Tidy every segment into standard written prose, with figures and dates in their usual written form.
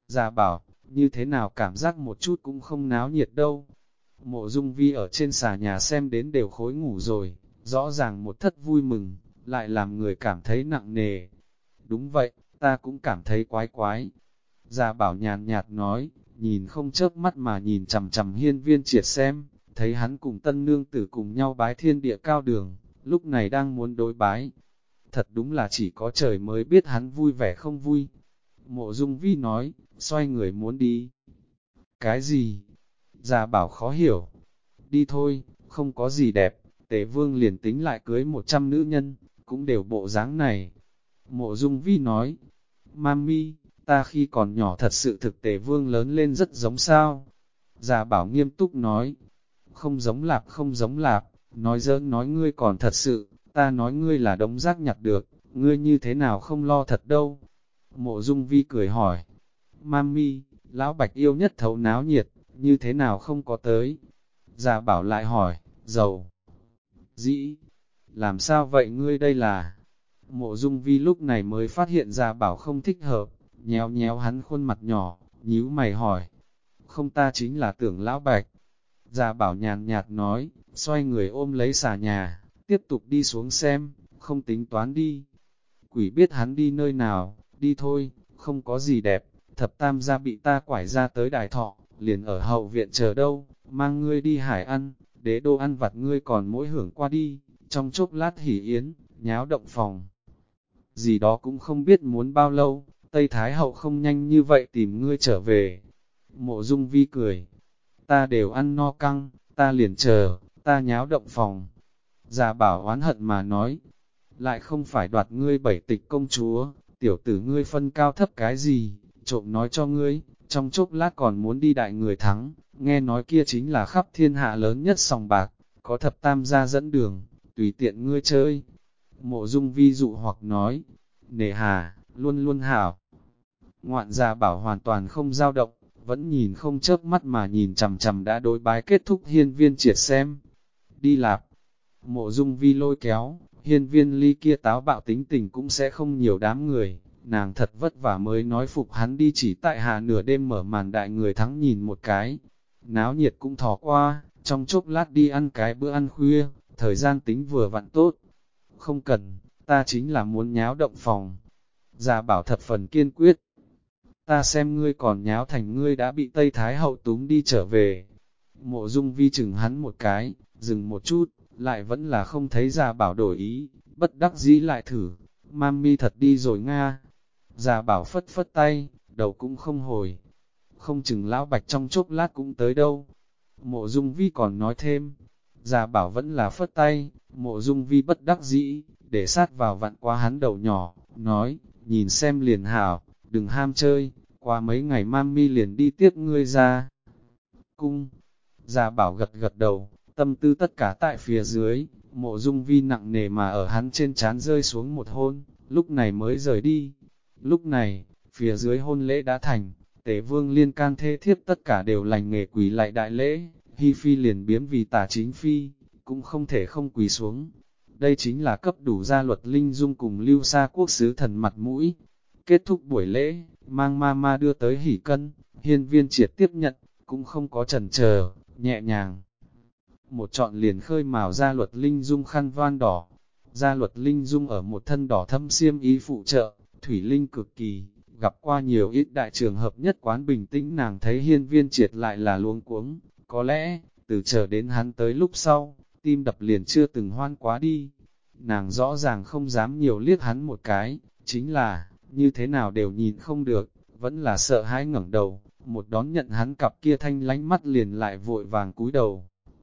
Gia Bảo, như thế nào cảm giác một chút cũng không náo nhiệt đâu. Mộ Dung Vi ở trên xà nhà xem đến đều khối ngủ rồi, rõ ràng một thất vui mừng, lại làm người cảm thấy nặng nề. Đúng vậy, ta cũng cảm thấy quái quái. Gia Bảo nhàn nhạt nói, nhìn không chớp mắt mà nhìn chằm chằm Hiên Viên Triệt xem, thấy hắn cùng tân nương tử cùng nhau bái thiên địa cao đường, lúc này đang muốn đối bái. Thật đúng là chỉ có trời mới biết hắn vui vẻ không vui. Mộ Dung Vi nói, xoay người muốn đi. Cái gì? Gia Bảo khó hiểu. Đi thôi, không có gì đẹp, Tề Vương liền tính lại cưới 100 nữ nhân, cũng đều bộ dáng này. Mộ Dung Vi nói, Mami, ta khi còn nhỏ thật sự thực Tề Vương lớn lên rất giống sao? Gia Bảo nghiêm túc nói, không giống lạp không giống lạp, nói giỡn nói ngươi còn thật sự, ta nói ngươi là đống rác nhặt được, ngươi như thế nào không lo thật đâu. Mộ Dung Vi cười hỏi, Mami, lão Bạch yêu nhất thấu náo nhiệt, như thế nào không có tới? Gia Bảo lại hỏi, dầu, dĩ, làm sao vậy ngươi đây là? Mộ Dung Vi lúc này mới phát hiện Gia Bảo không thích hợp, nhéo nhéo hắn khuôn mặt nhỏ, nhíu mày hỏi, không ta chính là tưởng lão Bạch. Gia Bảo nhàn nhạt nói, xoay người ôm lấy xà nhà, tiếp tục đi xuống xem, không tính toán đi. Quỷ biết hắn đi nơi nào, đi thôi, không có gì đẹp, thập tam gia bị ta quải ra tới Đài Thọ, liền ở hậu viện chờ đâu, mang ngươi đi hải ăn, đế đô ăn vặt ngươi còn mỗi hưởng qua đi, trong chốc lát hỉ yến, nháo động phòng. Gì đó cũng không biết muốn bao lâu, Tây Thái Hậu không nhanh như vậy tìm ngươi trở về. Mộ Dung Vi cười, ta đều ăn no căng, ta liền chờ, ta nháo động phòng. Gia Bảo oán hận mà nói, lại không phải đoạt ngươi bảy tịch công chúa, tiểu tử ngươi phân cao thấp cái gì, trộm nói cho ngươi, trong chốc lát còn muốn đi đại người thắng, nghe nói kia chính là khắp thiên hạ lớn nhất sòng bạc, có thập tam gia dẫn đường, tùy tiện ngươi chơi. Mộ Dung Vi dụ hoặc nói, nề hà, luôn luôn hảo. Ngoạn Gia Bảo hoàn toàn không dao động, vẫn nhìn không chớp mắt mà nhìn chằm chằm đã đối bái kết thúc Hiên Viên Triệt xem. Đi lạp, Mộ Dung Vi lôi kéo, Hiên Viên Ly kia táo bạo tính tình cũng sẽ không nhiều đám người, nàng thật vất vả mới nói phục hắn đi chỉ tại hạ nửa đêm mở màn đại người thắng nhìn một cái. Náo nhiệt cũng thò qua, trong chốc lát đi ăn cái bữa ăn khuya, thời gian tính vừa vặn tốt. Không cần, ta chính là muốn nháo động phòng. Gia Bảo thập phần kiên quyết. Ta xem ngươi còn nháo thành ngươi đã bị Tây Thái Hậu túm đi trở về. Mộ Dung Vi chừng hắn một cái, dừng một chút, lại vẫn là không thấy Gia Bảo đổi ý, bất đắc dĩ lại thử, Mami thật đi rồi Nga. Gia Bảo phất phất tay, đầu cũng không hồi, không chừng lão Bạch trong chốc lát cũng tới đâu. Mộ Dung Vi còn nói thêm, Gia Bảo vẫn là phất tay, Mộ Dung Vi bất đắc dĩ, để sát vào vặn qua hắn đầu nhỏ, nói, nhìn xem liền hảo, đừng ham chơi, qua mấy ngày Mami liền đi tiếp ngươi ra. Cung, Gia Bảo gật gật đầu, tâm tư tất cả tại phía dưới, Mộ Dung Vi nặng nề mà ở hắn trên trán rơi xuống một hôn, lúc này mới rời đi. Lúc này, phía dưới hôn lễ đã thành, Tề Vương liên can thê thiếp tất cả đều lành nghề quỳ lại đại lễ, Hi Phi liền biếm vì tả chính phi, cũng không thể không quỳ xuống. Đây chính là cấp đủ gia luật linh dung cùng lưu sa quốc sứ thần mặt mũi. Kết thúc buổi lễ, mang ma đưa tới hỷ cân, Hiên Viên Triệt tiếp nhận, cũng không có chần chờ, nhẹ nhàng. Một chọn liền khơi mào gia luật linh dung khăn voan đỏ. Gia luật linh dung ở một thân đỏ thâm xiêm y phụ trợ, thủy linh cực kỳ, gặp qua nhiều ít đại trường hợp nhất quán bình tĩnh nàng thấy Hiên Viên Triệt lại là luống cuống, có lẽ, từ chờ đến hắn tới lúc sau, tim đập liền chưa từng hoan quá đi. Nàng rõ ràng không dám nhiều liếc hắn một cái, chính là, như thế nào đều nhìn không được, vẫn là sợ hãi ngẩng đầu, một đón nhận hắn cặp kia thanh lánh mắt liền lại vội vàng cúi đầu.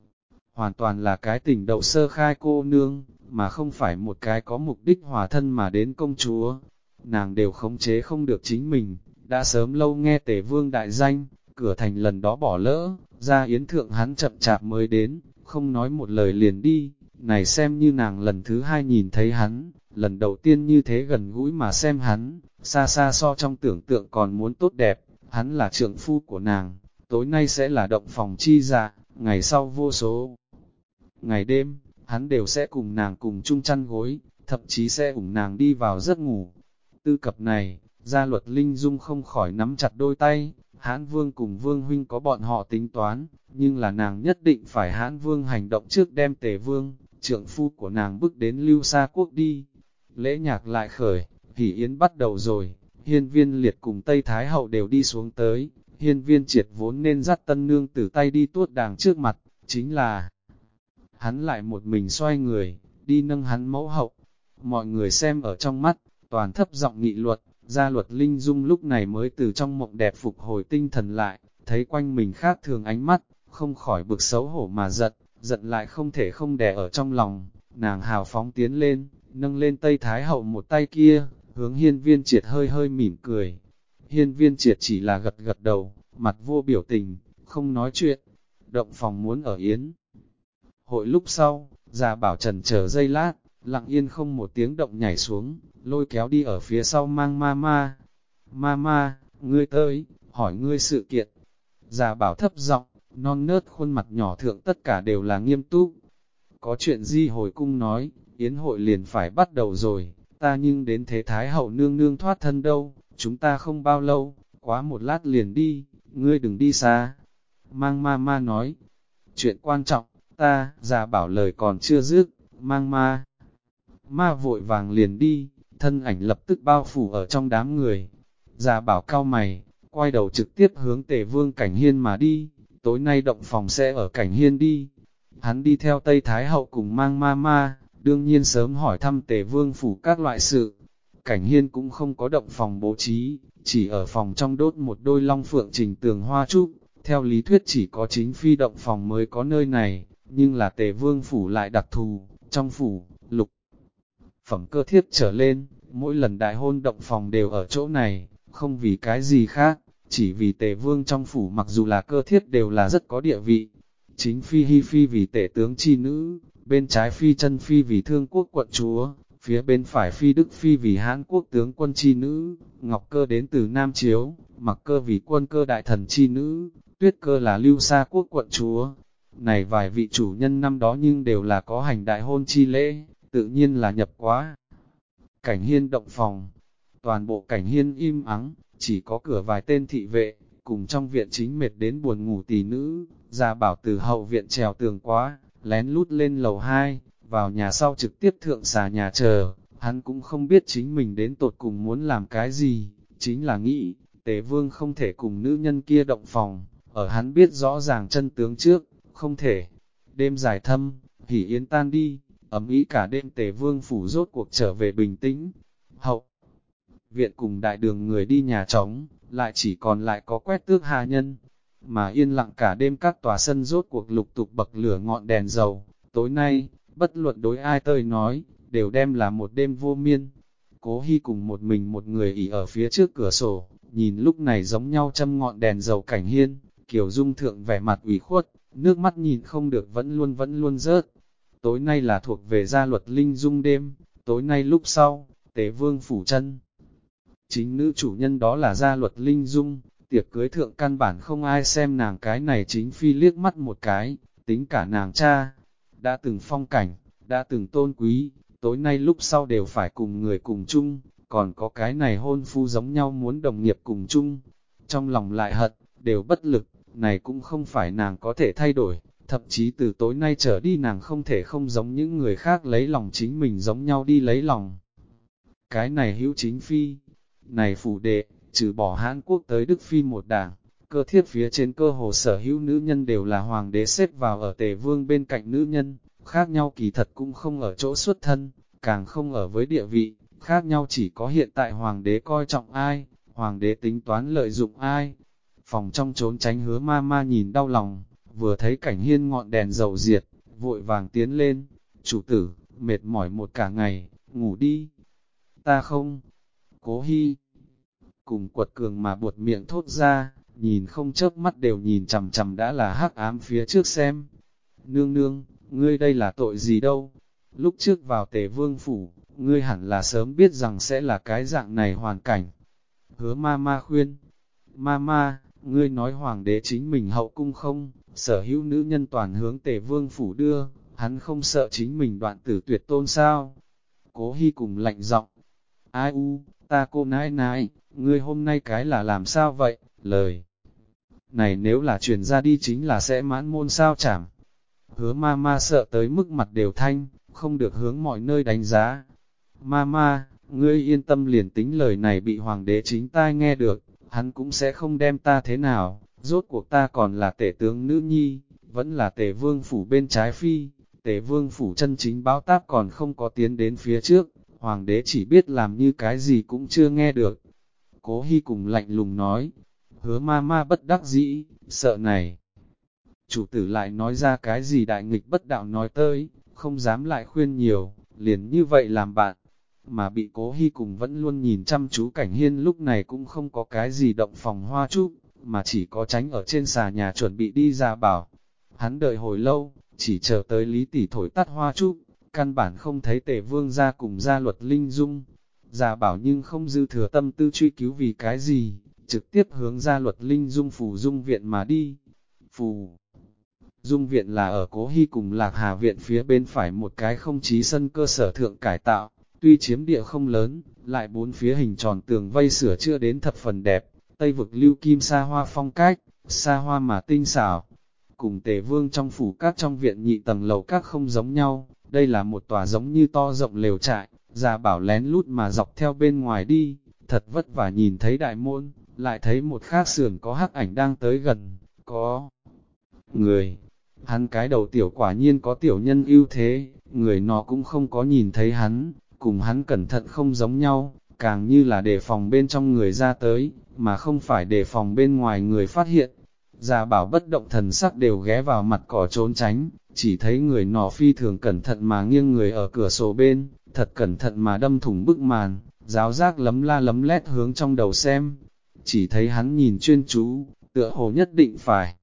Hoàn toàn là cái tình đậu sơ khai cô nương, mà không phải một cái có mục đích hòa thân mà đến công chúa. Nàng đều khống chế không được chính mình, đã sớm lâu nghe Tề Vương đại danh, cửa thành lần đó bỏ lỡ, ra yến thượng hắn chậm chạp mới đến, không nói một lời liền đi, này xem như nàng lần thứ hai nhìn thấy hắn, lần đầu tiên như thế gần gũi mà xem hắn, xa xa so trong tưởng tượng còn muốn tốt đẹp, hắn là trượng phu của nàng, tối nay sẽ là động phòng chi dạ, ngày sau vô số. Ngày đêm, hắn đều sẽ cùng nàng cùng chung chăn gối, thậm chí sẽ ủng nàng đi vào giấc ngủ. Tư cập này, Gia Luật Linh Dung không khỏi nắm chặt đôi tay, Hãn Vương cùng Vương huynh có bọn họ tính toán, nhưng là nàng nhất định phải Hãn Vương hành động trước đem Tề Vương, trượng phu của nàng bước đến Lưu Sa Quốc đi. Lễ nhạc lại khởi, hỷ yến bắt đầu rồi, Hiên Viên Liệt cùng Tây Thái Hậu đều đi xuống tới, Hiên Viên Triệt vốn nên dắt tân nương từ tay đi tuốt đàng trước mặt, chính là hắn lại một mình xoay người, đi nâng hắn mẫu hậu. Mọi người xem ở trong mắt, toàn thấp giọng nghị luật, Gia Luật Linh Dung lúc này mới từ trong mộng đẹp phục hồi tinh thần lại, thấy quanh mình khác thường ánh mắt, không khỏi bực xấu hổ mà giận, giận lại không thể không đè ở trong lòng, nàng hào phóng tiến lên, nâng lên Tây Thái Hậu một tay kia, hướng Hiên Viên Triệt hơi hơi mỉm cười. Hiên Viên Triệt chỉ là gật gật đầu, mặt vô biểu tình, không nói chuyện. Động phòng muốn ở yến hội lúc sau, già Bảo Trần chờ giây lát, lặng yên không một tiếng động nhảy xuống, lôi kéo đi ở phía sau mang ma. Ma, ngươi tới, hỏi ngươi sự kiện. Già Bảo thấp giọng, non nớt khuôn mặt nhỏ thượng tất cả đều là nghiêm túc. Có chuyện gì hồi cung nói, yến hội liền phải bắt đầu rồi, ta nhưng đến thế Thái Hậu nương nương thoát thân đâu, chúng ta không bao lâu, quá một lát liền đi, ngươi đừng đi xa. Mang ma nói, chuyện quan trọng, Già Bảo lời còn chưa dứt, mang ma vội vàng liền đi, thân ảnh lập tức bao phủ ở trong đám người. Già Bảo cau mày, quay đầu trực tiếp hướng Tề Vương Cảnh Hiên mà đi, tối nay động phòng sẽ ở Cảnh Hiên đi. Hắn đi theo Tây Thái Hậu cùng mang ma, đương nhiên sớm hỏi thăm Tề Vương phủ các loại sự. Cảnh Hiên cũng không có động phòng bố trí, chỉ ở phòng trong đốt một đôi long phượng trình tường hoa trúc. Theo lý thuyết chỉ có chính phi động phòng mới có nơi này, nhưng là Tề Vương phủ lại đặc thù, trong phủ, lục phẩm cơ thiếp trở lên, mỗi lần đại hôn động phòng đều ở chỗ này, không vì cái gì khác, chỉ vì Tề Vương trong phủ mặc dù là cơ thiếp đều là rất có địa vị. Chính phi Hy phi vì tể tướng chi nữ, bên trái phi chân phi vì thương quốc quận chúa, phía bên phải phi đức phi vì Hán quốc tướng quân chi nữ, Ngọc Cơ đến từ Nam Chiếu, Mặc Cơ vì quân cơ đại thần chi nữ, Tuyết Cơ là Lưu Sa quốc quận chúa. Này vài vị chủ nhân năm đó nhưng đều là có hành đại hôn chi lễ, tự nhiên là nhập quá. Cảnh Hiên động phòng, toàn bộ Cảnh Hiên im ắng, chỉ có cửa vài tên thị vệ, cùng trong viện chính mệt đến buồn ngủ tỷ nữ. Già Bảo từ hậu viện trèo tường quá, lén lút lên lầu 2, vào nhà sau trực tiếp thượng xà nhà chờ. Hắn cũng không biết chính mình đến tột cùng muốn làm cái gì, chính là nghĩ, Tề Vương không thể cùng nữ nhân kia động phòng, ở hắn biết rõ ràng chân tướng trước, không thể. Đêm dài thâm, hỉ yến tan đi, ấm ý cả đêm Tề Vương phủ rốt cuộc trở về bình tĩnh. Hậu viện cùng đại đường người đi nhà trống, lại chỉ còn lại có quét tước hạ nhân, mà yên lặng cả đêm các tòa sân rốt cuộc lục tục bậc lửa ngọn đèn dầu. Tối nay, bất luận đối ai tơi nói, đều đem là một đêm vô miên. Cố Hy cùng một mình một người ỉ ở phía trước cửa sổ, nhìn lúc này giống nhau châm ngọn đèn dầu Cảnh Hiên, Kiều Dung thượng vẻ mặt ủy khuất, nước mắt nhìn không được vẫn luôn rớt. Tối nay là thuộc về Gia Luật Linh Dung đêm, tối nay lúc sau, Tề Vương phủ chân. Chính nữ chủ nhân đó là Gia Luật Linh Dung, tiệc cưới thượng căn bản không ai xem nàng cái này chính phi liếc mắt một cái, tính cả nàng cha. Đã từng phong cảnh, đã từng tôn quý, tối nay lúc sau đều phải cùng người cùng chung, còn có cái này hôn phu giống nhau muốn đồng nghiệp cùng chung. Trong lòng lại hận, đều bất lực, này cũng không phải nàng có thể thay đổi, thậm chí từ tối nay trở đi nàng không thể không giống những người khác lấy lòng chính mình giống nhau đi lấy lòng. Cái này hữu chính phi, này phủ đệ, trừ bỏ Hán Quốc tới Đức Phi một đảng, cơ thiết phía trên cơ hồ sở hữu nữ nhân đều là hoàng đế xếp vào ở Tề Vương bên cạnh nữ nhân, khác nhau kỳ thật cũng không ở chỗ xuất thân, càng không ở với địa vị, khác nhau chỉ có hiện tại hoàng đế coi trọng ai, hoàng đế tính toán lợi dụng ai. Phòng trong trốn tránh Hứa ma nhìn đau lòng, vừa thấy Cảnh Hiên ngọn đèn dầu diệt, vội vàng tiến lên, chủ tử, mệt mỏi một cả ngày, ngủ đi. Ta không. Cố Hy cùng quật cường mà buột miệng thốt ra, nhìn không chớp mắt đều nhìn chằm chằm đã là hắc ám phía trước xem. Nương nương, ngươi đây là tội gì đâu? Lúc trước vào Tề Vương phủ, ngươi hẳn là sớm biết rằng sẽ là cái dạng này hoàn cảnh. Hứa ma khuyên, ma, ngươi nói hoàng đế chính mình hậu cung không, sở hữu nữ nhân toàn hướng Tề Vương phủ đưa, hắn không sợ chính mình đoạn tử tuyệt tôn sao? Cố Hy cùng lạnh giọng, Ai u, ta cô nãi nãi, ngươi hôm nay cái là làm sao vậy, lời này nếu là truyền ra đi chính là sẽ mãn môn sao chảm. Hứa ma ma sợ tới mức mặt đều thanh, không được hướng mọi nơi đánh giá. Ma ma, ngươi yên tâm, liền tính lời này bị hoàng đế chính tai nghe được, hắn cũng sẽ không đem ta thế nào, rốt cuộc ta còn là tể tướng nữ nhi, vẫn là tể vương phủ bên trái phi, tể vương phủ chân chính báo táp còn không có tiến đến phía trước, hoàng đế chỉ biết làm như cái gì cũng chưa nghe được. Cố Hy cùng lạnh lùng nói, hứa ma ma bất đắc dĩ, sợ này. Chủ tử lại nói ra cái gì đại nghịch bất đạo nói tới, không dám lại khuyên nhiều, liền như vậy làm bạn. Mà bị Cố Hy cùng vẫn luôn nhìn chăm chú Cảnh Hiên lúc này cũng không có cái gì động phòng hoa trúc, mà chỉ có tránh ở trên xà nhà chuẩn bị đi ra bảo. Hắn đợi hồi lâu, chỉ chờ tới Lý Tỷ thổi tắt hoa trúc, căn bản không thấy Tề Vương ra cùng gia Luật Linh Dung. Gia bảo nhưng không dư thừa tâm tư truy cứu vì cái gì, trực tiếp hướng gia Luật Linh Dung Phù Dung Viện mà đi. Phù Dung Viện là ở Cố Hy cùng Lạc Hà Viện phía bên phải một cái không chí sân cơ sở thượng cải tạo, tuy chiếm địa không lớn, lại bốn phía hình tròn tường vây sửa chữa đến thập phần đẹp, Tây vực lưu kim xa hoa phong cách, xa hoa mà tinh xảo. Cùng Tề Vương trong phủ các trong viện nhị tầng lầu các không giống nhau, đây là một tòa giống như to rộng lều trại, Gia Bảo lén lút mà dọc theo bên ngoài đi, thật vất vả nhìn thấy đại môn, lại thấy một khác sườn có hắc ảnh đang tới gần, có người. Hắn cái đầu tiểu quả nhiên có tiểu nhân ưu thế, người nó cũng không có nhìn thấy hắn, cùng hắn cẩn thận không giống nhau, càng như là đề phòng bên trong người ra tới, mà không phải đề phòng bên ngoài người phát hiện. Gia Bảo bất động thần sắc đều ghé vào mặt cỏ trốn tránh, chỉ thấy người nọ phi thường cẩn thận mà nghiêng người ở cửa sổ bên, thật cẩn thận mà đâm thủng bức màn, giáo giác lấm la lấm lét hướng trong đầu xem. Chỉ thấy hắn nhìn chuyên chú, tựa hồ nhất định phải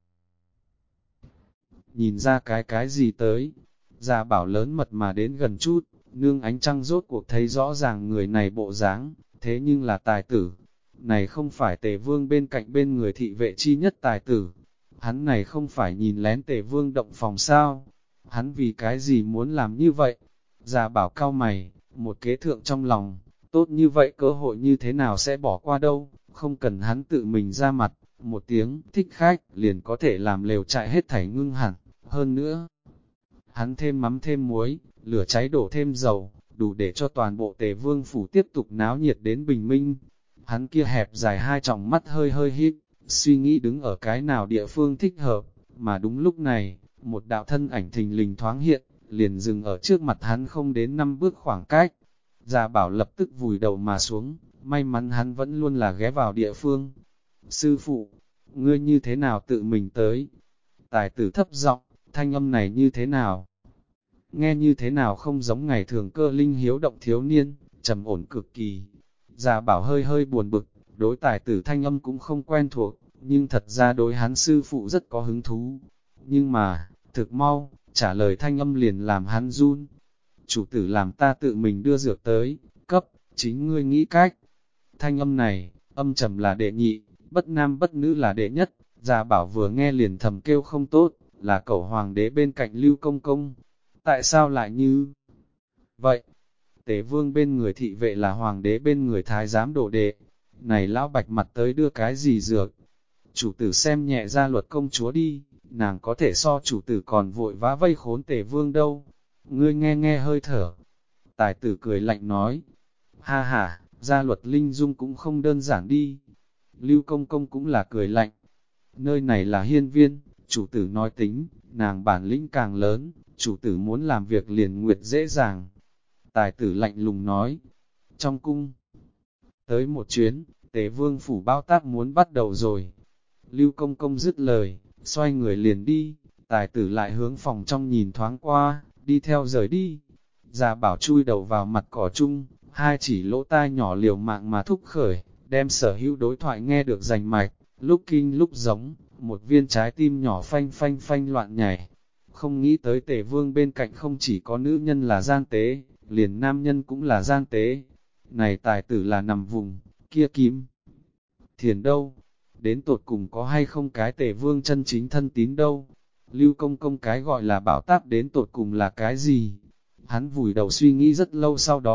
nhìn ra cái gì tới. Gia Bảo lớn mật mà đến gần chút, nương ánh trăng rốt cuộc thấy rõ ràng người này bộ dáng, thế nhưng là tài tử. Này không phải Tề Vương bên cạnh bên người thị vệ chi nhất tài tử. Hắn này không phải nhìn lén Tề Vương động phòng sao? Hắn vì cái gì muốn làm như vậy? Gia Bảo cau mày, một kế thượng trong lòng, tốt như vậy cơ hội như thế nào sẽ bỏ qua đâu, không cần hắn tự mình ra mặt, một tiếng thích khách liền có thể làm lều trại hết thảy ngưng hẳn, hơn nữa. Hắn thêm mắm thêm muối, lửa cháy đổ thêm dầu, đủ để cho toàn bộ Tề Vương phủ tiếp tục náo nhiệt đến bình minh. Hắn kia hẹp dài hai tròng mắt hơi hơi híp, suy nghĩ đứng ở cái nào địa phương thích hợp, mà đúng lúc này, một đạo thân ảnh thình lình thoáng hiện, liền dừng ở trước mặt hắn không đến 5 bước khoảng cách. Gia Bảo lập tức vùi đầu mà xuống, may mắn hắn vẫn luôn là ghé vào địa phương. Sư phụ, ngươi như thế nào tự mình tới? Tài tử thấp giọng, thanh âm này như thế nào? Nghe như thế nào không giống ngày thường cơ linh hiếu động thiếu niên, trầm ổn cực kỳ. Gia Bảo hơi hơi buồn bực, đối tài tử thanh âm cũng không quen thuộc, nhưng thật ra đối hắn sư phụ rất có hứng thú. Nhưng mà, thực mau, trả lời thanh âm liền làm hắn run. Chủ tử làm ta tự mình đưa dược tới, cấp, chính ngươi nghĩ cách. Thanh âm này, âm trầm là đệ nhị, bất nam bất nữ là đệ nhất. Gia Bảo vừa nghe liền thầm kêu không tốt, là cẩu hoàng đế bên cạnh Lưu Công Công. Tại sao lại như vậy? Tề Vương bên người thị vệ là hoàng đế bên người thái giám đồ đệ. Này lão bạch mặt tới đưa cái gì dược? Chủ tử xem nhẹ Gia Luật công chúa đi, nàng có thể so chủ tử còn vội vã vây khốn Tề Vương đâu. Ngươi nghe nghe hơi thở. Tài tử cười lạnh nói. Ha ha, Gia Luật Linh Dung cũng không đơn giản đi. Lưu Công Công cũng là cười lạnh. Nơi này là hiên viên, chủ tử nói tính, nàng bản lĩnh càng lớn, chủ tử muốn làm việc liền nguyệt dễ dàng. Tài tử lạnh lùng nói. Trong cung, tới một chuyến, Tề Vương phủ bao tác muốn bắt đầu rồi. Lưu Công Công dứt lời, xoay người liền đi, tài tử lại hướng phòng trong nhìn thoáng qua, đi theo rời đi. Gia Bảo chui đầu vào mặt cỏ chung, hai chỉ lỗ tai nhỏ liều mạng mà thúc khởi, đem sở hữu đối thoại nghe được rành mạch, lúc kinh lúc giống, một viên trái tim nhỏ phanh phanh phanh loạn nhảy. Không nghĩ tới Tề Vương bên cạnh không chỉ có nữ nhân là gian tế, liền nam nhân cũng là gian tế. Này tài tử là nằm vùng, kia kim thiền đâu? Đến tột cùng có hay không cái Tề Vương chân chính thân tín đâu? Lưu Công Công cái gọi là bảo táp đến tột cùng là cái gì? Hắn vùi đầu suy nghĩ rất lâu sau đó,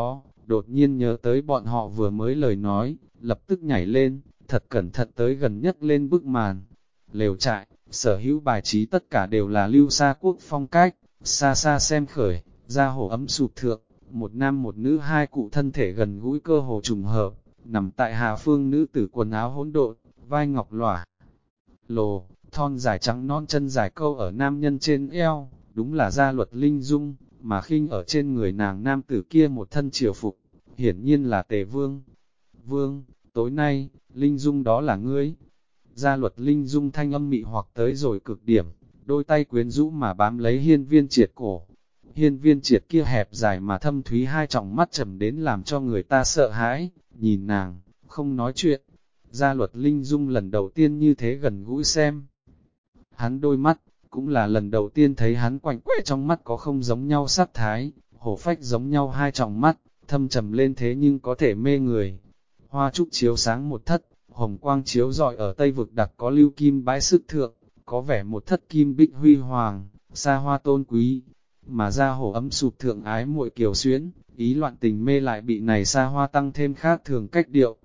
đột nhiên nhớ tới bọn họ vừa mới lời nói, lập tức nhảy lên, thật cẩn thận tới gần nhất lên bức màn. Lều trại, sở hữu bài trí tất cả đều là lưu xa quốc phong cách, xa xa xem khởi, ra hồ ấm sụp thượng, một nam một nữ hai cụ thân thể gần gũi cơ hồ trùng hợp, nằm tại hạ phương nữ tử quần áo hỗn độn, vai ngọc lòa lồ, thon dài trắng non chân dài câu ở nam nhân trên eo, đúng là gia luật linh dung, mà khinh ở trên người nàng nam tử kia một thân triều phục, hiển nhiên là Tề Vương. Vương, tối nay, Linh Dung đó là ngươi. Gia luật Linh Dung thanh âm mị hoặc tới rồi cực điểm, đôi tay quyến rũ mà bám lấy Hiên Viên Triệt cổ. Hiên Viên Triệt kia hẹp dài mà thâm thúy hai tròng mắt trầm đến làm cho người ta sợ hãi, nhìn nàng, không nói chuyện. Gia luật Linh Dung lần đầu tiên như thế gần gũi xem. Hắn đôi mắt, cũng là lần đầu tiên thấy hắn quạnh quẽ trong mắt có không giống nhau sắc thái, hổ phách giống nhau hai tròng mắt, thâm trầm lên thế nhưng có thể mê người. Hoa trúc chiếu sáng một thất, hồng quang chiếu rọi ở tây vực đặc có lưu kim bãi sức thượng, có vẻ một thất kim bích huy hoàng, xa hoa tôn quý, mà ra hổ ấm sụp thượng ái muội kiều xuyến, ý loạn tình mê lại bị này xa hoa tăng thêm khác thường cách điệu.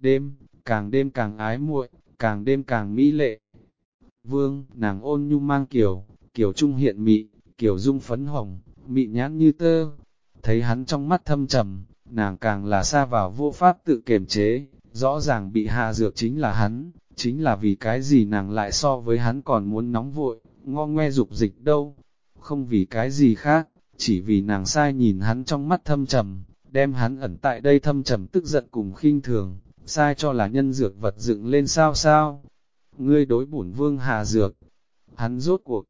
Đêm càng ái muội, càng đêm càng mỹ lệ. Vương, nàng ôn nhu mang kiều trung hiện mị, kiều dung phấn hồng, mị nhãn như tơ. Thấy hắn trong mắt thâm trầm, nàng càng là xa vào vô pháp tự kiềm chế, rõ ràng bị hạ dược chính là hắn, chính là vì cái gì nàng lại so với hắn còn muốn nóng vội, ngo ngoe dục dịch đâu. Không vì cái gì khác, chỉ vì nàng sai nhìn hắn trong mắt thâm trầm, đem hắn ẩn tại đây thâm trầm tức giận cùng khinh thường, sai cho là nhân dược vật dựng lên sao. Ngươi đối bổn vương hạ dược, hắn rốt cuộc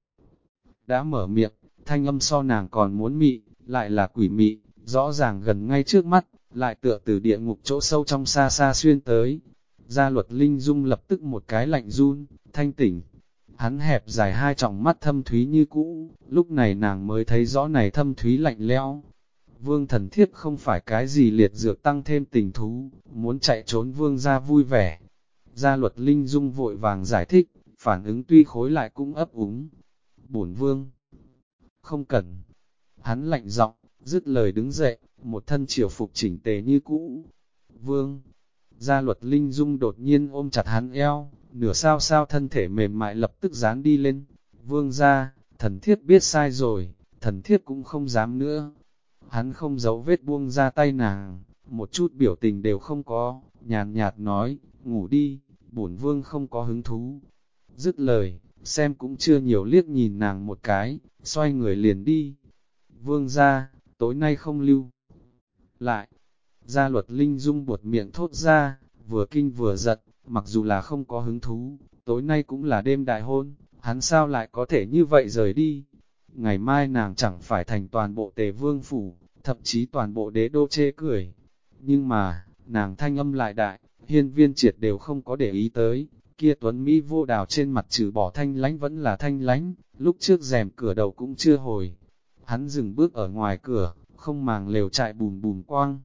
đã mở miệng, thanh âm so nàng còn muốn mị, lại là quỷ mị, rõ ràng gần ngay trước mắt, lại tựa từ địa ngục chỗ sâu trong xa xa xuyên tới. Gia luật Linh Dung lập tức một cái lạnh run, thanh tỉnh. Hắn hẹp dài hai tròng mắt thâm thúy như cũ, lúc này nàng mới thấy rõ này thâm thúy lạnh lẽo. Vương thần thiết không phải cái gì liệt dược tăng thêm tình thú, muốn chạy trốn vương ra vui vẻ. Gia luật Linh Dung vội vàng giải thích, phản ứng tuy khối lại cũng ấp úng. Bổn vương không cần. Hắn lạnh giọng, dứt lời đứng dậy, một thân triều phục chỉnh tề như cũ. Vương, Gia luật Linh Dung đột nhiên ôm chặt hắn eo, nửa sao thân thể mềm mại lập tức dán đi lên. Vương ra, thần thiết biết sai rồi, thần thiết cũng không dám nữa. Hắn không giấu vết buông ra tay nàng, một chút biểu tình đều không có, nhàn nhạt nói, ngủ đi, bổn vương không có hứng thú. Dứt lời, xem cũng chưa nhiều liếc nhìn nàng một cái, xoay người liền đi. Vương ra, tối nay không lưu lại. Gia luật Linh Dung buột miệng thốt ra, vừa kinh vừa giận, mặc dù là không có hứng thú, tối nay cũng là đêm đại hôn, hắn sao lại có thể như vậy rời đi. Ngày mai nàng chẳng phải thành toàn bộ Tề Vương phủ, thậm chí toàn bộ đế đô chê cười. Nhưng mà, nàng thanh âm lại đại, Hiên Viên Triệt đều không có để ý tới, kia tuấn Mỹ vô đào trên mặt trừ bỏ thanh lánh vẫn là thanh lánh, lúc trước rèm cửa đầu cũng chưa hồi. Hắn dừng bước ở ngoài cửa, không màng lều trại bùm bùm quang.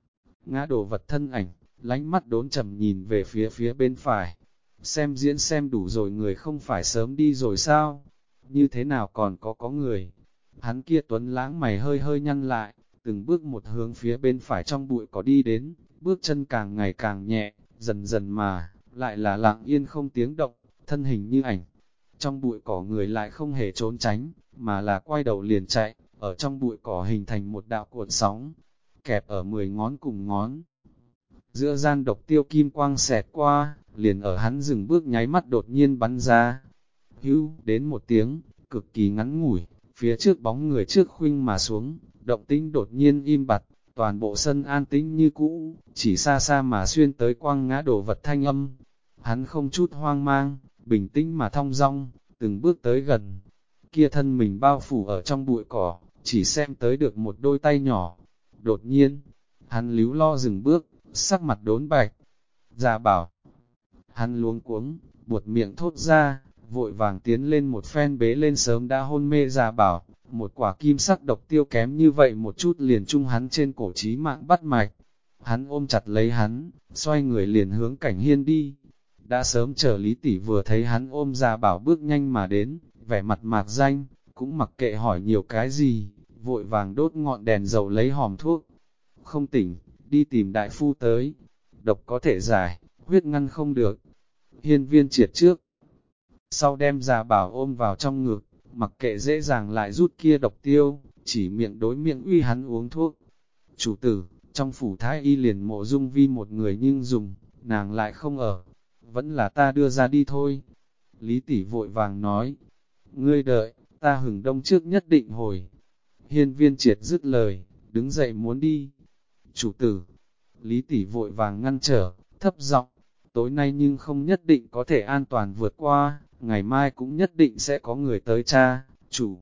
Ngã đổ vật thân ảnh, lánh mắt đốn trầm nhìn về phía bên phải. Xem diễn xem đủ rồi, người không phải sớm đi rồi sao? Như thế nào còn có người? Hắn kia tuấn lãng mày hơi hơi nhăn lại, từng bước một hướng phía bên phải trong bụi có đi đến, bước chân càng ngày càng nhẹ, dần dần mà, lại là lặng yên không tiếng động, thân hình như ảnh. Trong bụi cỏ người lại không hề trốn tránh, mà là quay đầu liền chạy, ở trong bụi cỏ hình thành một đạo cuộn sóng, kẹp ở 10 ngón cùng ngón. Giữa gian độc tiêu kim quang xẹt qua, liền ở hắn dừng bước nháy mắt đột nhiên bắn ra. Hưu, đến một tiếng, cực kỳ ngắn ngủi, phía trước bóng người trước khuynh mà xuống, động tĩnh đột nhiên im bặt, toàn bộ sân an tĩnh như cũ, chỉ xa xa mà xuyên tới quang ngã đổ vật thanh âm. Hắn không chút hoang mang, bình tĩnh mà thong dong, từng bước tới gần. Kia thân mình bao phủ ở trong bụi cỏ, chỉ xem tới được một đôi tay nhỏ. Đột nhiên, hắn líu lo dừng bước, sắc mặt đốn bạch. Dạ bảo, hắn luống cuống, buột miệng thốt ra, vội vàng tiến lên một phen bế lên sớm đã hôn mê Dạ bảo, một quả kim sắc độc tiêu kém như vậy một chút liền chung hắn trên cổ chí mạng bắt mạch. Hắn ôm chặt lấy hắn, xoay người liền hướng Cảnh Hiên đi. Đã sớm chờ Lý Tỷ vừa thấy hắn ôm Dạ bảo bước nhanh mà đến, vẻ mặt mạc danh, cũng mặc kệ hỏi nhiều cái gì, vội vàng đốt ngọn đèn dầu lấy hòm thuốc. không tỉnh, đi tìm đại phu tới. Độc có thể giải, huyết ngăn không được. Hiên Viên Triệt trước sau đem Gia Bảo ôm vào trong ngực, mặc kệ dễ dàng lại rút kia độc tiêu, chỉ miệng đối miệng uy hắn uống thuốc. Chủ tử, trong phủ thái y liền Mộ Dung Vi một người nhưng dùng, nàng lại không ở, vẫn là ta đưa ra đi thôi. Lý tỷ vội vàng nói, ngươi đợi, ta hừng đông trước nhất định hồi. Hiên Viên Triệt dứt lời, đứng dậy muốn đi. Chủ tử, Lý tỷ vội vàng ngăn trở, thấp giọng, tối nay nhưng không nhất định có thể an toàn vượt qua, ngày mai cũng nhất định sẽ có người tới tra. Chủ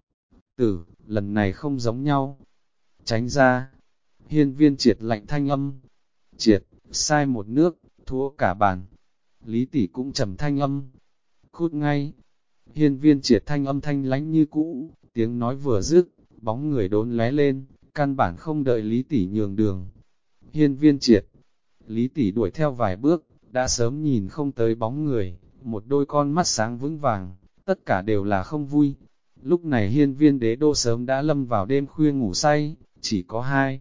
tử, lần này không giống nhau. Tránh ra. Hiên Viên Triệt lạnh thanh âm. Triệt, sai một nước, thua cả bàn. Lý tỷ cũng trầm thanh âm. Cút ngay. Hiên Viên Triệt thanh âm thanh lánh như cũ, tiếng nói vừa dứt, bóng người đốn lóe lên, căn bản không đợi Lý tỷ nhường đường. Hiên Viên Triệt. Lý tỷ đuổi theo vài bước, đã sớm nhìn không tới bóng người, một đôi con mắt sáng vững vàng, tất cả đều là không vui. Lúc này Hiên Viên Đế đô sớm đã lâm vào đêm khuya ngủ say, chỉ có hai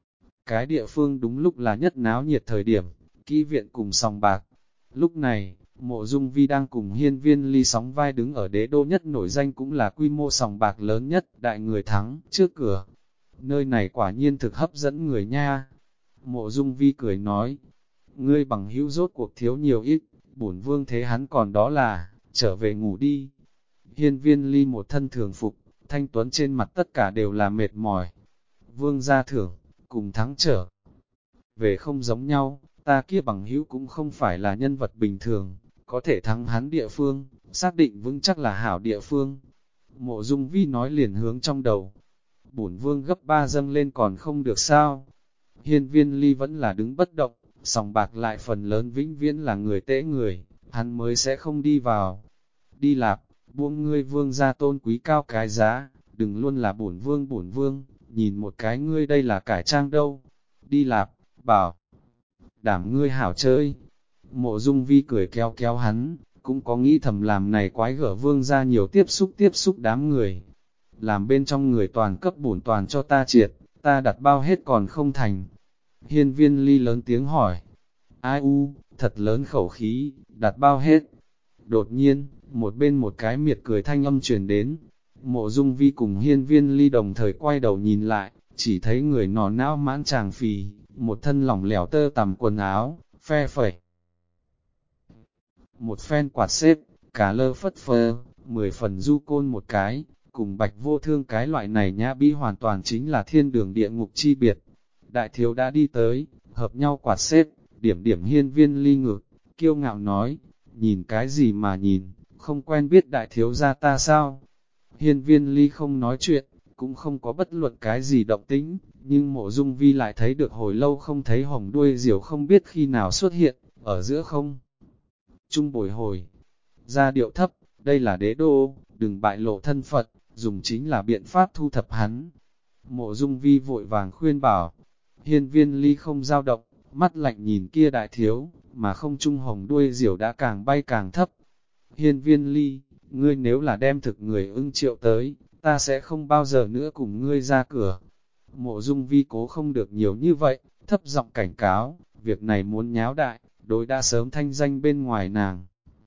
cái địa phương đúng lúc là nhất náo nhiệt thời điểm, kỹ viện cùng sòng bạc. Lúc này, Mộ Dung Vi đang cùng Hiên Viên Ly sóng vai đứng ở đế đô nhất nổi danh cũng là quy mô sòng bạc lớn nhất, Đại Người Thắng, trước cửa. Nơi này quả nhiên thực hấp dẫn người nha. Mộ Dung Vi cười nói, ngươi bằng hữu rốt cuộc thiếu nhiều ít, bổn vương thế hắn còn đó là, trở về ngủ đi. Hiên Viên Ly một thân thường phục, thanh tuấn trên mặt tất cả đều là mệt mỏi. Vương gia thưởng, cùng thắng trở về không giống nhau, ta kia bằng hữu cũng không phải là nhân vật bình thường, có thể thắng hắn địa phương, xác định vững chắc là hảo địa phương. Mộ Dung Vi nói liền hướng trong đầu, bổn vương gấp 3 dâng lên còn không được sao. Hiên Viên Ly vẫn là đứng bất động, sòng bạc lại phần lớn vĩnh viễn là người tễ người, hắn mới sẽ không đi vào. Đi lạp, buông ngươi vương ra tôn quý cao cái giá, đừng luôn là bổn vương, nhìn một cái ngươi đây là cải trang đâu. Đi lạp, bảo, đảm ngươi hảo chơi. Mộ Dung Vi cười kéo kéo hắn, cũng có nghĩ thầm làm này quái gở vương ra nhiều tiếp xúc đám người. Làm bên trong người toàn cấp bổn toàn cho ta triệt, ta đặt bao hết còn không thành. Hiên Viên Ly lớn tiếng hỏi, ai u, thật lớn khẩu khí, đặt bao hết. Đột nhiên, một bên một cái miệt cười thanh âm truyền đến. Mộ Dung Vi cùng Hiên Viên Ly đồng thời quay đầu nhìn lại, chỉ thấy người nọ não mãn tràng phì, một thân lỏng lẻo tơ tằm quần áo, phe phẩy. Một phen quạt xếp, cả lơ phất phơ, 10 phần du côn một cái, cùng Bạch Vô Thương cái loại này nhã bí hoàn toàn chính là thiên đường địa ngục chi biệt. Đại thiếu đã đi tới, hợp nhau quạt xếp, điểm điểm Hiên Viên Ly ngực, kiêu ngạo nói, nhìn cái gì mà nhìn, không quen biết đại thiếu gia ta sao? Hiên Viên Ly không nói chuyện, cũng không có bất luận cái gì động tĩnh, nhưng Mộ Dung Vi lại thấy được hồi lâu không thấy hồng đuôi diều không biết khi nào xuất hiện, ở giữa không. Trung bồi hồi, ra điệu thấp, đây là đế đô, đừng bại lộ thân Phật, dùng chính là biện pháp thu thập hắn. Mộ Dung Vi vội vàng khuyên bảo, Hiên Viên Ly không dao động, mắt lạnh nhìn kia đại thiếu, mà không trung hồng đuôi diều đã càng bay càng thấp. Hiên Viên Ly, ngươi nếu là đem thực người ưng triệu tới, ta sẽ không bao giờ nữa cùng ngươi ra cửa. Mộ Dung Vi cố không được nhiều như vậy, thấp giọng cảnh cáo, việc này muốn nháo đại, đối đã sớm thanh danh bên ngoài nàng.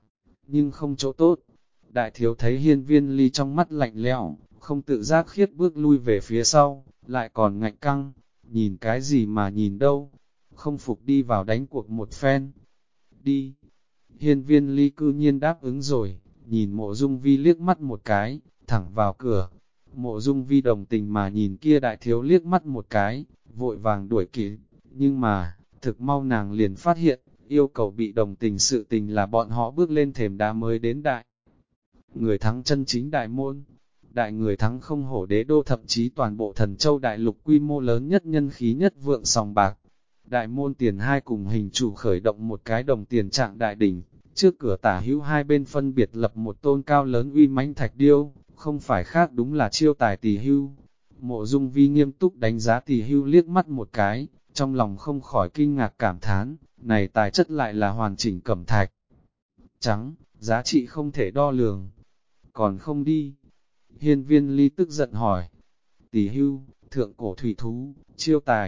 Nhưng không chỗ tốt, đại thiếu thấy Hiên Viên Ly trong mắt lạnh lẽo, không tự giác khiết bước lui về phía sau, lại còn ngạnh căng, nhìn cái gì mà nhìn đâu, không phục đi vào đánh cuộc một phen. Đi! Hiên Viên Ly cư nhiên đáp ứng rồi, nhìn Mộ Dung Vi liếc mắt một cái, thẳng vào cửa. Mộ Dung Vi đồng tình mà nhìn kia đại thiếu liếc mắt một cái, vội vàng đuổi kịp, nhưng mà, thực mau nàng liền phát hiện, yêu cầu bị đồng tình sự tình là bọn họ bước lên thềm đá mới đến đại. Người thắng chân chính đại môn, đại người thắng không hổ đế đô thậm chí toàn bộ thần châu đại lục quy mô lớn nhất nhân khí nhất vượng sòng bạc. Đại môn tiền hai cùng hình chủ khởi động một cái đồng tiền trạng đại đỉnh, trước cửa tả hữu hai bên phân biệt lập một tôn cao lớn uy mãnh thạch điêu, không phải khác đúng là chiêu tài Tỳ Hưu. Mộ Dung Vi nghiêm túc đánh giá Tỳ Hưu liếc mắt một cái, trong lòng không khỏi kinh ngạc cảm thán, này tài chất lại là hoàn chỉnh cẩm thạch. Trắng, giá trị không thể đo lường. Còn không đi. Hiên Viên Ly tức giận hỏi. Tỳ Hưu, thượng cổ thủy thú, chiêu tài,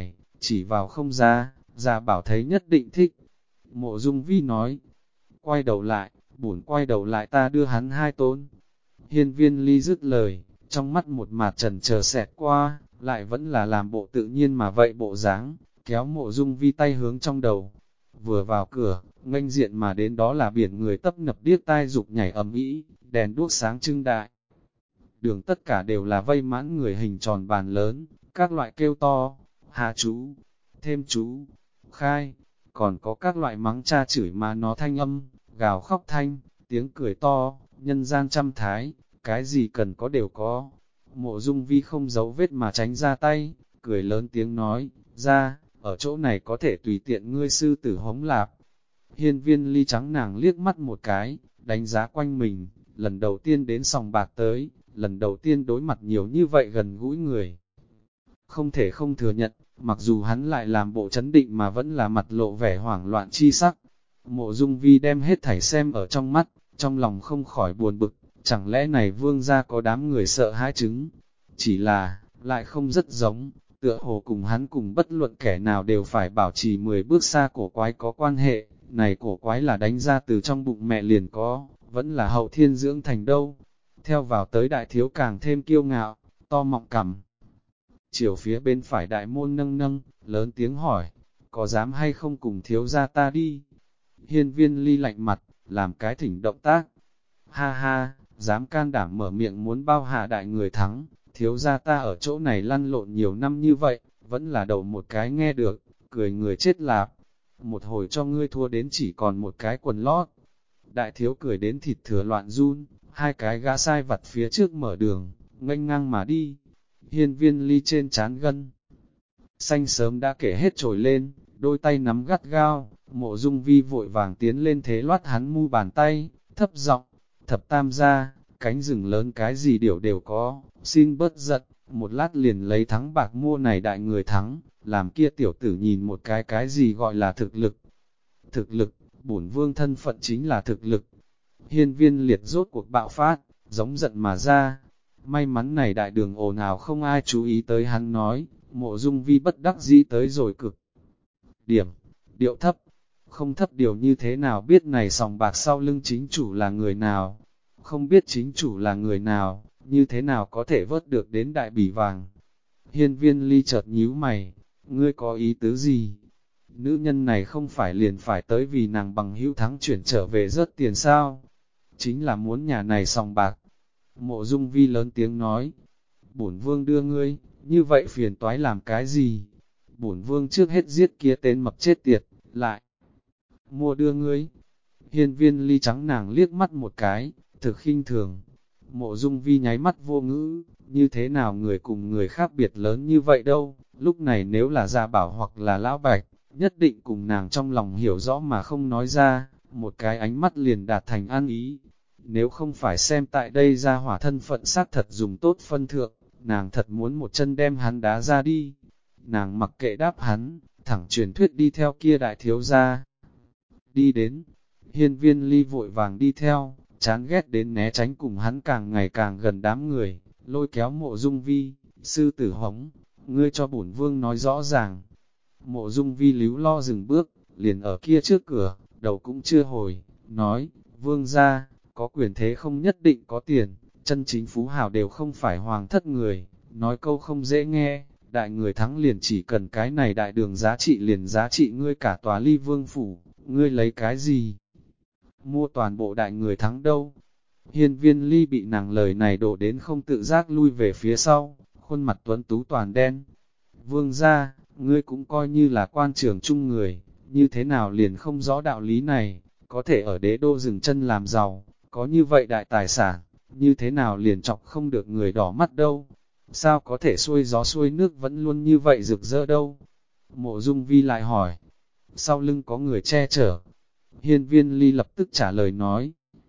chỉ vào không ra, Gia Bảo thấy nhất định thích. Mộ Dung Vi nói, quay đầu lại, bổn quay đầu lại ta đưa hắn 2 tôn. Hiên Viên Ly dứt lời, trong mắt một mạt trần chờ xẹt qua, lại vẫn là làm bộ tự nhiên mà vậy bộ dáng, kéo Mộ Dung Vi tay hướng trong đầu. Vừa vào cửa, nghênh diện mà đến đó là biển người tấp nập điếc tai dục nhảy ầm ĩ, đèn đuốc sáng trưng đại. Đường tất cả đều là vây mãn người hình tròn bàn lớn, các loại kêu to, hạ chú, thêm chú, khai, còn có các loại mắng cha chửi mà nó thanh âm, gào khóc thanh, tiếng cười to, nhân gian trăm thái, cái gì cần có đều có. Mộ Dung Vi không giấu vết mà tránh ra tay, cười lớn tiếng nói, ra, ở chỗ này có thể tùy tiện ngươi sư tử hống lạp. Hiên Viên Ly trắng nàng liếc mắt một cái, đánh giá quanh mình, lần đầu tiên đến sòng bạc tới, lần đầu tiên đối mặt nhiều như vậy gần gũi người. Không thể không thừa nhận, mặc dù hắn lại làm bộ chấn định mà vẫn là mặt lộ vẻ hoảng loạn chi sắc. Mộ Dung Vi đem hết thảy xem ở trong mắt, trong lòng không khỏi buồn bực, chẳng lẽ này vương gia có đám người sợ hãi chứng? Chỉ là, lại không rất giống, tựa hồ cùng hắn cùng bất luận kẻ nào đều phải bảo trì 10 bước xa cổ quái có quan hệ, này cổ quái là đánh ra từ trong bụng mẹ liền có, vẫn là hậu thiên dưỡng thành đâu. Theo vào tới đại thiếu càng thêm kiêu ngạo, to mọng cằm. Chiều phía bên phải đại môn nâng nâng, lớn tiếng hỏi, có dám hay không cùng thiếu gia ta đi? Hiên Viên Ly lạnh mặt, làm cái thỉnh động tác. Ha ha, dám can đảm mở miệng muốn bao hạ đại người thắng, thiếu gia ta ở chỗ này lăn lộn nhiều năm như vậy, vẫn là đầu một cái nghe được, cười người chết lạp. Một hồi cho ngươi thua đến chỉ còn một cái quần lót. Đại thiếu cười đến thịt thừa loạn run, 2 cái gã sai vặt phía trước mở đường, nghênh ngang mà đi. Hiên Viên Ly trên trán gân xanh sớm đã kể hết trồi lên, đôi tay nắm gắt gao, Mộ Dung Vi vội vàng tiến lên thế loát hắn mu bàn tay, thấp giọng, thập tam gia, cánh rừng lớn cái gì điều đều có, xin bớt giận, một lát liền lấy thắng bạc mua này đại người thắng, làm kia tiểu tử nhìn một cái gì gọi là thực lực. Thực lực, bổn vương thân phận chính là thực lực. Hiên Viên Liệt rốt cuộc bạo phát, giống giận mà ra. May mắn này đại đường ồn ào không ai chú ý tới hắn nói, Mộ Dung Vi bất đắc dĩ tới rồi cực. Điểm, điệu thấp, không thấp điều như thế nào biết này sòng bạc sau lưng chính chủ là người nào, không biết chính chủ là người nào, như thế nào có thể vớt được đến đại bỉ vàng. Hiên Viên Ly chợt nhíu mày, ngươi có ý tứ gì? Nữ nhân này không phải liền phải tới vì nàng bằng hữu thắng chuyển trở về rớt tiền sao? Chính là muốn nhà này sòng bạc. Mộ Dung Vi lớn tiếng nói, bổn vương đưa ngươi, như vậy phiền toái làm cái gì? Bổn vương trước hết giết kia tên mập chết tiệt, lại mua đưa ngươi. Hiên Viên Ly trắng nàng liếc mắt một cái, thực khinh thường. Mộ Dung Vi nháy mắt vô ngữ, như thế nào người cùng người khác biệt lớn như vậy đâu, lúc này nếu là Gia Bảo hoặc là Lão Bạch, nhất định cùng nàng trong lòng hiểu rõ mà không nói ra, một cái ánh mắt liền đạt thành an ý. Nếu không phải xem tại đây ra hỏa thân phận xác thật dùng tốt phân thượng, nàng thật muốn một chân đem hắn đá ra đi. Nàng mặc kệ đáp hắn, thẳng truyền thuyết đi theo kia đại thiếu gia. Đi đến, Hiên Viên Ly vội vàng đi theo, chán ghét đến né tránh cùng hắn càng ngày càng gần đám người, lôi kéo Mộ Dung Vi, sư tử hống, ngươi cho bổn vương nói rõ ràng. Mộ Dung Vi líu lo dừng bước, liền ở kia trước cửa, đầu cũng chưa hồi, nói, vương gia, có quyền thế không nhất định có tiền, chân chính phú hào đều không phải hoàng thất người, nói câu không dễ nghe, đại người thắng liền chỉ cần cái này đại đường giá trị liền giá trị ngươi cả tòa Ly Vương phủ, ngươi lấy cái gì? Mua toàn bộ đại người thắng đâu? Hiên Viên Ly bị nàng lời này đổ đến không tự giác lui về phía sau, khuôn mặt tuấn tú toàn đen. Vương gia, ngươi cũng coi như là quan trường chung người, như thế nào liền không rõ đạo lý này, có thể ở đế đô dừng chân làm giàu, có như vậy đại tài sản, như thế nào liền chọc không được người đỏ mắt đâu, sao có thể xuôi gió xuôi nước vẫn luôn như vậy rực rỡ đâu. Mộ Dung Vi lại hỏi, sau lưng có người che chở. Hiên Viên Ly lập tức trả lời nói.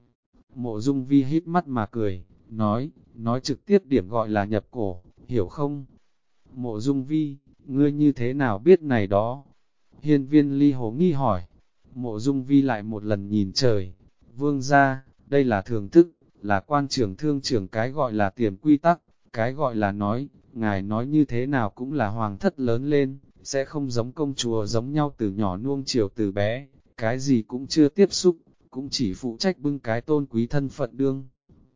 Mộ Dung Vi hít mắt mà cười, nói trực tiếp điểm gọi là nhập cổ, hiểu không? Mộ Dung Vi, ngươi như thế nào biết này đó? Hiên Viên Ly hồ nghi hỏi. Mộ Dung Vi lại một lần nhìn trời, vương gia, đây là thường thức, là quan trưởng thương trưởng cái gọi là tiềm quy tắc, cái gọi là nói, ngài nói như thế nào cũng là hoàng thất lớn lên, sẽ không giống công chúa giống nhau từ nhỏ nuông chiều từ bé, cái gì cũng chưa tiếp xúc, cũng chỉ phụ trách bưng cái tôn quý thân phận đương.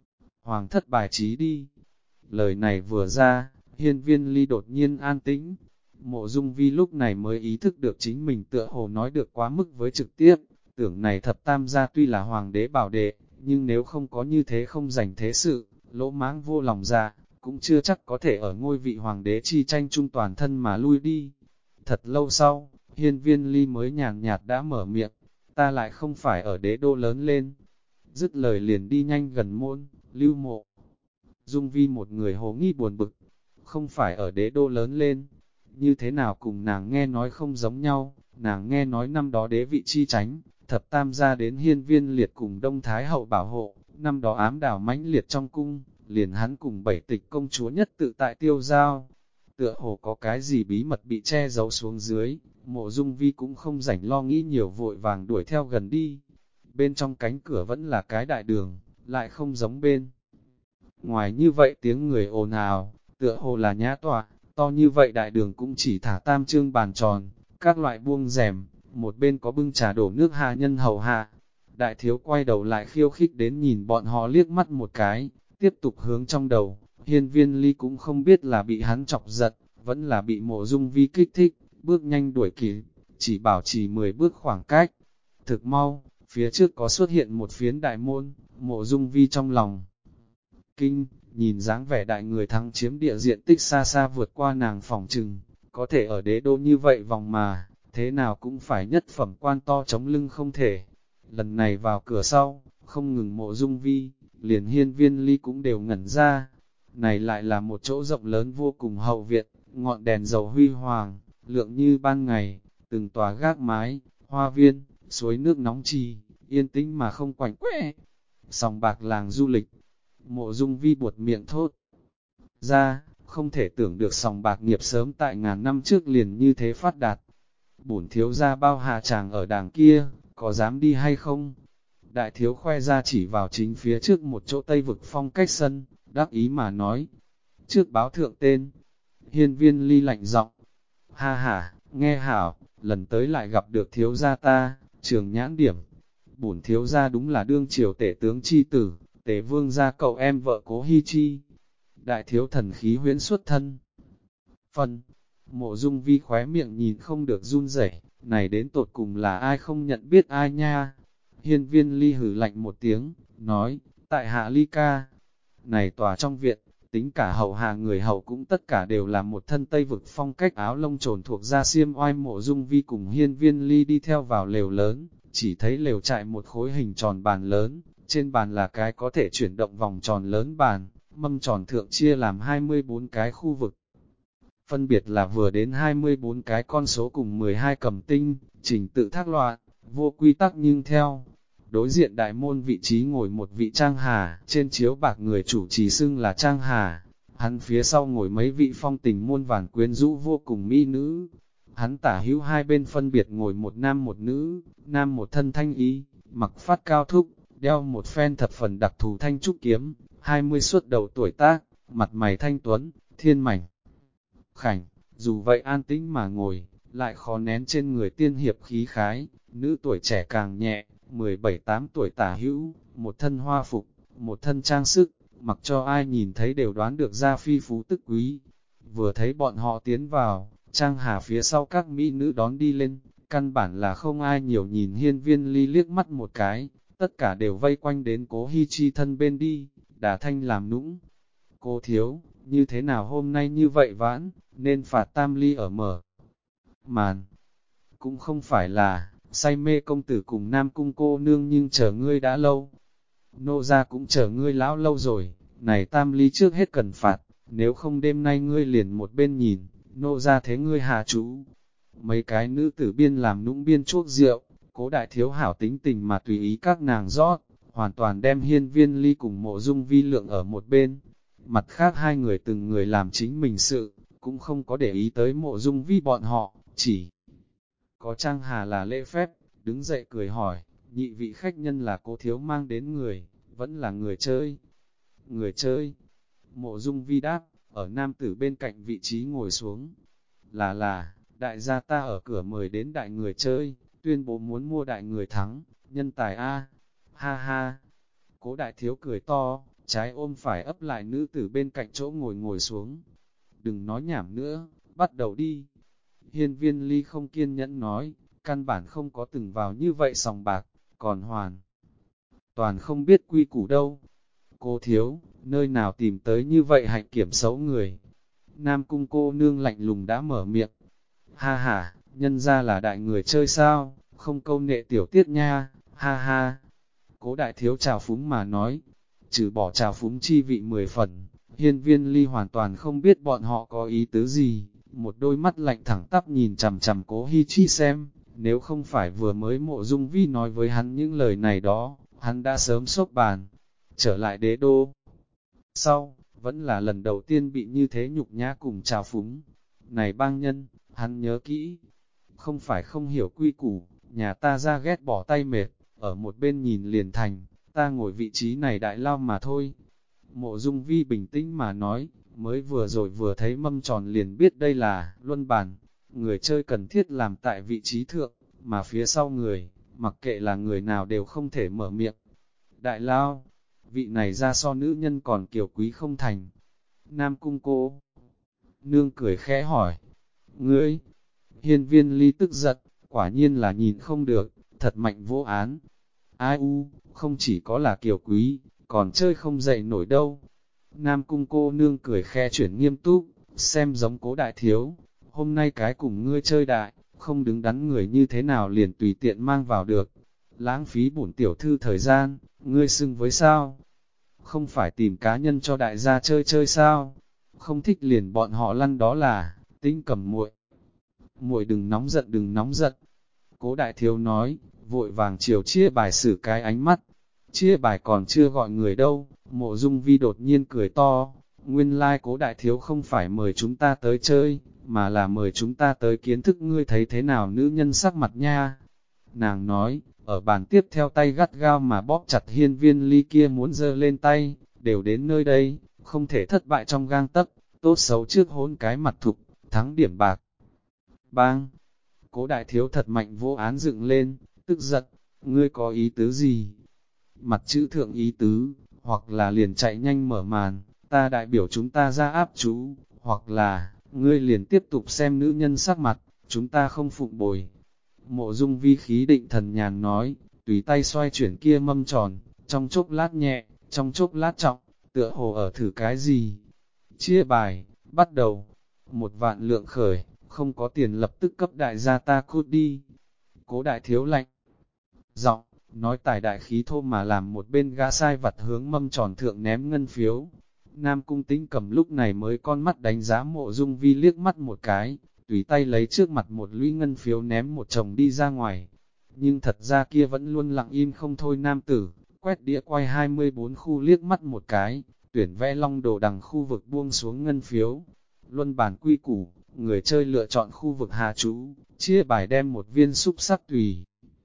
Hoàng thất bài trí đi. Lời này vừa ra, hiên viên ly đột nhiên an tĩnh. Mộ Dung Vi lúc này mới ý thức được chính mình tựa hồ nói được quá mức với trực tiếp, tưởng này thập tam gia tuy là hoàng đế bảo đệ, nhưng nếu không có như thế không dành thế sự, lỗ mãng vô lòng dạ, cũng chưa chắc có thể ở ngôi vị hoàng đế chi tranh chung toàn thân mà lui đi. Thật lâu sau, hiên viên ly mới nhàn nhạt đã mở miệng, ta lại không phải ở đế đô lớn lên. Dứt lời liền đi nhanh gần môn, lưu Mộ Dung Vi một người hồ nghi buồn bực, không phải ở đế đô lớn lên, như thế nào cùng nàng nghe nói không giống nhau, nàng nghe nói năm đó đế vị chi tránh, thập tam gia đến hiên viên liệt cùng Đông Thái hậu bảo hộ, năm đó ám đảo mãnh liệt trong cung, liền hắn cùng bảy tịch công chúa nhất tự tại tiêu giao. Tựa hồ có cái gì bí mật bị che giấu xuống dưới, Mộ Dung Vi cũng không rảnh lo nghĩ nhiều, vội vàng đuổi theo gần đi. Bên trong cánh cửa vẫn là cái đại đường, lại không giống bên ngoài như vậy tiếng người ồn ào, tựa hồ là nhã tọa, to như vậy đại đường cũng chỉ thả tam trương bàn tròn, các loại buông rèm, một bên có bưng trà đổ nước hạ nhân hầu hạ. Đại thiếu quay đầu lại khiêu khích đến nhìn bọn họ liếc mắt một cái, tiếp tục hướng trong đầu, hiên viên ly cũng không biết là bị hắn chọc giận, vẫn là bị Mộ Dung Vi kích thích, bước nhanh đuổi kịp, chỉ bảo trì 10 bước khoảng cách. Thực mau, phía trước có xuất hiện một phiến đại môn, Mộ Dung Vi trong lòng kinh, nhìn dáng vẻ đại người thắng chiếm địa diện tích xa xa vượt qua nàng phòng trừng, có thể ở đế đô như vậy vòng mà, thế nào cũng phải nhất phẩm quan to chống lưng không thể. Lần này vào cửa sau, không ngừng Mộ Dung Vi, liền hiên viên ly cũng đều ngẩn ra. Này lại là một chỗ rộng lớn vô cùng hậu viện, ngọn đèn dầu huy hoàng, lượng như ban ngày, từng tòa gác mái, hoa viên, suối nước nóng trì, yên tĩnh mà không quạnh quẽ. Sòng bạc làng du lịch, Mộ Dung Vi buột miệng thốt ra, không thể tưởng được sòng bạc nghiệp sớm tại ngàn năm trước liền như thế phát đạt. Bổn thiếu gia bao hạ chàng ở đàng kia, có dám đi hay không? Đại thiếu khoe ra chỉ vào chính phía trước một chỗ tây vực phong cách sân, đắc ý mà nói. Trước báo thượng tên, hiên viên ly lạnh giọng, ha ha, nghe hảo, lần tới lại gặp được thiếu gia ta, trường nhãn điểm. Bổn thiếu gia đúng là đương triều tể tướng chi tử, tể vương gia cậu em vợ Cố Hi Chi. Đại thiếu thần khí huyễn xuất thân. Phần, Mộ Dung Vi khóe miệng nhìn không được run rẩy, này đến tột cùng là ai không nhận biết ai nha. Hiên viên ly hử lạnh một tiếng, nói, tại hạ ly ca. Này tòa trong viện, tính cả hậu hạ người hậu cũng tất cả đều là một thân tây vực phong cách áo lông trồn thuộc da xiêm oai. Mộ Dung Vi cùng hiên viên ly đi theo vào lều lớn, chỉ thấy lều trại một khối hình tròn bàn lớn, trên bàn là cái có thể chuyển động vòng tròn lớn bàn, mâm tròn thượng chia làm 24 cái khu vực. Phân biệt là vừa đến 24 cái con số cùng 12 cầm tinh, trình tự thác loạn, vô quy tắc nhưng theo. Đối diện đại môn vị trí ngồi một vị trang hà, trên chiếu bạc người chủ trì xưng là trang hà. Hắn phía sau ngồi mấy vị phong tình muôn vàn quyến rũ vô cùng mỹ nữ. Hắn tả hữu hai bên phân biệt ngồi một nam một nữ, nam một thân thanh ý, mặc phát cao thúc, đeo một phen thập phần đặc thù thanh trúc kiếm, 20 suốt đầu tuổi tác, mặt mày thanh tuấn, thiên mảnh. Khảnh, dù vậy an tĩnh mà ngồi, lại khó nén trên người tiên hiệp khí khái, nữ tuổi trẻ càng nhẹ, 17-8 tuổi tả hữu, một thân hoa phục, một thân trang sức, mặc cho ai nhìn thấy đều đoán được ra phi phú tức quý. Vừa thấy bọn họ tiến vào, Trang Hà phía sau các mỹ nữ đón đi lên, căn bản là không ai nhiều nhìn hiên viên ly liếc mắt một cái, tất cả đều vây quanh đến Cố Hi Chi thân bên đi, đả thanh làm nũng. Cô thiếu, như thế nào hôm nay như vậy vãn, nên phạt tam ly ở mở màn. Cũng không phải là, say mê công tử cùng nam cung cô nương nhưng chờ ngươi đã lâu. Nô gia cũng chờ ngươi lão lâu rồi, này tam ly trước hết cần phạt, nếu không đêm nay ngươi liền một bên nhìn, nô gia thế ngươi hạ chú. Mấy cái nữ tử biên làm nũng biên chuốc rượu, Cố đại thiếu hảo tính tình mà tùy ý các nàng rót, hoàn toàn đem hiên viên ly cùng Mộ Dung Vi lượng ở một bên. Mặt khác hai người từng người làm chính mình sự, cũng không có để ý tới Mộ Dung Vi bọn họ, chỉ có Trang Hà là lễ phép, đứng dậy cười hỏi, nhị vị khách nhân là Cố thiếu mang đến người, vẫn là người chơi. Người chơi, Mộ Dung Vi đáp, ở nam tử bên cạnh vị trí ngồi xuống. Là, đại gia ta ở cửa mời đến đại người chơi, tuyên bố muốn mua đại người thắng, nhân tài A, ha ha. Cố đại thiếu cười to, trái ôm phải ấp lại nữ tử bên cạnh chỗ ngồi ngồi xuống. Đừng nói nhảm nữa, bắt đầu đi. Hiên Viên Ly không kiên nhẫn nói, căn bản không có từng vào như vậy sòng bạc, còn hoàn toàn không biết quy củ đâu. Cô thiếu, nơi nào tìm tới như vậy hạnh kiểm xấu người. Nam cung cô nương lạnh lùng đã mở miệng. Ha ha, nhân ra là đại người chơi sao, không câu nệ tiểu tiết nha, ha ha. Cố đại thiếu trào phúng mà nói, trừ bỏ trào phúng chi vị 10 phần, Hiên Viên Ly hoàn toàn không biết bọn họ có ý tứ gì, một đôi mắt lạnh thẳng tắp nhìn chằm chằm Cố Hi Chi xem, nếu không phải vừa mới Mộ Dung Vi nói với hắn những lời này đó, hắn đã sớm xốp bàn, trở lại đế đô. Sau, vẫn là lần đầu tiên bị như thế nhục nhã cùng trào phúng. Này bang nhân, hắn nhớ kỹ, không phải không hiểu quy củ, nhà ta ra ghét bỏ tay mệt, ở một bên nhìn liền thành, ta ngồi vị trí này đại lao mà thôi. Mộ Dung Vi bình tĩnh mà nói, mới vừa rồi vừa thấy mâm tròn liền biết đây là luân bàn, người chơi cần thiết làm tại vị trí thượng, mà phía sau người, mặc kệ là người nào đều không thể mở miệng. Đại lao, vị này ra so nữ nhân còn kiều quý không thành. Nam cung cô nương cười khẽ hỏi, ngươi, Hiên Viên Ly tức giận, quả nhiên là nhìn không được, thật mạnh vô án. Ai u, không chỉ có là kiều quý, còn chơi không dậy nổi đâu. Nam cung cô nương cười khe chuyển nghiêm túc, xem giống Cố đại thiếu, hôm nay cái cùng ngươi chơi đại, không đứng đắn người như thế nào liền tùy tiện mang vào được. Lãng phí bổn tiểu thư thời gian, ngươi xưng với sao? Không phải tìm cá nhân cho đại gia chơi chơi sao? Không thích liền bọn họ lăn đó là, Tinh Cẩm muội. Muội đừng nóng giận đừng nóng giận. Cố đại thiếu nói, vội vàng chiều chia bài xử cái ánh mắt. Chia bài còn chưa gọi người đâu, Mộ Dung Vi đột nhiên cười to. Nguyên lai Cố đại thiếu không phải mời chúng ta tới chơi, mà là mời chúng ta tới kiến thức ngươi thấy thế nào nữ nhân sắc mặt nha. Nàng nói, ở bàn tiếp theo tay gắt gao mà bóp chặt Hiên Viên Ly kia muốn giơ lên tay, đều đến nơi đây, không thể thất bại trong gang tấc, tốt xấu trước hôn cái mặt thục, thắng điểm bạc. Bang! Cố đại thiếu thật mạnh vô án dựng lên, tức giận, ngươi có ý tứ gì? Mặt chữ thượng ý tứ, hoặc là liền chạy nhanh mở màn, ta đại biểu chúng ta ra áp chú, hoặc là, ngươi liền tiếp tục xem nữ nhân sắc mặt, chúng ta không phụng bồi. Mộ Dung Vi khí định thần nhàn nói, tùy tay xoay chuyển kia mâm tròn, trong chốc lát nhẹ, trong chốc lát trọng, tựa hồ ở thử cái gì. Chia bài, bắt đầu, 1.000.000 lượng khởi, không có tiền lập tức cấp đại gia ta cút đi. Cố đại thiếu lạnh, giọng, nói tài đại khí thô mà làm một bên gã sai vặt hướng mâm tròn thượng ném ngân phiếu. Nam cung Tĩnh cầm lúc này mới con mắt đánh giá Mộ Dung Vi liếc mắt một cái, tùy tay lấy trước mặt một lũy ngân phiếu ném một chồng đi ra ngoài. Nhưng thật ra kia vẫn luôn lặng im không thôi nam tử, quét đĩa quay 24 khu liếc mắt một cái, tuyển vẽ long đồ đằng khu vực buông xuống ngân phiếu. Luân bản quy củ, người chơi lựa chọn khu vực hà chú, chia bài đem một viên xúc sắc tùy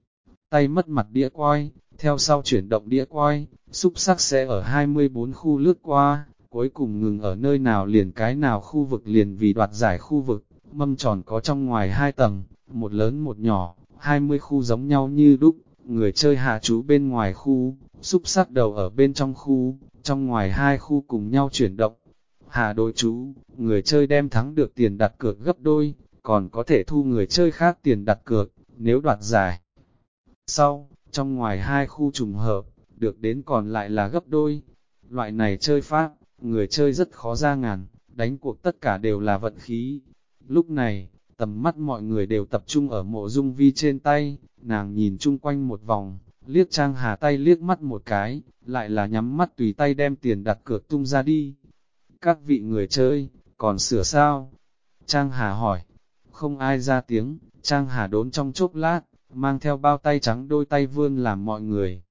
tay mất mặt đĩa quay, theo sau chuyển động đĩa quay, xúc sắc sẽ ở 24 khu lướt qua, cuối cùng ngừng ở nơi nào liền cái nào khu vực liền vì đoạt giải khu vực. Mâm tròn có trong ngoài 2 tầng, một lớn một nhỏ, 20 khu giống nhau như đúc, người chơi hạ chú bên ngoài khu, xúc sắc đầu ở bên trong ngoài 2 khu cùng nhau chuyển động. Hạ đối chú, người chơi đem thắng được tiền đặt cược gấp đôi, còn có thể thu người chơi khác tiền đặt cược, nếu đoạt giải. Sau, trong ngoài 2 khu trùng hợp, được đến còn lại là gấp đôi. Loại này chơi pháp, người chơi rất khó ra ngàn, đánh cuộc tất cả đều là vận khí. Lúc này, tầm mắt mọi người đều tập trung ở Mộ Dung Vi trên tay, nàng nhìn chung quanh một vòng, liếc Trang Hà tay liếc mắt một cái, lại là nhắm mắt tùy tay đem tiền đặt cược tung ra đi. Các vị người chơi, còn sửa sao? Trang Hà hỏi, không ai ra tiếng, Trang Hà đốn trong chốc lát, mang theo bao tay trắng đôi tay vươn làm mọi người.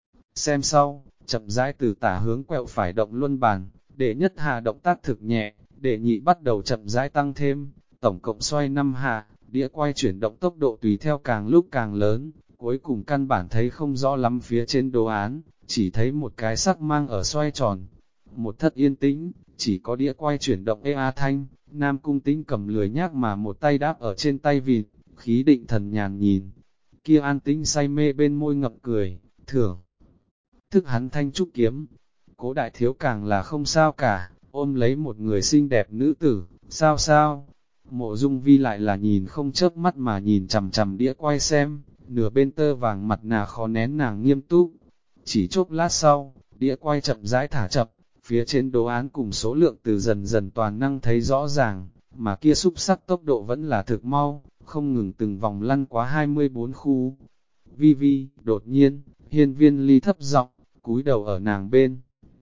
Xem sau, chậm rãi từ tả hướng quẹo phải động luân bàn, để nhất hạ động tác thực nhẹ, để nhị bắt đầu chậm rãi tăng thêm, tổng cộng xoay 5 hạ, đĩa quay chuyển động tốc độ tùy theo càng lúc càng lớn, cuối cùng căn bản thấy không rõ lắm phía trên đồ án, chỉ thấy một cái sắc mang ở xoay tròn. Một thất yên tĩnh, chỉ có đĩa quay chuyển động ea thanh, Nam Cung Tĩnh cầm lười nhác mà một tay đáp ở trên tay vịt, khí định thần nhàn nhìn. Kia An Tĩnh say mê bên môi ngậm cười, thưởng thức hắn thanh trúc kiếm. Cố Đại Thiếu càng là không sao cả, ôm lấy một người xinh đẹp nữ tử, sao sao? Mộ Dung Vi lại là nhìn không chớp mắt mà nhìn chằm chằm đĩa quay xem, nửa bên tơ vàng mặt nà khó nén nàng nghiêm túc. Chỉ chốc lát sau, đĩa quay chậm rãi thả chậm, phía trên đồ án cùng số lượng từ dần dần toàn năng thấy rõ ràng, mà kia xúc sắc tốc độ vẫn là thực mau, không ngừng từng vòng lăn quá 24 khu. Vi Vi, đột nhiên, Hiên Viên Ly thấp giọng, cúi đầu ở nàng bên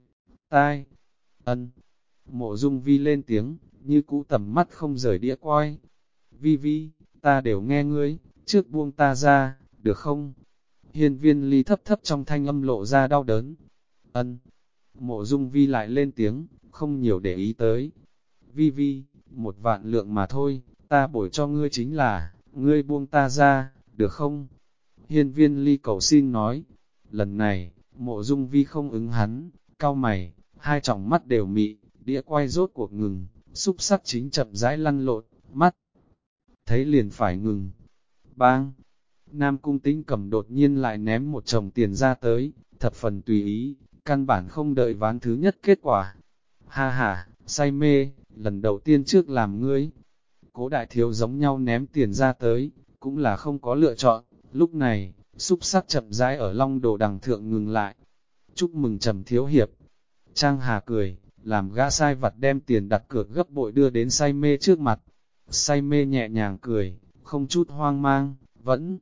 tai. Ân. Mộ Dung Vi lên tiếng, như cũ tầm mắt không rời đĩa quay. Vi Vi, ta đều nghe ngươi, trước buông ta ra, được không? Hiên Viên Ly thấp thấp trong thanh âm lộ ra đau đớn. Ân. Mộ Dung Vi lại lên tiếng, không nhiều để ý tới. Vi Vi, 1.000.000 lượng mà thôi, ta bồi cho ngươi chính là, ngươi buông ta ra, được không? Hiên Viên Ly cầu xin nói. Lần này, Mộ Dung Vi không ứng hắn, cau mày, hai tròng mắt đều mị, đĩa quay rốt cuộc ngừng, xúc sắc chính chậm rãi lăn lộn, mắt thấy liền phải ngừng. Bang! Nam Cung Tĩnh cầm đột nhiên lại ném một chồng tiền ra tới, thập phần tùy ý, căn bản không đợi ván thứ nhất kết quả. Ha ha, say mê, lần đầu tiên trước làm ngươi. Cố Đại Thiếu giống nhau ném tiền ra tới, cũng là không có lựa chọn, lúc này, xúc sắc chậm rãi ở long đồ đằng thượng ngừng lại. Chúc mừng Trầm Thiếu Hiệp. Trang Hà cười, làm gã sai vặt đem tiền đặt cược gấp bội đưa đến say mê trước mặt. Say mê nhẹ nhàng cười, không chút hoang mang, vẫn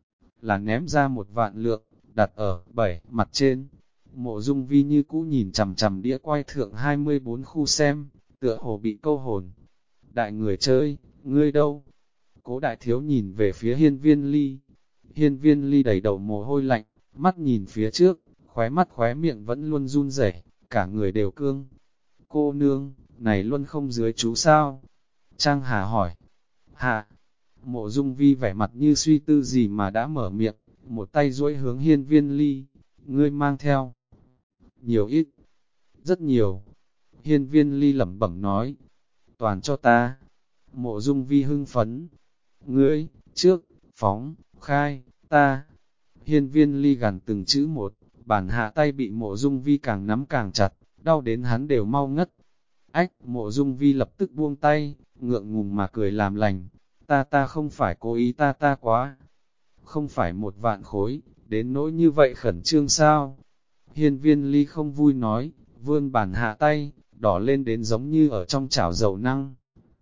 là ném ra 1.000.000 lượng, đặt ở 7 mặt trên. Mộ Dung Vi như cũ nhìn chằm chằm đĩa quay thượng 24 khu xem, tựa hồ bị câu hồn. Đại người chơi, ngươi đâu? Cố Đại Thiếu nhìn về phía Hiên Viên Ly. Hiên Viên Ly đầy đầu mồ hôi lạnh, mắt nhìn phía trước, khóe miệng vẫn luôn run rẩy, cả người đều cương. Cô nương, này luôn không dưới chú sao? Trang Hà hỏi. Hà. Mộ Dung Vi vẻ mặt như suy tư gì mà đã mở miệng, một tay duỗi hướng Hiên Viên Ly. Ngươi mang theo. Nhiều ít. Rất nhiều. Hiên Viên Ly lẩm bẩm nói. Toàn cho ta. Mộ Dung Vi hưng phấn. Ngươi, trước, phóng, khai, ta. Hiên Viên Ly gằn từng chữ một, bản hạ tay bị Mộ Dung Vi càng nắm càng chặt, đau đến hắn đều mau ngất. Ách, Mộ Dung Vi lập tức buông tay, ngượng ngùng mà cười làm lành. Ta không phải cố ý ta quá. Không phải 1.000.000 khối, đến nỗi như vậy khẩn trương sao? Hiên Viên Ly không vui nói, vươn bản hạ tay, đỏ lên đến giống như ở trong chảo dầu năng.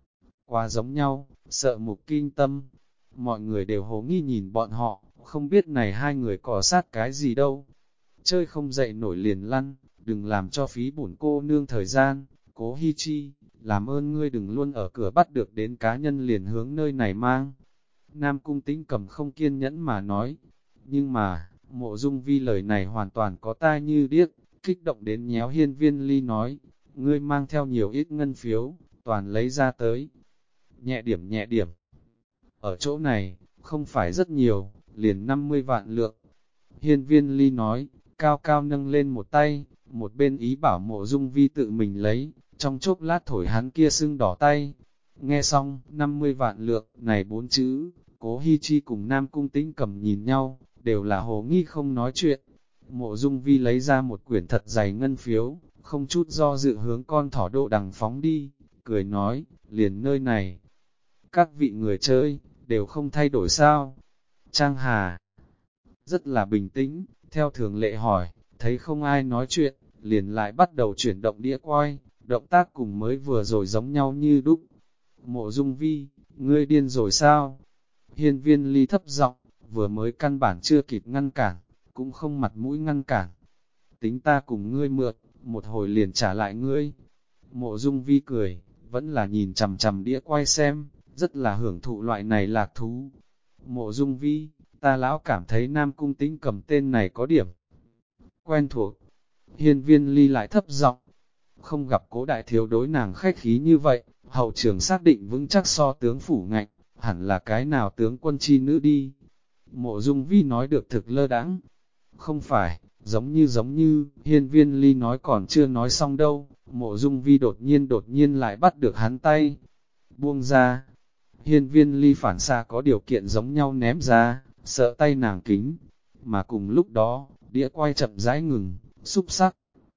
Quá giống nhau, sợ mục kinh tâm. Mọi người đều hồ nghi nhìn bọn họ, không biết này hai người cỏ sát cái gì đâu. Chơi không dậy nổi liền lăn, đừng làm cho phí bổn cô nương thời gian. Cố Hi Chi, làm ơn ngươi đừng luôn ở cửa bắt được đến cá nhân liền hướng nơi này mang. Nam Cung Tĩnh cầm không kiên nhẫn mà nói. Nhưng mà, Mộ Dung Vi lời này hoàn toàn có tai như điếc, kích động đến nhéo Hiên Viên Ly nói, ngươi mang theo nhiều ít ngân phiếu, toàn lấy ra tới. Nhẹ điểm. Ở chỗ này, không phải rất nhiều, liền 50.000.000 lượng. Hiên Viên Ly nói, cao cao nâng lên một tay, một bên ý bảo Mộ Dung Vi tự mình lấy, trong chốc lát thổi hắn kia sưng đỏ tay. Nghe xong, 50.000.000 lượng, này 4 chữ, Cố Hi Chi cùng Nam Cung Tĩnh cầm nhìn nhau, đều là hồ nghi không nói chuyện. Mộ Dung Vi lấy ra một quyển thật dày ngân phiếu, không chút do dự hướng con thỏ độ đằng phóng đi, cười nói, liền nơi này. Các vị người chơi, đều không thay đổi sao? Trang Hà rất là bình tĩnh, theo thường lệ hỏi, thấy không ai nói chuyện, liền lại bắt đầu chuyển động đĩa quay, động tác cùng mới vừa rồi giống nhau như đúc. Mộ Dung Vi, ngươi điên rồi sao? Hiên Viên Ly thấp giọng, vừa mới căn bản chưa kịp ngăn cản, cũng không mặt mũi ngăn cản. Tính ta cùng ngươi mượn, một hồi liền trả lại ngươi. Mộ Dung Vi cười, vẫn là nhìn chằm chằm đĩa quay xem, rất là hưởng thụ loại này lạc thú. Mộ Dung Vi, ta lão cảm thấy Nam Cung Tĩnh cầm tên này có điểm quen thuộc. Hiên Viên Ly lại thấp giọng, không gặp Cố Đại Thiếu đối nàng khách khí như vậy, hậu trường xác định vững chắc so tướng phủ ngạnh, hẳn là cái nào tướng quân chi nữ đi. Mộ Dung Vi nói được thực lơ đãng. Không phải, giống như, Hiên Viên Ly nói còn chưa nói xong đâu, Mộ Dung Vi đột nhiên lại bắt được hắn tay. buông ra. Hiên Viên Ly phản xạ có điều kiện giống nhau ném ra, sợ tay nàng kính. Mà cùng lúc đó, đĩa quay chậm rãi ngừng, xúc sắc.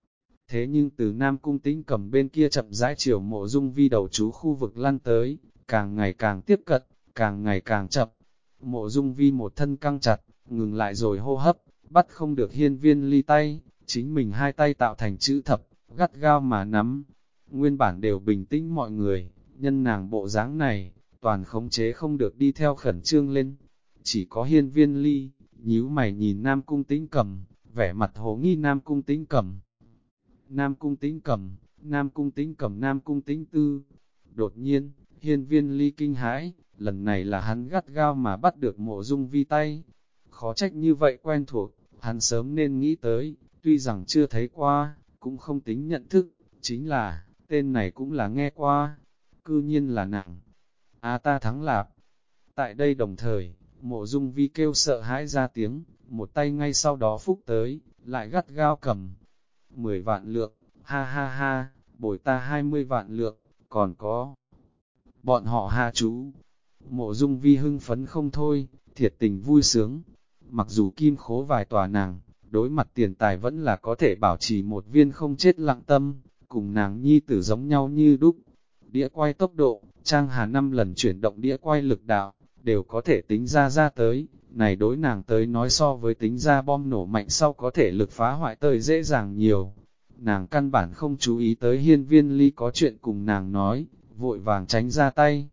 Thế nhưng từ Nam Cung Tĩnh Cầm bên kia chậm rãi chiều Mộ Dung Vi đầu chú khu vực lăn tới, càng ngày càng tiếp cận, càng ngày càng chậm. Mộ Dung Vi một thân căng chặt, ngừng lại rồi hô hấp, bắt không được Hiên Viên Ly tay, chính mình hai tay tạo thành chữ thập, gắt gao mà nắm. Nguyên bản đều bình tĩnh mọi người, nhân nàng bộ dáng này, toàn khống chế không được đi theo khẩn trương lên. Chỉ có Hiên Viên Ly, nhíu mày nhìn Nam Cung Tĩnh Cầm, vẻ mặt hồ nghi Nam Cung Tĩnh Cầm. Nam Cung Tĩnh Cầm, Nam Cung Tĩnh Cầm, Nam Cung Tĩnh Tư. Đột nhiên, Hiên Viên Ly kinh hãi, lần này là hắn gắt gao mà bắt được Mộ Dung Vi tay. Khó trách như vậy quen thuộc, hắn sớm nên nghĩ tới, tuy rằng chưa thấy qua, cũng không tính nhận thức, chính là, tên này cũng là nghe qua, cư nhiên là nàng. Ta thắng lạp. Tại đây đồng thời, Mộ Dung Vi kêu sợ hãi ra tiếng, một tay ngay sau đó phúc tới, lại gắt gao cầm. 10 vạn lượng, ha ha ha, bồi ta 20 vạn lượng, còn có bọn họ ha chú. Mộ Dung Vi hưng phấn không thôi, thiệt tình vui sướng. Mặc dù kim khố vài tòa nàng, đối mặt tiền tài vẫn là có thể bảo trì một viên không chết lặng tâm, cùng nàng nhi tử giống nhau như đúc. Đĩa quay tốc độ, Trang Hà 5 lần chuyển động đĩa quay lực đạo, đều có thể tính ra tới, này đối nàng tới nói so với tính ra bom nổ mạnh sau có thể lực phá hoại tới dễ dàng nhiều. Nàng căn bản không chú ý tới Hiên Viên Ly có chuyện cùng nàng nói, vội vàng tránh ra tay.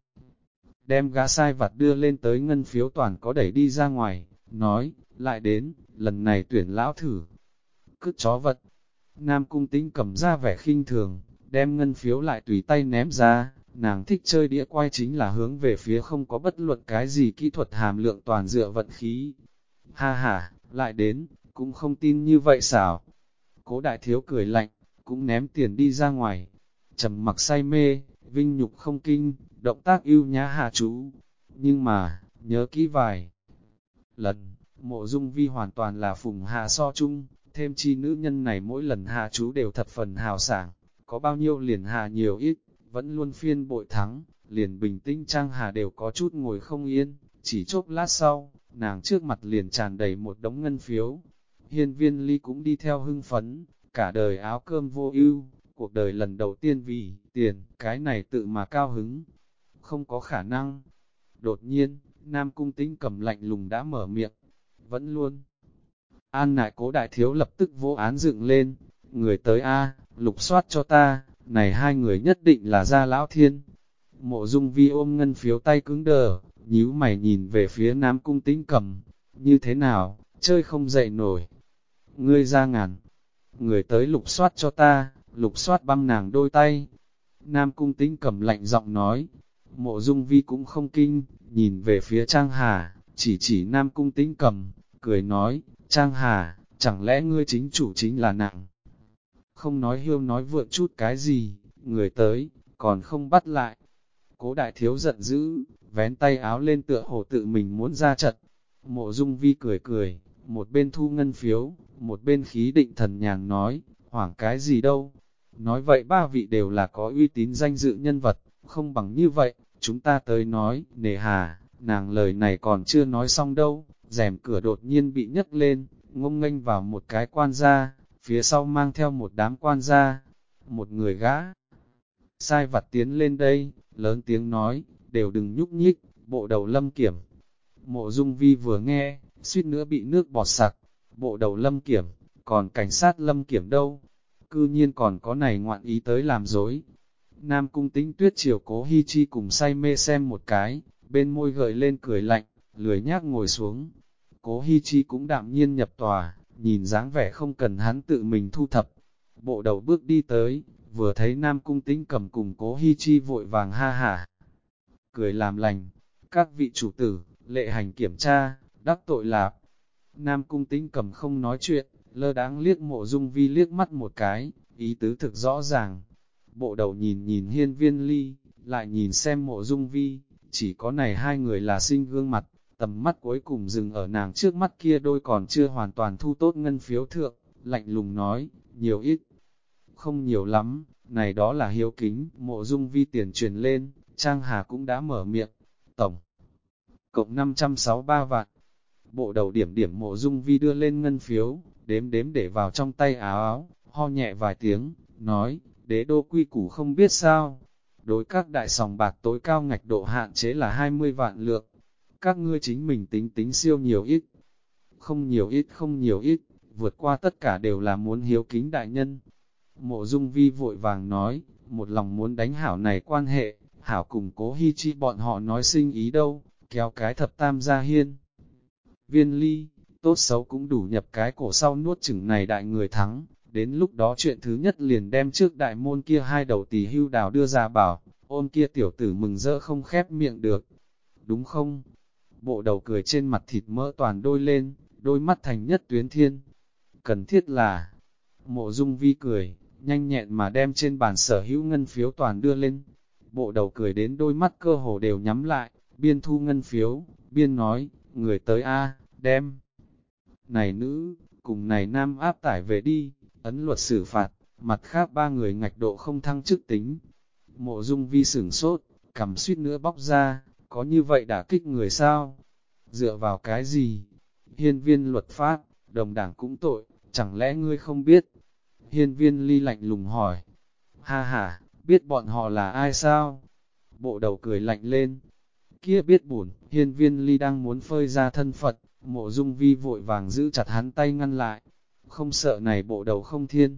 Đem gã sai vặt đưa lên tới ngân phiếu toàn có đẩy đi ra ngoài, nói, lại đến, lần này tuyển lão thử. Cứt chó vật, Nam Cung Tĩnh cầm ra vẻ khinh thường, đem ngân phiếu lại tùy tay ném ra, nàng thích chơi đĩa quay chính là hướng về phía không có bất luận cái gì kỹ thuật hàm lượng toàn dựa vận khí. Ha ha, lại đến, cũng không tin như vậy xảo. Cố Đại Thiếu cười lạnh, cũng ném tiền đi ra ngoài. Trầm mặc say mê, vinh nhục không kinh, động tác ưu nhã hạ chú. Nhưng mà, nhớ kỹ vài lần, Mộ Dung Vi hoàn toàn là phùng hạ so chung, thêm chi nữ nhân này mỗi lần hạ chú đều thập phần hào sảng, có bao nhiêu liền hạ nhiều ít, vẫn luôn phiên bội thắng, liền bình tĩnh Trang Hà đều có chút ngồi không yên, chỉ chốc lát sau, nàng trước mặt liền tràn đầy một đống ngân phiếu. Hiên Viên Ly cũng đi theo hưng phấn, cả đời áo cơm vô ưu, cuộc đời lần đầu tiên vì tiền, cái này tự mà cao hứng. Không có khả năng. Đột nhiên, Nam Cung Tĩnh cầm lạnh lùng đã mở miệng, vẫn luôn. An nại Cố Đại Thiếu lập tức vô án dựng lên, người tới A, lục soát cho ta, này hai người nhất định là gia lão thiên. Mộ Dung Vi ôm ngân phiếu tay cứng đờ, nhíu mày nhìn về phía Nam Cung Tĩnh cầm, như thế nào, chơi không dậy nổi. Ngươi ra ngàn, người tới lục soát cho ta, lục soát băm nàng đôi tay. Nam Cung Tĩnh cầm lạnh giọng nói, Mộ Dung Vi cũng không kinh, nhìn về phía Trang Hà, chỉ Nam Cung Tĩnh cầm, cười nói, Trang Hà, chẳng lẽ ngươi chính chủ chính là nàng? Không nói hiêu nói vượt chút cái gì, người tới, còn không bắt lại. Cố Đại Thiếu giận dữ, vén tay áo lên tựa hồ tự mình muốn ra trận. Mộ Dung Vi cười cười, một bên thu ngân phiếu, một bên khí định thần nhàn nói, hoảng cái gì đâu. Nói vậy ba vị đều là có uy tín danh dự nhân vật, không bằng như vậy, chúng ta tới nói, nề hà, nàng lời này còn chưa nói xong đâu, rèm cửa đột nhiên bị nhấc lên, ngông nghênh vào một cái quan gia, phía sau mang theo một đám quan gia, một người gã. Sai vặt tiến lên đây, lớn tiếng nói, đều đừng nhúc nhích, bộ đầu Lâm Kiểm. Mộ Dung Vi vừa nghe, suýt nữa bị nước bọt sặc, bộ đầu Lâm Kiểm, còn cảnh sát Lâm Kiểm đâu? Cư nhiên còn có này ngoạn ý tới làm dối. Nam Cung Tĩnh Tuyết chiều Cố Hi Chi cùng say mê xem một cái, bên môi gợi lên cười lạnh, lười nhác ngồi xuống. Cố Hi Chi cũng đạm nhiên nhập tòa, nhìn dáng vẻ không cần hắn tự mình thu thập. Bộ đầu bước đi tới, vừa thấy Nam Cung Tĩnh cầm cùng Cố Hi Chi vội vàng ha hả. Cười làm lành, các vị chủ tử, lệ hành kiểm tra, đắc tội lạp. Nam Cung Tĩnh cầm không nói chuyện, lơ đãng liếc Mộ Dung Vi liếc mắt một cái, ý tứ thực rõ ràng. Bộ đầu nhìn nhìn Hiên Viên Ly, lại nhìn xem Mộ Dung Vi, chỉ có này hai người là sinh gương mặt, tầm mắt cuối cùng dừng ở nàng trước mắt kia đôi còn chưa hoàn toàn thu tốt ngân phiếu thượng, lạnh lùng nói, nhiều ít, không nhiều lắm, này đó là hiếu kính. Mộ Dung Vi tiền truyền lên, Trang Hà cũng đã mở miệng, tổng cộng 563 vạn. Bộ đầu điểm điểm Mộ Dung Vi đưa lên ngân phiếu, đếm đếm để vào trong tay áo, ho nhẹ vài tiếng, nói, đế đô quy củ không biết sao. Đối các đại sòng bạc tối cao ngạch độ hạn chế là 20 vạn lượng. Các ngươi chính mình tính tính siêu nhiều ít. Không nhiều ít, không nhiều ít, vượt qua tất cả đều là muốn hiếu kính đại nhân. Mộ Dung Vi vội vàng nói, một lòng muốn đánh hảo này quan hệ, hảo cùng Cố Hi Chi bọn họ nói sinh ý đâu, kéo cái thập tam gia hiên. Viên ly, tốt xấu cũng đủ nhập cái cổ sau nuốt chửng này đại người thắng, đến lúc đó chuyện thứ nhất liền đem trước đại môn kia hai đầu tỷ hưu đào đưa ra bảo, ôm kia tiểu tử mừng rỡ không khép miệng được. Đúng không? Bộ đầu cười trên mặt thịt mỡ toàn đôi lên, đôi mắt thành nhất tuyến thiên. Cần thiết là, Mộ Dung Vi cười, nhanh nhẹn mà đem trên bàn sở hữu ngân phiếu toàn đưa lên. Bộ đầu cười đến đôi mắt cơ hồ đều nhắm lại, biên thu ngân phiếu, biên nói, người tới A, đem. Này nữ, cùng này nam áp tải về đi, ấn luật xử phạt, mặt khác ba người ngạch độ không thăng chức tính. Mộ Dung Vi sửng sốt, cầm suýt nữa bóc ra, có như vậy đã kích người sao? Dựa vào cái gì? Hiên viên luật pháp, đồng đảng cũng tội, chẳng lẽ ngươi không biết? Hiên viên ly lạnh lùng hỏi. Ha ha, biết bọn họ là ai sao? Bộ đầu cười lạnh lên. Kia biết bùn, hiên viên ly đang muốn phơi ra thân Phật, Mộ Dung Vi vội vàng giữ chặt hắn tay ngăn lại. Không sợ này bộ đầu không thiên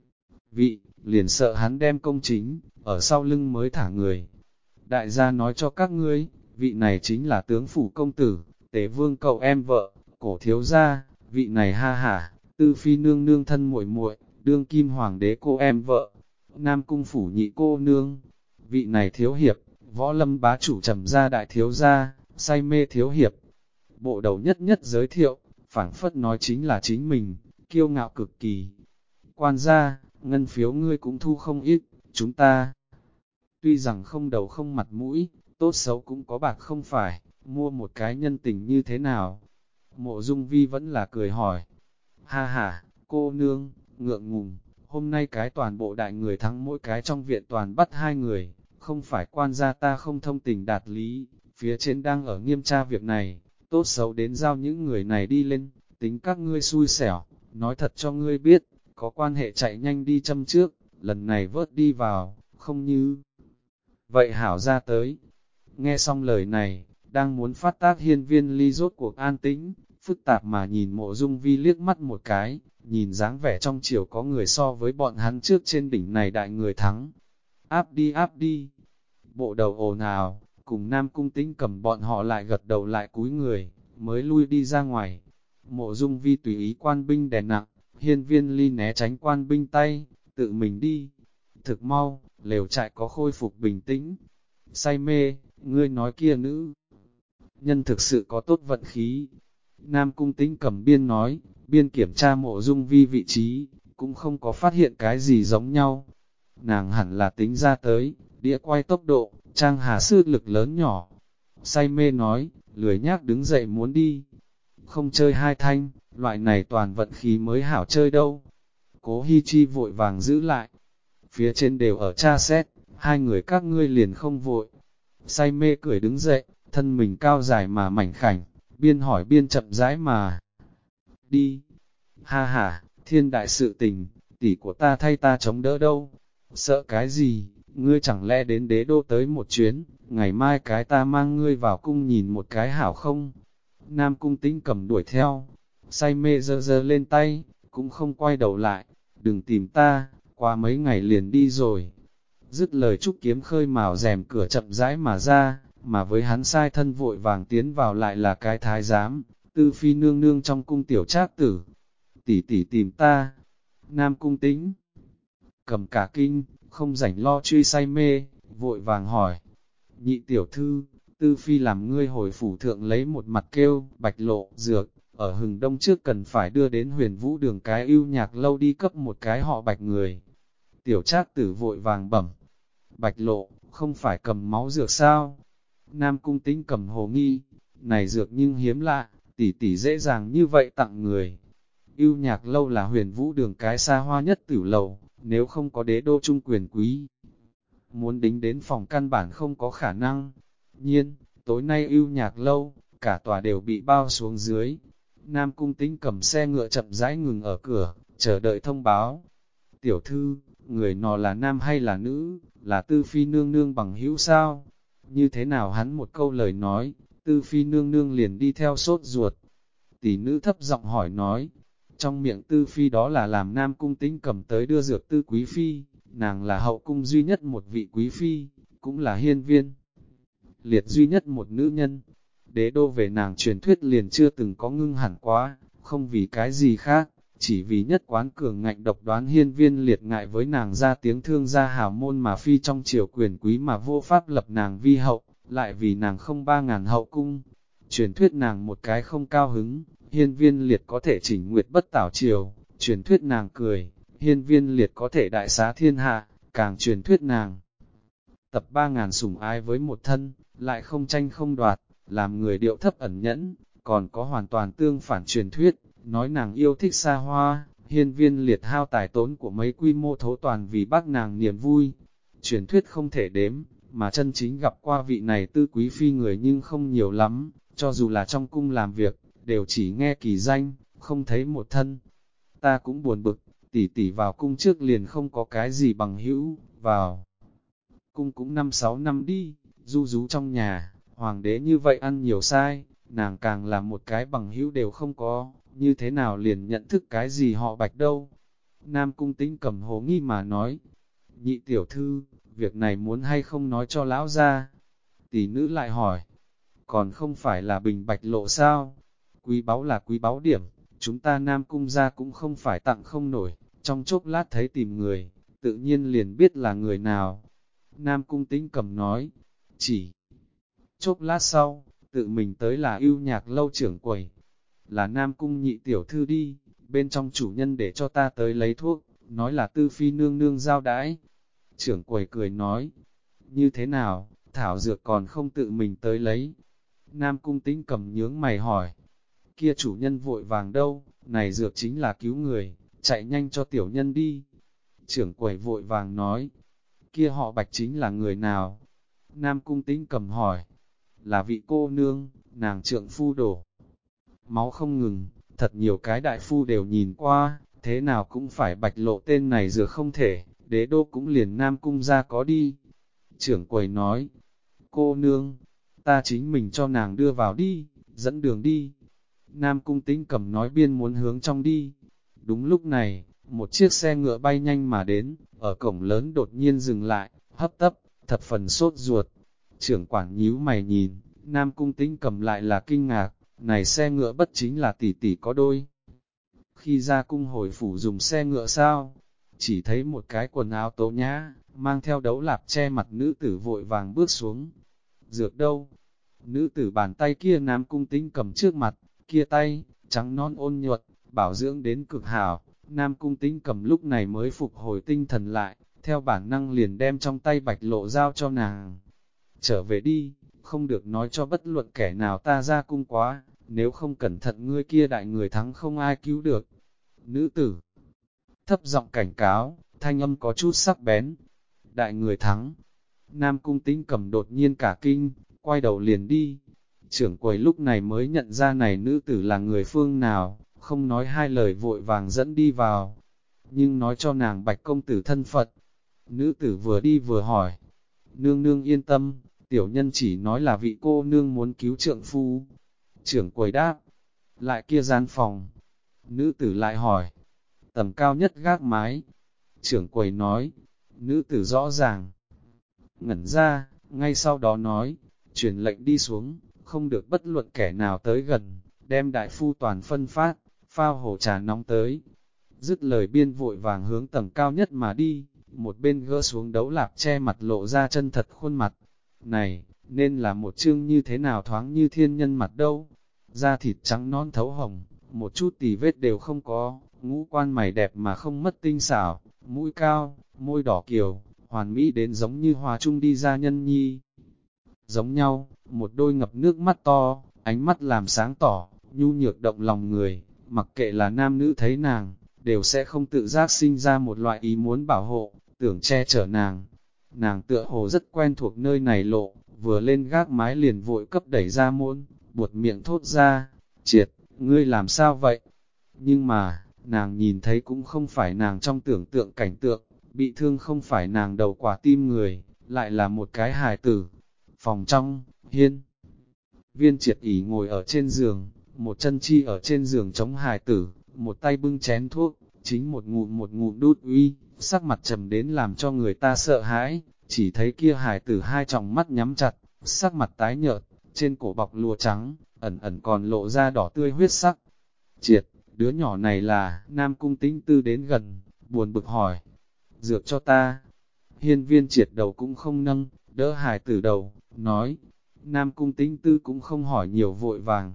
vị, liền sợ hắn đem công chính, ở sau lưng mới thả người. Đại gia nói cho các ngươi, vị này chính là tướng phủ công tử, Tế Vương cậu em vợ, cổ thiếu gia, vị này ha hả, tư phi nương nương thân muội muội, đương kim hoàng đế cô em vợ, Nam cung phủ nhị cô nương, vị này thiếu hiệp, võ lâm bá chủ trầm gia đại thiếu gia, say mê thiếu hiệp. Bộ đầu nhất nhất giới thiệu, phảng phất nói chính là chính mình, kiêu ngạo cực kỳ. Quan gia, ngân phiếu ngươi cũng thu không ít, chúng ta tuy rằng không đầu không mặt mũi, tốt xấu cũng có bạc không phải, mua một cái nhân tình như thế nào? Mộ Dung Vi vẫn là cười hỏi. Ha ha, cô nương, ngượng ngùng, hôm nay cái toàn bộ đại người thắng mỗi cái trong viện toàn bắt hai người, không phải quan gia ta không thông tình đạt lý, phía trên đang ở nghiêm tra việc này, tốt xấu đến giao những người này đi lên, tính các ngươi xui xẻo, nói thật cho ngươi biết, có quan hệ chạy nhanh đi châm trước, lần này vớt đi vào, không như vậy hảo ra tới. Nghe xong lời này, đang muốn phát tác hiên viên ly rốt cuộc an tĩnh, phức tạp mà nhìn Mộ Dung Vi liếc mắt một cái, nhìn dáng vẻ trong chiều có người so với bọn hắn trước trên đỉnh này đại người thắng. Áp đi áp đi. Bộ đầu ồn ào, cùng Nam Cung Tĩnh cầm bọn họ lại gật đầu lại cúi người, mới lui đi ra ngoài. Mộ Dung Vi tùy ý quan binh đè nặng, hiên viên ly né tránh quan binh tay, tự mình đi. Thực mau, lều trại có khôi phục bình tĩnh. Say mê, ngươi nói kia nữ nhân thực sự có tốt vận khí. Nam Cung Tĩnh cầm biên nói, biên kiểm tra Mộ Dung Vi vị trí, cũng không có phát hiện cái gì giống nhau. Nàng hẳn là tính ra tới, đĩa quay tốc độ, Trang Hà sư lực lớn nhỏ. Say mê nói, lười nhác đứng dậy muốn đi. Không chơi hai thanh, loại này toàn vận khí mới hảo chơi đâu. Cố Hi Chi vội vàng giữ lại. Phía trên đều ở tra xét, hai người các ngươi liền không vội. Say mê cười đứng dậy, thân mình cao dài mà mảnh khảnh, biên hỏi biên chậm rãi mà. Đi. Ha ha, thiên đại sự tình, tỷ của ta thay ta chống đỡ đâu. Sợ cái gì, ngươi chẳng lẽ đến đế đô tới một chuyến, ngày mai cái ta mang ngươi vào cung nhìn một cái hảo không? Nam Cung Tĩnh cầm đuổi theo, say mê giơ giơ lên tay, cũng không quay đầu lại, đừng tìm ta, qua mấy ngày liền đi rồi. Dứt lời Trúc Kiếm khơi mào rèm cửa chậm rãi mà ra, mà với hắn sai thân vội vàng tiến vào lại là cái thái giám, Tư Phi nương nương trong cung tiểu trác tử. Tỷ tỷ tìm ta. Nam Cung Tĩnh cầm cả kinh, không rảnh lo truy say mê, vội vàng hỏi. Nhị tiểu thư, Tư Phi làm ngươi hồi phủ thượng lấy một mặt kêu, bạch lộ, dược, ở hừng đông trước cần phải đưa đến Huyền Vũ đường cái ưu nhạc lâu đi cấp một cái họ bạch người. Tiểu trác tử vội vàng bẩm. Bạch lộ, không phải cầm máu dược sao? Nam Cung Tĩnh cầm hồ nghi, này dược nhưng hiếm lạ, tỷ tỷ dễ dàng như vậy tặng người. Ưu nhạc lâu là Huyền Vũ đường cái xa hoa nhất tử lầu, nếu không có đế đô trung quyền quý. muốn đính đến phòng căn bản không có khả năng. Nhiên, tối nay ưu nhạc lâu, cả tòa đều bị bao xuống dưới. Nam Cung Tĩnh cầm xe ngựa chậm rãi ngừng ở cửa, chờ đợi thông báo. Tiểu thư, người nọ là nam hay là nữ, là Tư Phi nương nương bằng hữu sao? Như thế nào hắn một câu lời nói, Tư Phi nương nương liền đi theo sốt ruột. Tỷ nữ thấp giọng hỏi nói, trong miệng Tư Phi đó là làm Nam Cung Tĩnh cầm tới đưa dược Tư Quý Phi, nàng là hậu cung duy nhất một vị Quý Phi, cũng là hiên viên liệt duy nhất một nữ nhân. Đế đô về nàng truyền thuyết liền chưa từng có ngưng hẳn quá, không vì cái gì khác, chỉ vì nhất quán cường ngạnh độc đoán hiên viên liệt ngại với nàng ra tiếng thương gia hào môn mà phi trong triều quyền quý mà vô pháp lập nàng vi hậu, lại vì nàng không 3.000 hậu cung. Truyền thuyết nàng một cái không cao hứng, hiên viên liệt có thể chỉnh nguyệt bất tảo triều, truyền thuyết nàng cười, hiên viên liệt có thể đại xá thiên hạ, càng truyền thuyết nàng tập 3.000 sủng ái với một thân, lại không tranh không đoạt, làm người điệu thấp ẩn nhẫn, còn có hoàn toàn tương phản truyền thuyết, nói nàng yêu thích xa hoa, hiên viên liệt hao tài tốn của mấy quy mô thố toàn vì bác nàng niềm vui. Truyền thuyết không thể đếm, mà chân chính gặp qua vị này Tư Quý Phi người nhưng không nhiều lắm, cho dù là trong cung làm việc, đều chỉ nghe kỳ danh, không thấy một thân. Ta cũng buồn bực, tỷ tỷ vào cung trước liền không có cái gì bằng hữu, vào cung cũng 5-6 năm đi, du rú trong nhà, hoàng đế như vậy ăn nhiều sai, nàng càng là một cái bằng hữu đều không có, như thế nào liền nhận thức cái gì họ Bạch đâu. Nam Cung Tĩnh cầm hồ nghi mà nói, nhị tiểu thư, việc này muốn hay không nói cho lão ra. Tỷ nữ lại hỏi, còn không phải là bình bạch lộ sao? Quý báu là quý báu điểm, chúng ta Nam Cung ra cũng không phải tặng không nổi, trong chốc lát thấy tìm người, tự nhiên liền biết là người nào. Nam Cung Tĩnh cầm nói, chỉ chốc lát sau, tự mình tới là ưu nhạc lâu trưởng quầy, là Nam Cung nhị tiểu thư đi, bên trong chủ nhân để cho ta tới lấy thuốc, nói là Tư Phi nương nương giao đãi. Trưởng quầy cười nói, như thế nào, thảo dược còn không tự mình tới lấy. Nam Cung Tĩnh cầm nhướng mày hỏi, kia chủ nhân vội vàng đâu, này dược chính là cứu người, chạy nhanh cho tiểu nhân đi. Trưởng quầy vội vàng nói, kia họ Bạch chính là người nào? Nam Cung Tĩnh cầm hỏi, là vị cô nương, nàng trượng phu đổ máu không ngừng, thật nhiều cái đại phu đều nhìn qua, thế nào cũng phải Bạch lộ tên này dược không thể, đế đô cũng liền Nam Cung ra có đi. Trưởng quầy nói, cô nương, ta chính mình cho nàng đưa vào đi, dẫn đường đi. Nam Cung Tĩnh cầm nói biên muốn hướng trong đi. Đúng lúc này, một chiếc xe ngựa bay nhanh mà đến, ở cổng lớn đột nhiên dừng lại, hấp tấp, thập phần sốt ruột. Trưởng quản nhíu mày nhìn, Nam Cung Tĩnh cầm lại là kinh ngạc, này xe ngựa bất chính là tỷ tỷ có đôi. Khi ra cung hồi phủ dùng xe ngựa sao? Chỉ thấy một cái quần áo tố nhã, mang theo đấu lạp che mặt nữ tử vội vàng bước xuống. Dược đâu? Nữ tử bàn tay kia Nam Cung Tĩnh cầm trước mặt, kia tay, trắng non ôn nhuận, bảo dưỡng đến cực hảo. Nam Cung Tĩnh cầm lúc này mới phục hồi tinh thần lại, theo bản năng liền đem trong tay Bạch lộ giao cho nàng. Trở về đi, không được nói cho bất luận kẻ nào ta ra cung quá, nếu không cẩn thận ngươi kia đại người thắng không ai cứu được. Nữ tử thấp giọng cảnh cáo, thanh âm có chút sắc bén. Đại người thắng. Nam Cung Tĩnh cầm đột nhiên cả kinh, quay đầu liền đi. Trưởng quầy lúc này mới nhận ra này nữ tử là người phương nào, không nói hai lời vội vàng dẫn đi vào. Nhưng nói cho nàng Bạch công tử thân Phật. Nữ tử vừa đi vừa hỏi. Nương nương yên tâm, tiểu nhân chỉ nói là vị cô nương muốn cứu trượng phu. Trưởng quầy đáp. Lại kia gian phòng. Nữ tử lại hỏi. Tầm cao nhất gác mái. Trưởng quầy nói. Nữ tử rõ ràng ngẩn ra, ngay sau đó nói, truyền lệnh đi xuống, không được bất luận kẻ nào tới gần, đem đại phu toàn phân phát, phao hổ trà nóng tới. Dứt lời biên vội vàng hướng tầng cao nhất mà đi, một bên gỡ xuống đấu lạp che mặt lộ ra chân thật khuôn mặt. Này, nên là một chương như thế nào thoáng như thiên nhân mặt đâu, da thịt trắng non thấu hồng, một chút tì vết đều không có, ngũ quan mày đẹp mà không mất tinh xảo, mũi cao, môi đỏ kiều, hoàn mỹ đến giống như hòa chung đi ra nhân nhi. Giống nhau, một đôi ngập nước mắt to, ánh mắt làm sáng tỏ, nhu nhược động lòng người, mặc kệ là nam nữ thấy nàng, đều sẽ không tự giác sinh ra một loại ý muốn bảo hộ, tưởng che chở nàng. nàng tựa hồ rất quen thuộc nơi này lộ, vừa lên gác mái liền vội cấp đẩy ra môn, buột miệng thốt ra, Triệt, ngươi làm sao vậy? Nhưng mà, nàng nhìn thấy cũng không phải nàng trong tưởng tượng cảnh tượng, bị thương không phải nàng đầu quả tim người, lại là một cái hài tử. Phòng trong, Hiên Viên Triệt ỉ ngồi ở trên giường, một chân chi ở trên giường chống hài tử, một tay bưng chén thuốc, chính một ngụm đút uy, sắc mặt trầm đến làm cho người ta sợ hãi, chỉ thấy kia hài tử hai tròng mắt nhắm chặt, sắc mặt tái nhợt, trên cổ bọc lụa trắng, ẩn ẩn còn lộ ra đỏ tươi huyết sắc. Triệt, đứa nhỏ này là, Nam Cung Tĩnh Tư đến gần, buồn bực hỏi, dược cho ta. Hiên Viên Triệt đầu cũng không nâng, đỡ hài tử đầu, nói, Nam Cung Tĩnh Tư cũng không hỏi nhiều vội vàng.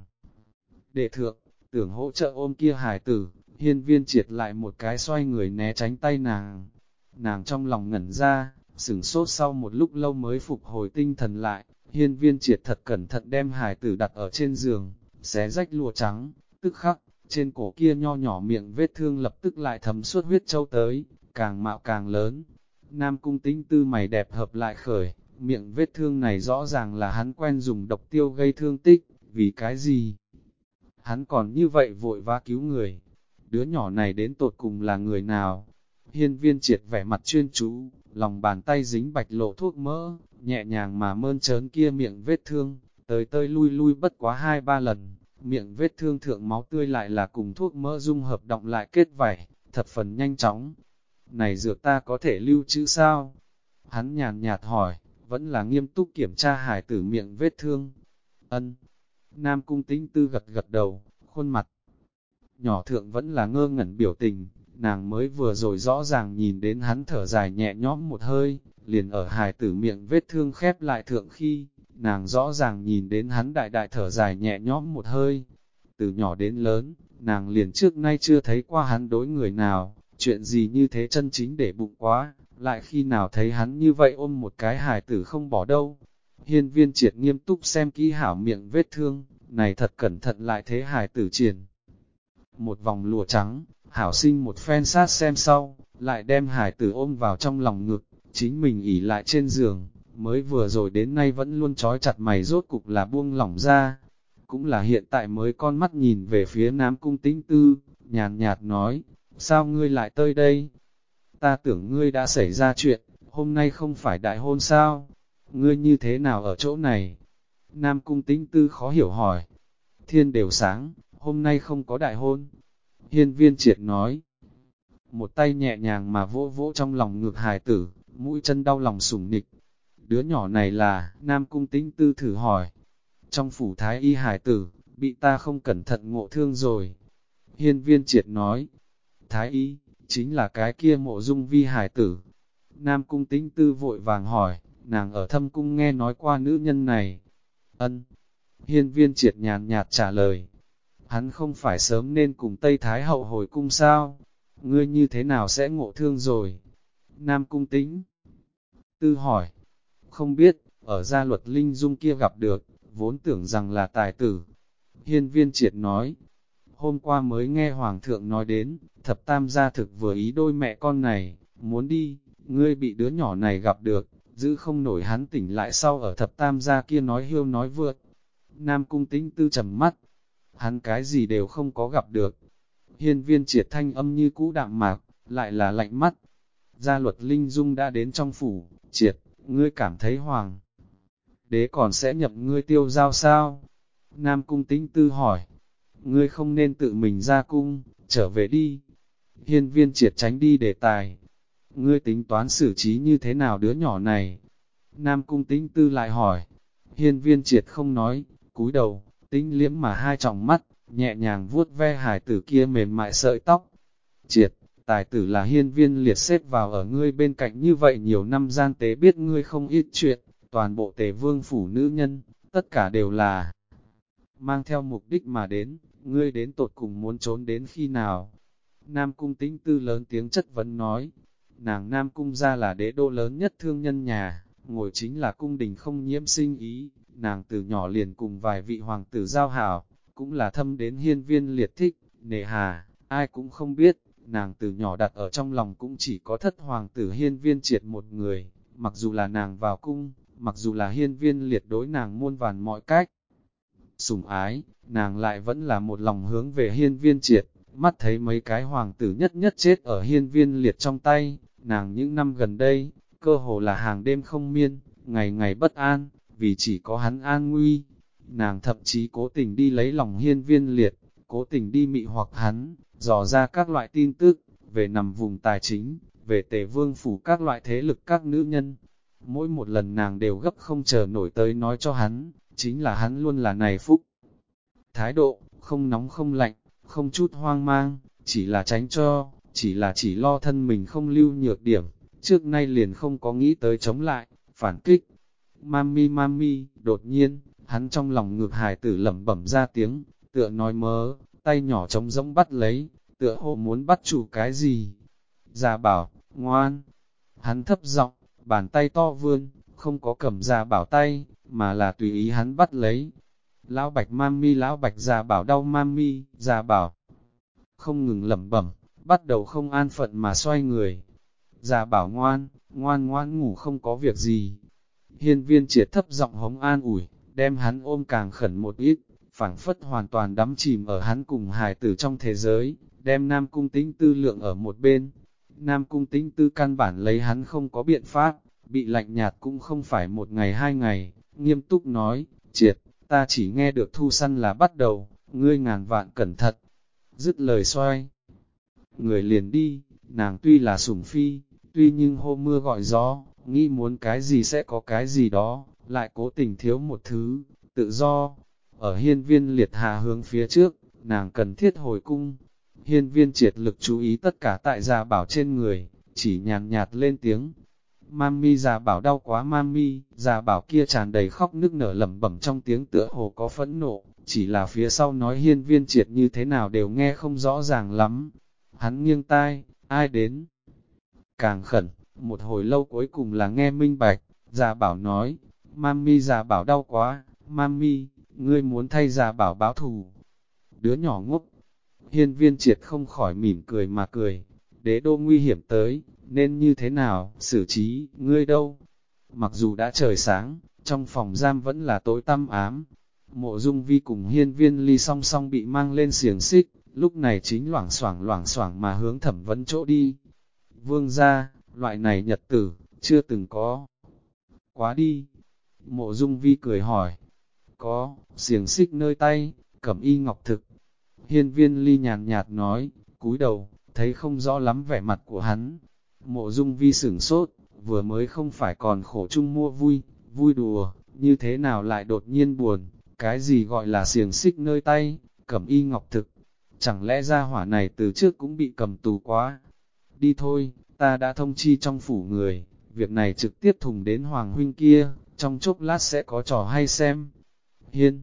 Đệ thượng, tưởng hỗ trợ ôm kia hài tử, Hiên Viên Triệt lại một cái xoay người né tránh tay nàng. Nàng trong lòng ngẩn ra, sửng sốt sau một lúc lâu mới phục hồi tinh thần lại, Hiên Viên Triệt thật cẩn thận đem hài tử đặt ở trên giường, xé rách lụa trắng, tức khắc, trên cổ kia nho nhỏ miệng vết thương lập tức lại thấm suốt huyết châu tới, càng mạo càng lớn. Nam Cung Tĩnh Tư mày đẹp hợp lại khởi, miệng vết thương này rõ ràng là hắn quen dùng độc tiêu gây thương tích, vì cái gì? Hắn còn như vậy vội vã cứu người. Đứa nhỏ này đến tột cùng là người nào? Hiên Viên Triệt vẻ mặt chuyên chú, lòng bàn tay dính bạch lộ thuốc mỡ, nhẹ nhàng mà mơn trớn kia miệng vết thương, tới lui lui bất quá 2-3 lần, miệng vết thương thượng máu tươi lại là cùng thuốc mỡ dung hợp động lại kết vảy, thập phần nhanh chóng. Này dược ta có thể lưu trữ sao? Hắn nhàn nhạt hỏi, vẫn là nghiêm túc kiểm tra hài tử miệng vết thương. Ân. Nam Cung Tĩnh Tư gật gật đầu, khuôn mặt nhỏ thượng vẫn là ngơ ngẩn biểu tình, nàng mới vừa rồi rõ ràng nhìn đến hắn thở dài nhẹ nhõm một hơi, liền ở hài tử miệng vết thương khép lại thượng khi, nàng rõ ràng nhìn đến hắn đại đại thở dài nhẹ nhõm một hơi. Từ nhỏ đến lớn, nàng liền trước nay chưa thấy qua hắn đối người nào, chuyện gì như thế chân chính để bụng quá, lại khi nào thấy hắn như vậy ôm một cái hài tử không bỏ đâu. Hiên Viên Triệt nghiêm túc xem kỹ hảo miệng vết thương, này thật cẩn thận lại thế hài tử triển. Một vòng lụa trắng, hảo sinh một phen sát xem sau, lại đem hài tử ôm vào trong lòng ngực, chính mình ỉ lại trên giường, mới vừa rồi đến nay vẫn luôn trói chặt mày rốt cục là buông lỏng ra. Cũng là hiện tại mới con mắt nhìn về phía Nam Cung Tĩnh Tư, nhàn nhạt nói, sao ngươi lại tới đây? Ta tưởng ngươi đã xảy ra chuyện, hôm nay không phải đại hôn sao? Ngươi như thế nào ở chỗ này? Nam Cung Tĩnh Tư khó hiểu hỏi. Thiên đều sáng, hôm nay không có đại hôn. Hiên Viên Triệt nói. Một tay nhẹ nhàng mà vỗ vỗ trong lòng ngược hài tử, mũi chân đau lòng sủng nịch. Đứa nhỏ này là, Nam Cung Tĩnh Tư thử hỏi. Trong phủ thái y hài tử, bị ta không cẩn thận ngộ thương rồi. Hiên Viên Triệt nói. Thái y, chính là cái kia Mộ Dung Vi hài tử. Nam Cung Tĩnh Tư vội vàng hỏi, nàng ở Thâm Cung nghe nói qua nữ nhân này. Ân. Hiên Viên Triệt nhàn nhạt trả lời. Hắn không phải sớm nên cùng Tây Thái Hậu hồi cung sao? Ngươi như thế nào sẽ ngộ thương rồi? Nam Cung Tĩnh Tư hỏi. Không biết, ở gia luật linh dung kia gặp được, vốn tưởng rằng là tài tử. Hiên Viên Triệt nói. Hôm qua mới nghe Hoàng thượng nói đến, thập tam gia thực vừa ý đôi mẹ con này, muốn đi, ngươi bị đứa nhỏ này gặp được, giữ không nổi hắn tỉnh lại sau ở thập tam gia kia nói hiêu nói vượt. Nam Cung Tĩnh Tư trầm mắt, hắn cái gì đều không có gặp được. Hiên Viên Triệt thanh âm như cũ đạm mạc, lại là lạnh mắt. Gia luật linh dung đã đến trong phủ, Triệt, ngươi cảm thấy Hoàng đế còn sẽ nhập ngươi tiêu giao sao? Nam Cung Tĩnh Tư hỏi, ngươi không nên tự mình ra cung, trở về đi. Hiên Viên Triệt tránh đi đề tài. Ngươi tính toán xử trí như thế nào đứa nhỏ này? Nam Cung Tĩnh Tư lại hỏi. Hiên Viên Triệt không nói, cúi đầu, tĩnh liễm mà hai tròng mắt, nhẹ nhàng vuốt ve hài tử kia mềm mại sợi tóc. Triệt, tài tử là Hiên Viên liệt xếp vào ở ngươi bên cạnh như vậy nhiều năm gian tế biết ngươi không ít chuyện, toàn bộ Tề Vương phủ nữ nhân, tất cả đều là mang theo mục đích mà đến, ngươi đến tột cùng muốn trốn đến khi nào? Nam Cung Tĩnh Tư lớn tiếng chất vấn nói, nàng Nam Cung gia là đế đô lớn nhất thương nhân nhà, ngồi chính là cung đình không nhiễm sinh ý, nàng từ nhỏ liền cùng vài vị hoàng tử giao hảo, cũng là thâm đến Hiên Viên liệt thích, nề hà, ai cũng không biết, nàng từ nhỏ đặt ở trong lòng cũng chỉ có thất hoàng tử Hiên Viên Triệt một người, Mặc dù là nàng vào cung, mặc dù là hiên viên liệt đối nàng muôn vàn mọi cách sủng ái, nàng lại vẫn là một lòng hướng về hiên viên triệt, mắt thấy mấy cái hoàng tử nhất nhất chết ở hiên viên liệt trong tay, nàng những năm gần đây, cơ hồ là hàng đêm không miên, ngày ngày bất an, vì chỉ có hắn an nguy. Nàng thậm chí cố tình đi lấy lòng hiên viên liệt, cố tình đi mị hoặc hắn, dò ra các loại tin tức, về nằm vùng tài chính, về Tề vương phủ các loại thế lực các nữ nhân. Mỗi một lần nàng đều gấp không chờ nổi tới nói cho hắn, chính là hắn luôn là này phúc. Thái độ, không nóng không lạnh, không chút hoang mang, chỉ là tránh cho, chỉ lo thân mình không lưu nhược điểm, trước nay liền không có nghĩ tới chống lại, phản kích. Mami mami, đột nhiên, hắn trong lòng ngược hài tử lẩm bẩm ra tiếng, tựa nói mớ, tay nhỏ trống rỗng bắt lấy, tựa hồ muốn bắt chủ cái gì. Gia bảo, ngoan, hắn thấp giọng, bàn tay to vươn, không có cầm Gia bảo tay, mà là tùy ý hắn bắt lấy. Lão bạch mami, lão bạch Gia bảo đau mami, Gia bảo không ngừng lẩm bẩm, bắt đầu không an phận mà xoay người. Gia bảo ngoan, ngoan ngoan ngủ không có việc gì. Hiên viên triệt thấp giọng hống an ủi, đem hắn ôm càng khẩn một ít, phảng phất hoàn toàn đắm chìm ở hắn cùng hài tử trong thế giới, đem Nam Cung Tĩnh Tư lượng ở một bên. Nam Cung Tĩnh Tư căn bản lấy hắn không có biện pháp, bị lạnh nhạt cũng không phải một ngày hai ngày, nghiêm túc nói, triệt, ta chỉ nghe được thu săn là bắt đầu, ngươi ngàn vạn cẩn thận. Dứt lời xoay, người liền đi, nàng tuy là sủng phi, tuy nhưng hô mưa gọi gió, nghĩ muốn cái gì sẽ có cái gì đó, lại cố tình thiếu một thứ, tự do. Ở hiên viên liệt hà hướng phía trước, nàng cần thiết hồi cung. Hiên viên triệt lực chú ý tất cả tại Gia bảo trên người, chỉ nhàn nhạt lên tiếng. Mami, Gia bảo đau quá mami, Gia bảo kia tràn đầy khóc nức nở lẩm bẩm trong tiếng tựa hồ có phẫn nộ, chỉ là phía sau nói hiên viên triệt như thế nào đều nghe không rõ ràng lắm. Hắn nghiêng tai, ai đến? Càng khẩn, một hồi lâu cuối cùng là nghe minh bạch, Gia bảo nói, mami, Gia bảo đau quá, mami, ngươi muốn thay Gia bảo báo thù. Đứa nhỏ ngốc, hiên viên triệt không khỏi mỉm cười mà cười, đế đô nguy hiểm tới, nên như thế nào, xử trí, ngươi đâu? Mặc dù đã trời sáng, trong phòng giam vẫn là tối tăm ám. Mộ Dung Vi cùng hiên viên ly song song bị mang lên xiềng xích, lúc này chính loảng xoảng mà hướng thẩm vấn chỗ đi. Vương gia, loại này nhật tử, chưa từng có. Quá đi. Mộ Dung Vi cười hỏi. Có, xiềng xích nơi tay, cẩm y ngọc thực. Hiên viên ly nhàn nhạt nói, cúi đầu, thấy không rõ lắm vẻ mặt của hắn. Mộ Dung Vi sửng sốt, vừa mới không phải còn khổ chung mua vui, vui đùa, như thế nào lại đột nhiên buồn, cái gì gọi là xiềng xích nơi tay, cẩm y ngọc thực. Chẳng lẽ gia hỏa này từ trước cũng bị cầm tù quá? Đi thôi, ta đã thông chi trong phủ người, việc này trực tiếp thùng đến Hoàng huynh kia, trong chốc lát sẽ có trò hay xem. Hiên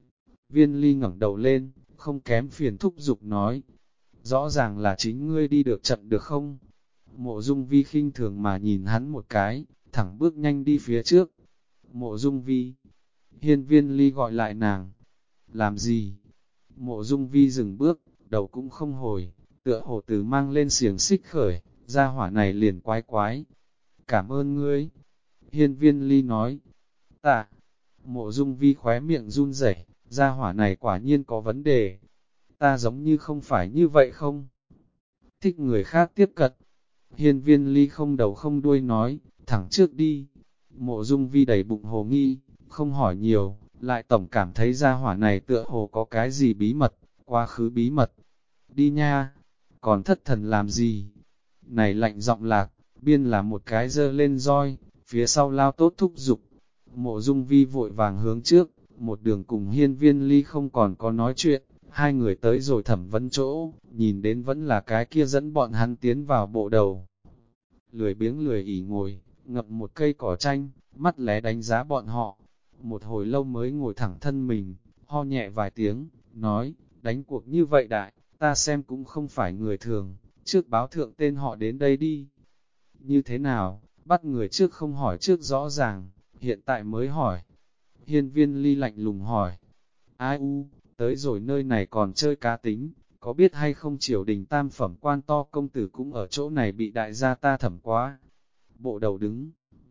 viên ly ngẩng đầu lên, không kém phiền thúc giục nói, rõ ràng là chính ngươi đi được chậm được không? Mộ Dung Vi khinh thường mà nhìn hắn một cái, thẳng bước nhanh đi phía trước. Mộ Dung Vi, hiên viên ly gọi lại nàng, làm gì? Mộ Dung Vi dừng bước, đầu cũng không hồi, tựa hồ từ mang lên xiềng xích khởi, ra hỏa này liền quái quái. Cảm ơn ngươi. Hiên viên ly nói, tạ. Mộ Dung Vi khóe miệng run rẩy, ra hỏa này quả nhiên có vấn đề. Ta giống như không phải như vậy không? Thích người khác tiếp cận. Hiên viên ly không đầu không đuôi nói, thẳng trước đi. Mộ Dung Vi đầy bụng hồ nghi, không hỏi nhiều, lại tổng cảm thấy ra hỏa này tựa hồ có cái gì bí mật, quá khứ bí mật. Đi nha, còn thất thần làm gì? Này lạnh giọng lạc, biên là một cái dơ lên roi, phía sau lao tốt thúc giục. Mộ Dung Vi vội vàng hướng trước, một đường cùng hiên viên ly không còn có nói chuyện, hai người tới rồi thẩm vấn chỗ, nhìn đến vẫn là cái kia dẫn bọn hắn tiến vào bộ đầu. Lười biếng lười ỉ ngồi, ngập một cây cỏ tranh, mắt lé đánh giá bọn họ. Một hồi lâu mới ngồi thẳng thân mình, ho nhẹ vài tiếng, nói, đánh cuộc như vậy đại, ta xem cũng không phải người thường, trước báo thượng tên họ đến đây đi. Như thế nào, bắt người trước không hỏi trước rõ ràng, hiện tại mới hỏi. Hiên viên ly lạnh lùng hỏi, ai u, tới rồi nơi này còn chơi cá tính, có biết hay không triều đình tam phẩm quan to công tử cũng ở chỗ này bị đại gia ta thẩm quá. Bộ đầu đứng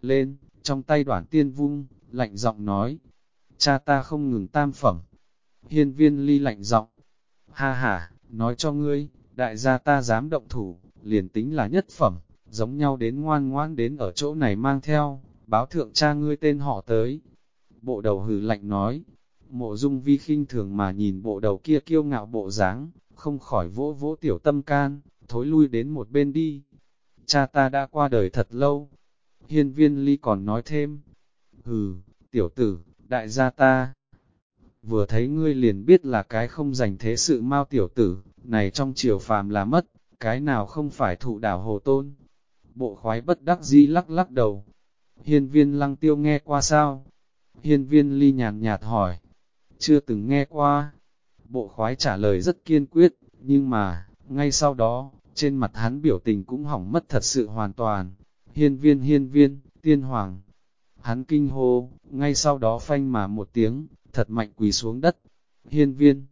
lên, trong tay đoản tiên vung, lạnh giọng nói, cha ta không ngừng tam phẩm. Hiên Viên Ly lạnh giọng, ha ha, nói cho ngươi, đại gia ta dám động thủ, liền tính là nhất phẩm, giống nhau đến ngoan ngoan đến ở chỗ này mang theo, báo thượng cha ngươi tên họ tới. Bộ đầu hừ lạnh nói, Mộ Dung Vi khinh thường mà nhìn bộ đầu kia kiêu ngạo bộ dáng, không khỏi vỗ vỗ tiểu tâm can, thối lui đến một bên đi. Cha ta đã qua đời thật lâu. Hiên Viên Ly còn nói thêm, hừ, tiểu tử, đại gia ta vừa thấy ngươi liền biết là cái không dành thế sự mau tiểu tử, này trong triều phàm là mất, cái nào không phải thụ đảo hồ tôn. Bộ khoái bất đắc dĩ lắc lắc đầu. Hiên Viên Lăng Tiêu nghe qua sao? Hiên Viên Ly nhàn nhạt hỏi. Chưa từng nghe qua. Bộ khoái trả lời rất kiên quyết, nhưng mà, ngay sau đó, trên mặt hắn biểu tình cũng hỏng mất thật sự hoàn toàn. Hiên Viên, tiên hoàng. Hắn kinh hô, ngay sau đó phanh mà một tiếng, thật mạnh quỳ xuống đất. Hiên Viên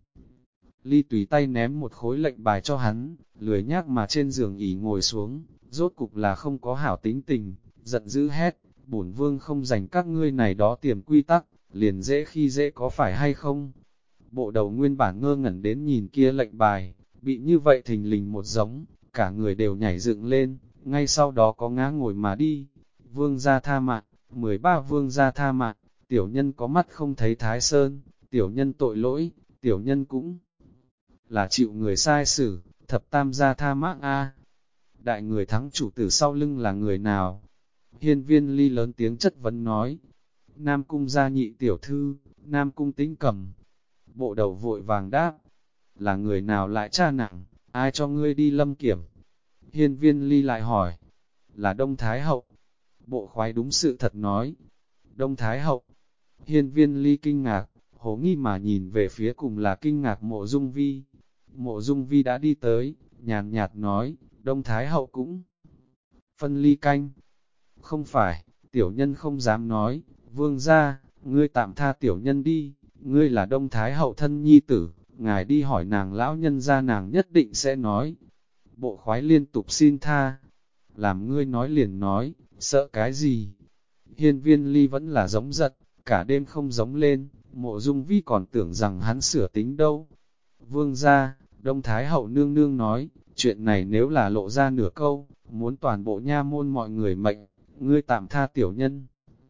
Ly tùy tay ném một khối lệnh bài cho hắn, lười nhác mà trên giường ỉ ngồi xuống, rốt cục là không có hảo tính tình, giận dữ hét, bổn vương không dành các ngươi này đó tiềm quy tắc, liền dễ khi dễ có phải hay không? Bộ đầu nguyên bản ngơ ngẩn đến nhìn kia lệnh bài, bị như vậy thình lình một giống, cả người đều nhảy dựng lên, ngay sau đó có ngã ngồi mà đi. Vương gia tha mạng, 13 vương gia tha mạng, tiểu nhân có mắt không thấy Thái Sơn, tiểu nhân tội lỗi, tiểu nhân cũng là chịu người sai xử, thập tam gia tha mạng a. Đại người thắng chủ tử sau lưng là người nào? Hiên Viên Ly lớn tiếng chất vấn nói. Nam cung gia nhị tiểu thư, Nam cung Tĩnh Cầm. Bộ đầu vội vàng đáp. Là người nào lại tra nặng, ai cho ngươi đi lâm kiểm? Hiên Viên Ly lại hỏi. Là Đông Thái Hậu. Bộ khoái đúng sự thật nói. Đông Thái Hậu. Hiên Viên Ly kinh ngạc, hố nghi mà nhìn về phía cùng là kinh ngạc Mộ Dung Vi. Mộ Dung Vi đã đi tới, nhàn nhạt nói, Đông Thái Hậu cũng phân ly canh. Không phải, tiểu nhân không dám nói, vương gia, ngươi tạm tha tiểu nhân đi, ngươi là Đông Thái Hậu thân nhi tử, ngài đi hỏi nàng lão nhân gia nàng nhất định sẽ nói. Bộ khoái liên tục xin tha, làm ngươi nói liền nói, sợ cái gì? Hiên Viên Ly vẫn là giống giận, cả đêm không giống lên, Mộ Dung Vi còn tưởng rằng hắn sửa tính đâu. Vương gia, Đông Thái Hậu nương nương nói, chuyện này nếu là lộ ra nửa câu, muốn toàn bộ nha môn mọi người mệnh, ngươi tạm tha tiểu nhân.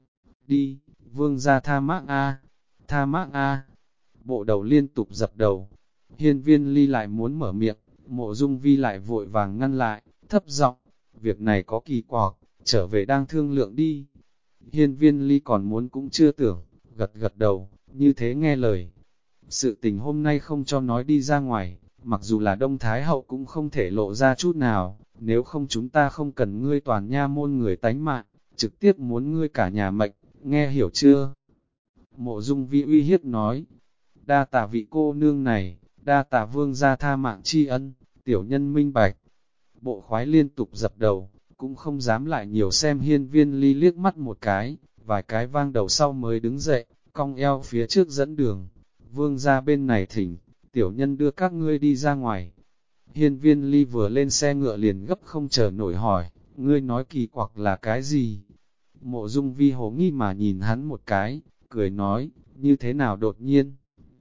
Đi, vương gia tha mác a, tha mác a. Bộ đầu liên tục dập đầu. Hiên Viên Ly lại muốn mở miệng, Mộ Dung Vi lại vội vàng ngăn lại, thấp giọng, việc này có kỳ quặc, trở về đang thương lượng đi. Hiên Viên Ly còn muốn cũng chưa tưởng, gật gật đầu, như thế nghe lời. Sự tình hôm nay không cho nói đi ra ngoài, mặc dù là Đông Thái Hậu cũng không thể lộ ra chút nào, nếu không chúng ta không cần ngươi toàn nha môn người tánh mạng, trực tiếp muốn ngươi cả nhà mệnh, nghe hiểu chưa? Mộ Dung Vi uy hiếp nói, đa tạ vị cô nương này, đa tạ vương gia tha mạng tri ân, tiểu nhân minh bạch. Bộ khoái liên tục dập đầu, cũng không dám lại nhiều xem Hiên Viên Ly liếc mắt một cái, vài cái vang đầu sau mới đứng dậy, cong eo phía trước dẫn đường. Vương gia bên này thỉnh, tiểu nhân đưa các ngươi đi ra ngoài. Hiên Viên Ly vừa lên xe ngựa liền gấp không chờ nổi hỏi, ngươi nói kỳ quặc là cái gì? Mộ Dung Vi hồ nghi mà nhìn hắn một cái, cười nói, như thế nào đột nhiên?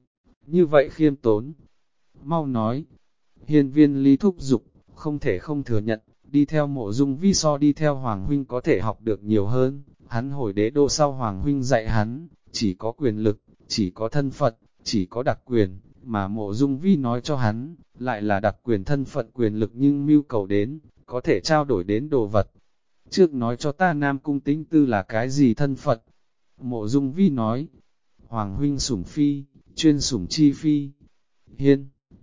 Như vậy khiêm tốn. Mau nói. Hiên Viên Ly thúc giục, không thể không thừa nhận, đi theo Mộ Dung Vi so đi theo Hoàng Huynh có thể học được nhiều hơn. Hắn hồi đế đô sau Hoàng Huynh dạy hắn, chỉ có quyền lực, chỉ có thân phận, chỉ có đặc quyền, mà Mộ Dung Vi nói cho hắn, lại là đặc quyền thân phận quyền lực nhưng mưu cầu đến, có thể trao đổi đến đồ vật. Trước nói cho ta Nam Cung Tĩnh Tư là cái gì thân phận? Mộ Dung Vi nói, Hoàng Huynh sủng phi, chuyên sủng chi phi. Hiên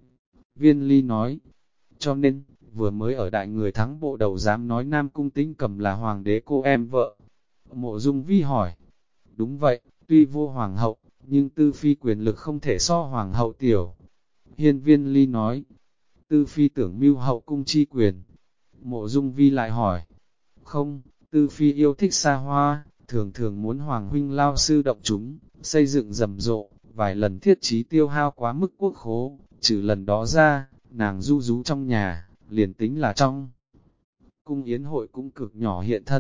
Viên Ly nói, cho nên, vừa mới ở đại người thắng bộ đầu dám nói Nam Cung Tĩnh Cầm là hoàng đế cô em vợ. Mộ Dung Vi hỏi, đúng vậy, tuy vô hoàng hậu, nhưng tư phi quyền lực không thể so hoàng hậu tiểu. Hiên Viên Ly nói, tư phi tưởng mưu hậu cung chi quyền. Mộ Dung Vi lại hỏi, không, tư phi yêu thích xa hoa, thường thường muốn hoàng huynh lao sư động chúng, xây dựng rầm rộ, vài lần thiết trí tiêu hao quá mức quốc khố, trừ lần đó ra, nàng du rú trong nhà, liền tính là trong cung yến hội cũng cực nhỏ hiện thân,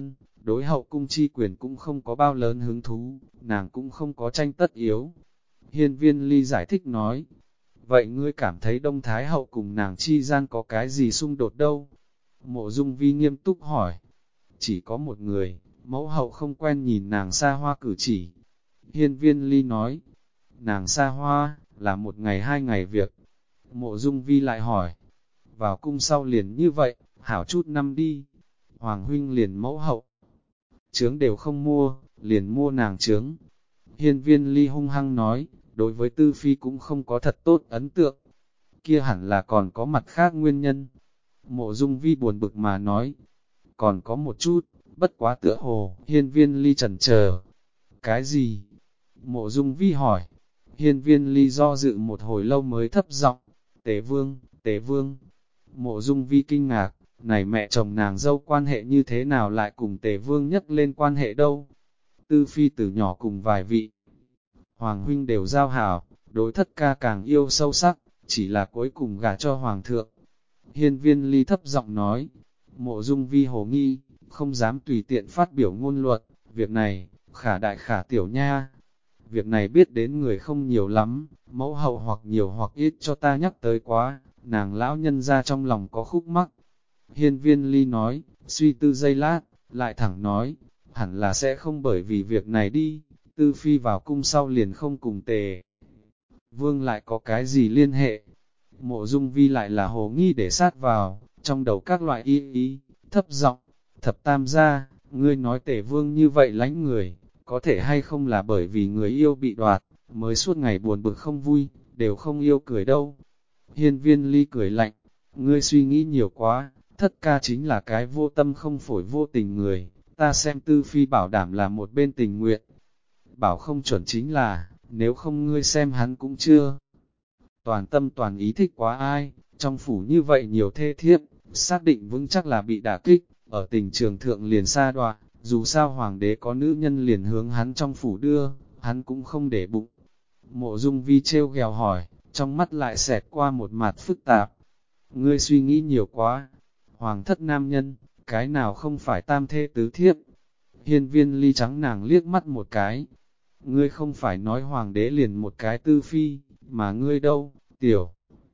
đối hậu cung chi quyền cũng không có bao lớn hứng thú, nàng cũng không có tranh tất yếu. Hiên Viên Ly giải thích nói, vậy ngươi cảm thấy Đông Thái hậu cùng nàng chi gian có cái gì xung đột đâu? Mộ Dung Vi nghiêm túc hỏi, chỉ có một người, mẫu hậu không quen nhìn nàng xa hoa cử chỉ. Hiên Viên Ly nói, nàng xa hoa, là một ngày hai ngày việc. Mộ Dung Vi lại hỏi, vào cung sau liền như vậy, hảo chút năm đi. Hoàng huynh liền mẫu hậu, trướng đều không mua, liền mua nàng trướng. Hiên Viên Ly hung hăng nói, đối với Tư Phi cũng không có thật tốt ấn tượng. Kia hẳn là còn có mặt khác nguyên nhân. Mộ Dung Vi buồn bực mà nói, còn có một chút, bất quá tựa hồ. Hiên Viên Ly chần chờ, cái gì? Mộ Dung Vi hỏi. Hiên Viên Ly do dự một hồi lâu mới thấp giọng, Tế Vương, Tế Vương. Mộ Dung Vi kinh ngạc, này mẹ chồng nàng dâu quan hệ như thế nào lại cùng Tề Vương nhắc lên quan hệ đâu? Tư Phi từ nhỏ cùng vài vị Hoàng huynh đều giao hảo, đối thất ca càng yêu sâu sắc, chỉ là cuối cùng gả cho Hoàng thượng. Hiên Viên Ly thấp giọng nói, Mộ Dung Vi hồ nghi, không dám tùy tiện phát biểu ngôn luận, việc này, khả đại khả tiểu nha. Việc này biết đến người không nhiều lắm, mẫu hậu hoặc nhiều hoặc ít cho ta nhắc tới quá, nàng lão nhân ra trong lòng có khúc mắc. Hiên Viên Ly nói, suy tư giây lát, lại thẳng nói, hẳn là sẽ không bởi vì việc này đi, Tư Phi vào cung sau liền không cùng Tề Vương lại có cái gì liên hệ. Mộ Dung Vi lại là hồ nghi để sát vào, trong đầu các loại ý, thấp giọng, thập tam gia, ngươi nói Tề Vương như vậy lánh người, có thể hay không là bởi vì người yêu bị đoạt, mới suốt ngày buồn bực không vui, đều không yêu cười đâu. Hiên Viên Ly cười lạnh, ngươi suy nghĩ nhiều quá, thất ca chính là cái vô tâm không phổi vô tình người, ta xem Tư Phi bảo đảm là một bên tình nguyện. Bảo không chuẩn chính là, nếu không ngươi xem hắn cũng chưa. Toàn tâm toàn ý thích quá ai, trong phủ như vậy nhiều thê thiếp, xác định vững chắc là bị đả kích, ở tình trường thượng liền sa đọa, dù sao hoàng đế có nữ nhân liền hướng hắn trong phủ đưa, hắn cũng không để bụng. Mộ Dung Vi trêu ghẹo hỏi, trong mắt lại xẹt qua một mặt phức tạp. Ngươi suy nghĩ nhiều quá, hoàng thất nam nhân, cái nào không phải tam thê tứ thiếp. Hiên Viên Ly trắng nàng liếc mắt một cái. Ngươi không phải nói hoàng đế liền một cái Tư Phi, mà ngươi đâu, tiểu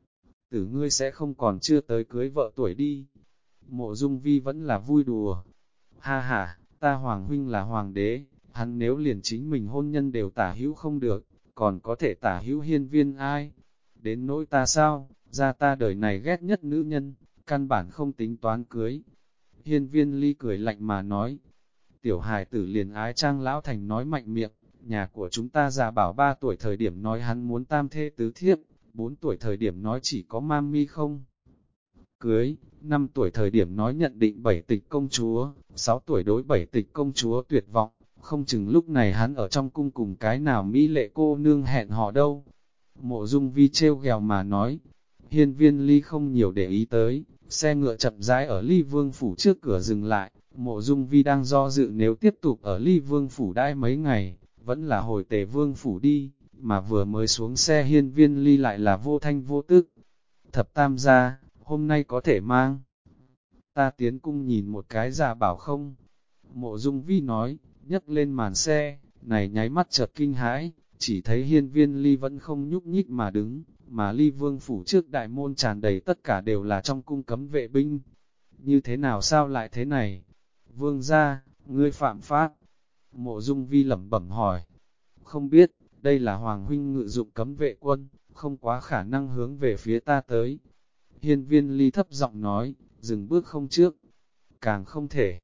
tử ngươi sẽ không còn chưa tới cưới vợ tuổi đi. Mộ Dung Vi vẫn là vui đùa. Ha ha, ta hoàng huynh là hoàng đế, hắn nếu liền chính mình hôn nhân đều tả hữu không được, còn có thể tả hữu hiên viên ai? Đến nỗi ta sao, ra ta đời này ghét nhất nữ nhân, căn bản không tính toán cưới. Hiên Viên Ly cười lạnh mà nói, tiểu hài tử liền ái trang lão thành nói mạnh miệng, nhà của chúng ta già bảo 3 tuổi thời điểm nói hắn muốn tam thê tứ thiếp, 4 tuổi thời điểm nói chỉ có mami không cưới, 5 tuổi thời điểm nói nhận định 7 tịch công chúa, 6 tuổi đối 7 tịch công chúa tuyệt vọng, không chừng lúc này hắn ở trong cung cùng cái nào mỹ lệ cô nương hẹn hò đâu. Mộ Dung Vi trêu ghẹo mà nói, Hiên Viên Ly không nhiều để ý tới, xe ngựa chậm rãi ở Ly Vương phủ trước cửa dừng lại, Mộ Dung Vi đang do dự nếu tiếp tục ở Ly Vương phủ đãi mấy ngày, vẫn là hồi Tề Vương phủ đi, mà vừa mới xuống xe Hiên Viên Ly lại là vô thanh vô tức. Thập tam gia, hôm nay có thể mang ta tiến cung nhìn một cái già bảo không? Mộ Dung Vi nói, nhấc lên màn xe, này nháy mắt chợt kinh hãi, chỉ thấy Hiên Viên Ly vẫn không nhúc nhích mà đứng, mà Ly Vương phủ trước đại môn tràn đầy tất cả đều là trong cung cấm vệ binh. Như thế nào sao lại thế này? Vương gia, ngươi phạm pháp. Mộ Dung Vi lẩm bẩm hỏi. Không biết, đây là Hoàng huynh ngự dụng cấm vệ quân, không quá khả năng hướng về phía ta tới. Hiên Viên Ly thấp giọng nói, dừng bước không trước. Càng không thể.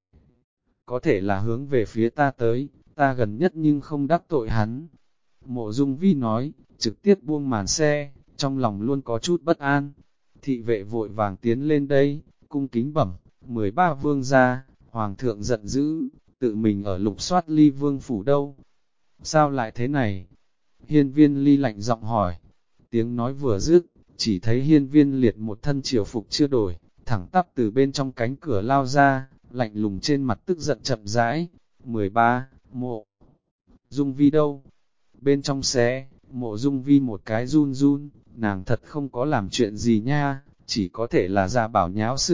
Có thể là hướng về phía ta tới, ta gần nhất nhưng không đắc tội hắn. Mộ Dung Vi nói, trực tiếp buông màn xe, trong lòng luôn có chút bất an. Thị vệ vội vàng tiến lên đây, cung kính bẩm, 13 vương gia, hoàng thượng giận dữ, tự mình ở lục soát Ly Vương phủ đâu. Sao lại thế này? Hiên Viên Ly lạnh giọng hỏi. Tiếng nói vừa dứt, chỉ thấy Hiên Viên Liệt một thân triều phục chưa đổi, thẳng tắp từ bên trong cánh cửa lao ra, lạnh lùng trên mặt tức giận chậm rãi. 13. Mộ Dung Vi đâu? Bên trong xe, Mộ Dung Vi một cái run run, nàng thật không có làm chuyện gì nha, chỉ có thể là ra bảo nháo sự,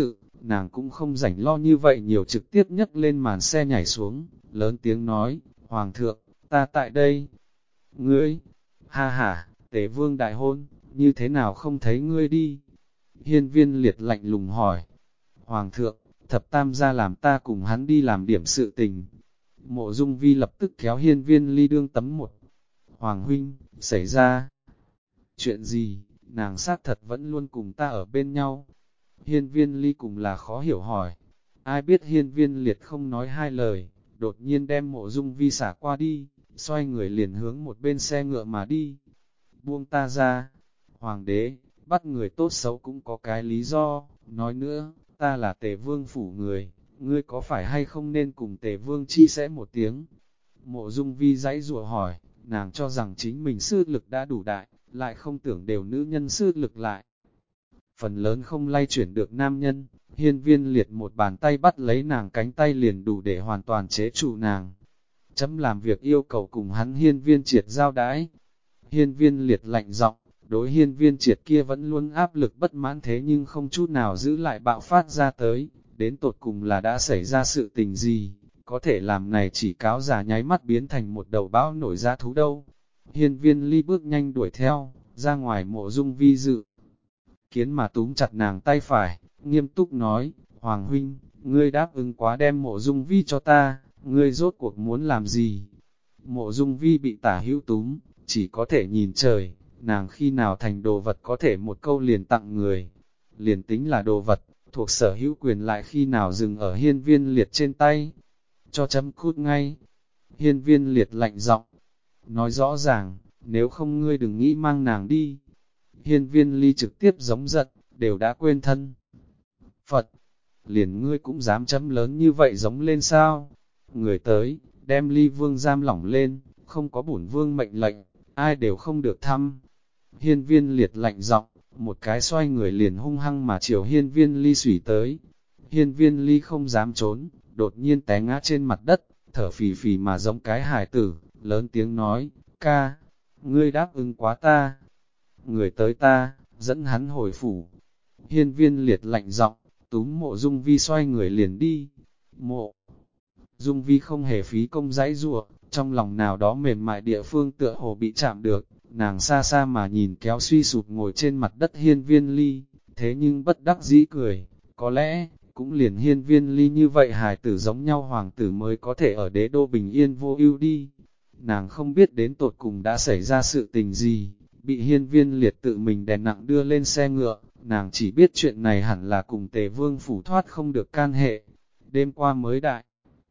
nàng cũng không rảnh lo như vậy nhiều, trực tiếp nhấc lên màn xe nhảy xuống, lớn tiếng nói, Hoàng thượng, ta tại đây. Ngươi, ha ha, Tề Vương đại hôn, như thế nào không thấy ngươi đi? Hiên Viên Liệt lạnh lùng hỏi. Hoàng thượng, thập tam gia làm ta cùng hắn đi làm điểm sự tình. Mộ Dung Vi lập tức kéo Hiên Viên Ly đương tấm một. Hoàng huynh, xảy ra chuyện gì? Nàng xác thật vẫn luôn cùng ta ở bên nhau. Hiên Viên Ly cùng là khó hiểu hỏi. Ai biết Hiên Viên Liệt không nói hai lời, đột nhiên đem Mộ Dung Vi xả qua đi, xoay người liền hướng một bên xe ngựa mà đi. Buông ta ra, Hoàng đế, bắt người tốt xấu cũng có cái lý do, nói nữa, ta là Tề Vương phủ người, ngươi có phải hay không nên cùng Tề Vương chi sẽ một tiếng? Mộ Dung Vi giãy giụa hỏi, nàng cho rằng chính mình sư lực đã đủ đại, lại không tưởng đều nữ nhân sư lực lại. Phần lớn không lay chuyển được nam nhân, Hiên Viên Liệt một bàn tay bắt lấy nàng cánh tay liền đủ để hoàn toàn chế trụ nàng. Chấm làm việc yêu cầu cùng hắn Hiên Viên Triệt giao đãi. Hiên Viên Liệt lạnh giọng, đối Hiên Viên Triệt kia vẫn luôn áp lực bất mãn thế nhưng không chút nào giữ lại bạo phát ra tới, đến tột cùng là đã xảy ra sự tình gì, có thể làm này chỉ cáo già nháy mắt biến thành một đầu bão nổi ra thú đâu. Hiên Viên Ly bước nhanh đuổi theo, ra ngoài Mộ Dung Vi dự kiến mà túm chặt nàng tay phải, nghiêm túc nói, Hoàng huynh, ngươi đáp ứng quá đem Mộ Dung Vi cho ta, ngươi rốt cuộc muốn làm gì? Mộ Dung Vi bị tả hữu túm, chỉ có thể nhìn trời, nàng khi nào thành đồ vật có thể một câu liền tặng người. Liền tính là đồ vật, thuộc sở hữu quyền lại khi nào dừng ở Hiên Viên Liệt trên tay. Cho chấm cút ngay. Hiên Viên Liệt lạnh giọng, nói rõ ràng, nếu không ngươi đừng nghĩ mang nàng đi. Hiên Viên Ly trực tiếp giống giận, đều đã quên thân. Phật, liền ngươi cũng dám chấm lớn như vậy giống lên sao? Người tới, đem Ly Vương giam lỏng lên, không có bổn Vương mệnh lệnh, ai đều không được thăm. Hiên Viên Liệt lạnh giọng, một cái xoay người liền hung hăng mà chiều Hiên Viên Ly xủy tới. Hiên Viên Ly không dám trốn, đột nhiên té ngã trên mặt đất, thở phì phì mà giống cái hài tử, lớn tiếng nói, ca, ngươi đáp ứng quá ta. Người tới ta, dẫn hắn hồi phủ. Hiên Viên Liệt lạnh giọng, túm Mộ Dung Vi xoay người liền đi. Mộ Dung Vi không hề phí công giãy giụa, trong lòng nào đó mềm mại địa phương tựa hồ bị chạm được, nàng xa xa mà nhìn kéo suy sụp ngồi trên mặt đất Hiên Viên Ly, thế nhưng bất đắc dĩ cười, có lẽ, cũng liền Hiên Viên Ly như vậy hài tử giống nhau hoàng tử mới có thể ở đế đô bình yên vô ưu đi. Nàng không biết đến tột cùng đã xảy ra sự tình gì, bị Hiên Viên Liệt tự mình đè nặng đưa lên xe ngựa, nàng chỉ biết chuyện này hẳn là cùng Tề Vương phủ thoát không được can hệ. Đêm qua mới đại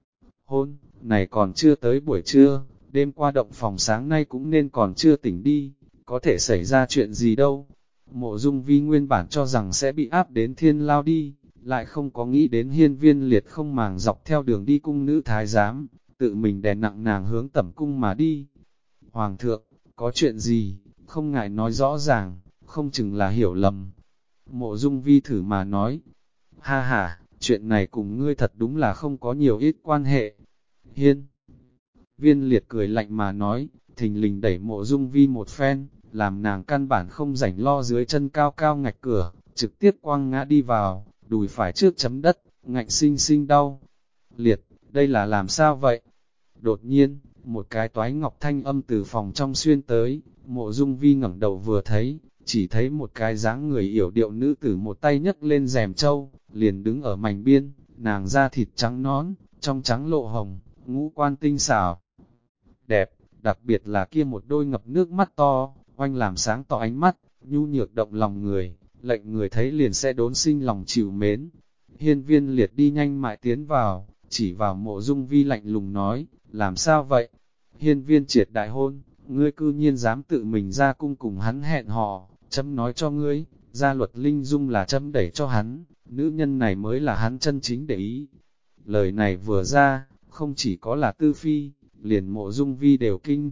hôn, này còn chưa tới buổi trưa, đêm qua động phòng sáng nay cũng nên còn chưa tỉnh đi, có thể xảy ra chuyện gì đâu. Mộ Dung Vi nguyên bản cho rằng sẽ bị áp đến thiên lao đi, lại không có nghĩ đến Hiên Viên Liệt không màng dọc theo đường đi cung nữ thái giám, tự mình đè nặng nàng hướng tẩm cung mà đi. Hoàng thượng, có chuyện gì, không ngại nói rõ ràng, không chừng là hiểu lầm. Mộ Dung Vi thử mà nói, ha ha, chuyện này cùng ngươi thật đúng là không có nhiều ít quan hệ. Hiên Viên Liệt cười lạnh mà nói, thình lình đẩy Mộ Dung Vi một phen, làm nàng căn bản không rảnh lo dưới chân cao cao ngạch cửa, trực tiếp quăng ngã đi vào, đùi phải trước chấm đất, ngạnh sinh sinh đau. Liệt, đây là làm sao vậy? Đột nhiên, một cái toái ngọc thanh âm từ phòng trong xuyên tới, Mộ Dung Vi ngẩng đầu vừa thấy, chỉ thấy một cái dáng người yểu điệu nữ tử một tay nhấc lên rèm trâu, liền đứng ở mảnh biên, nàng da thịt trắng nõn, trong trắng lộ hồng, ngũ quan tinh xảo, đẹp, đặc biệt là kia một đôi ngập nước mắt to, oanh làm sáng tỏ ánh mắt, nhu nhược động lòng người, lệnh người thấy liền sẽ đốn sinh lòng chịu mến. Hiên Viên Liệt đi nhanh mại tiến vào, chỉ vào Mộ Dung Vi lạnh lùng nói, làm sao vậy? Hiên Viên Triệt đại hôn, ngươi cư nhiên dám tự mình ra cung cùng hắn hẹn hò, chấm nói cho ngươi, gia luật linh dung là chấm đẩy cho hắn, nữ nhân này mới là hắn chân chính để ý. Lời này vừa ra, không chỉ có là Tư Phi, liền Mộ Dung Vi đều kinh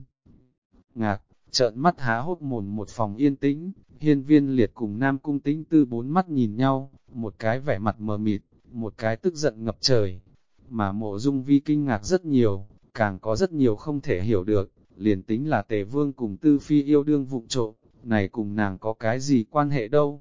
ngạc, trợn mắt há hốt mồm. Một phòng yên tĩnh, Hiên Viên Liệt cùng Nam Cung Tĩnh Tư bốn mắt nhìn nhau, một cái vẻ mặt mờ mịt, một cái tức giận ngập trời. Mà Mộ Dung Vi kinh ngạc rất nhiều, càng có rất nhiều không thể hiểu được, liền tính là Tề Vương cùng Tư Phi yêu đương vụng trộm, này cùng nàng có cái gì quan hệ đâu.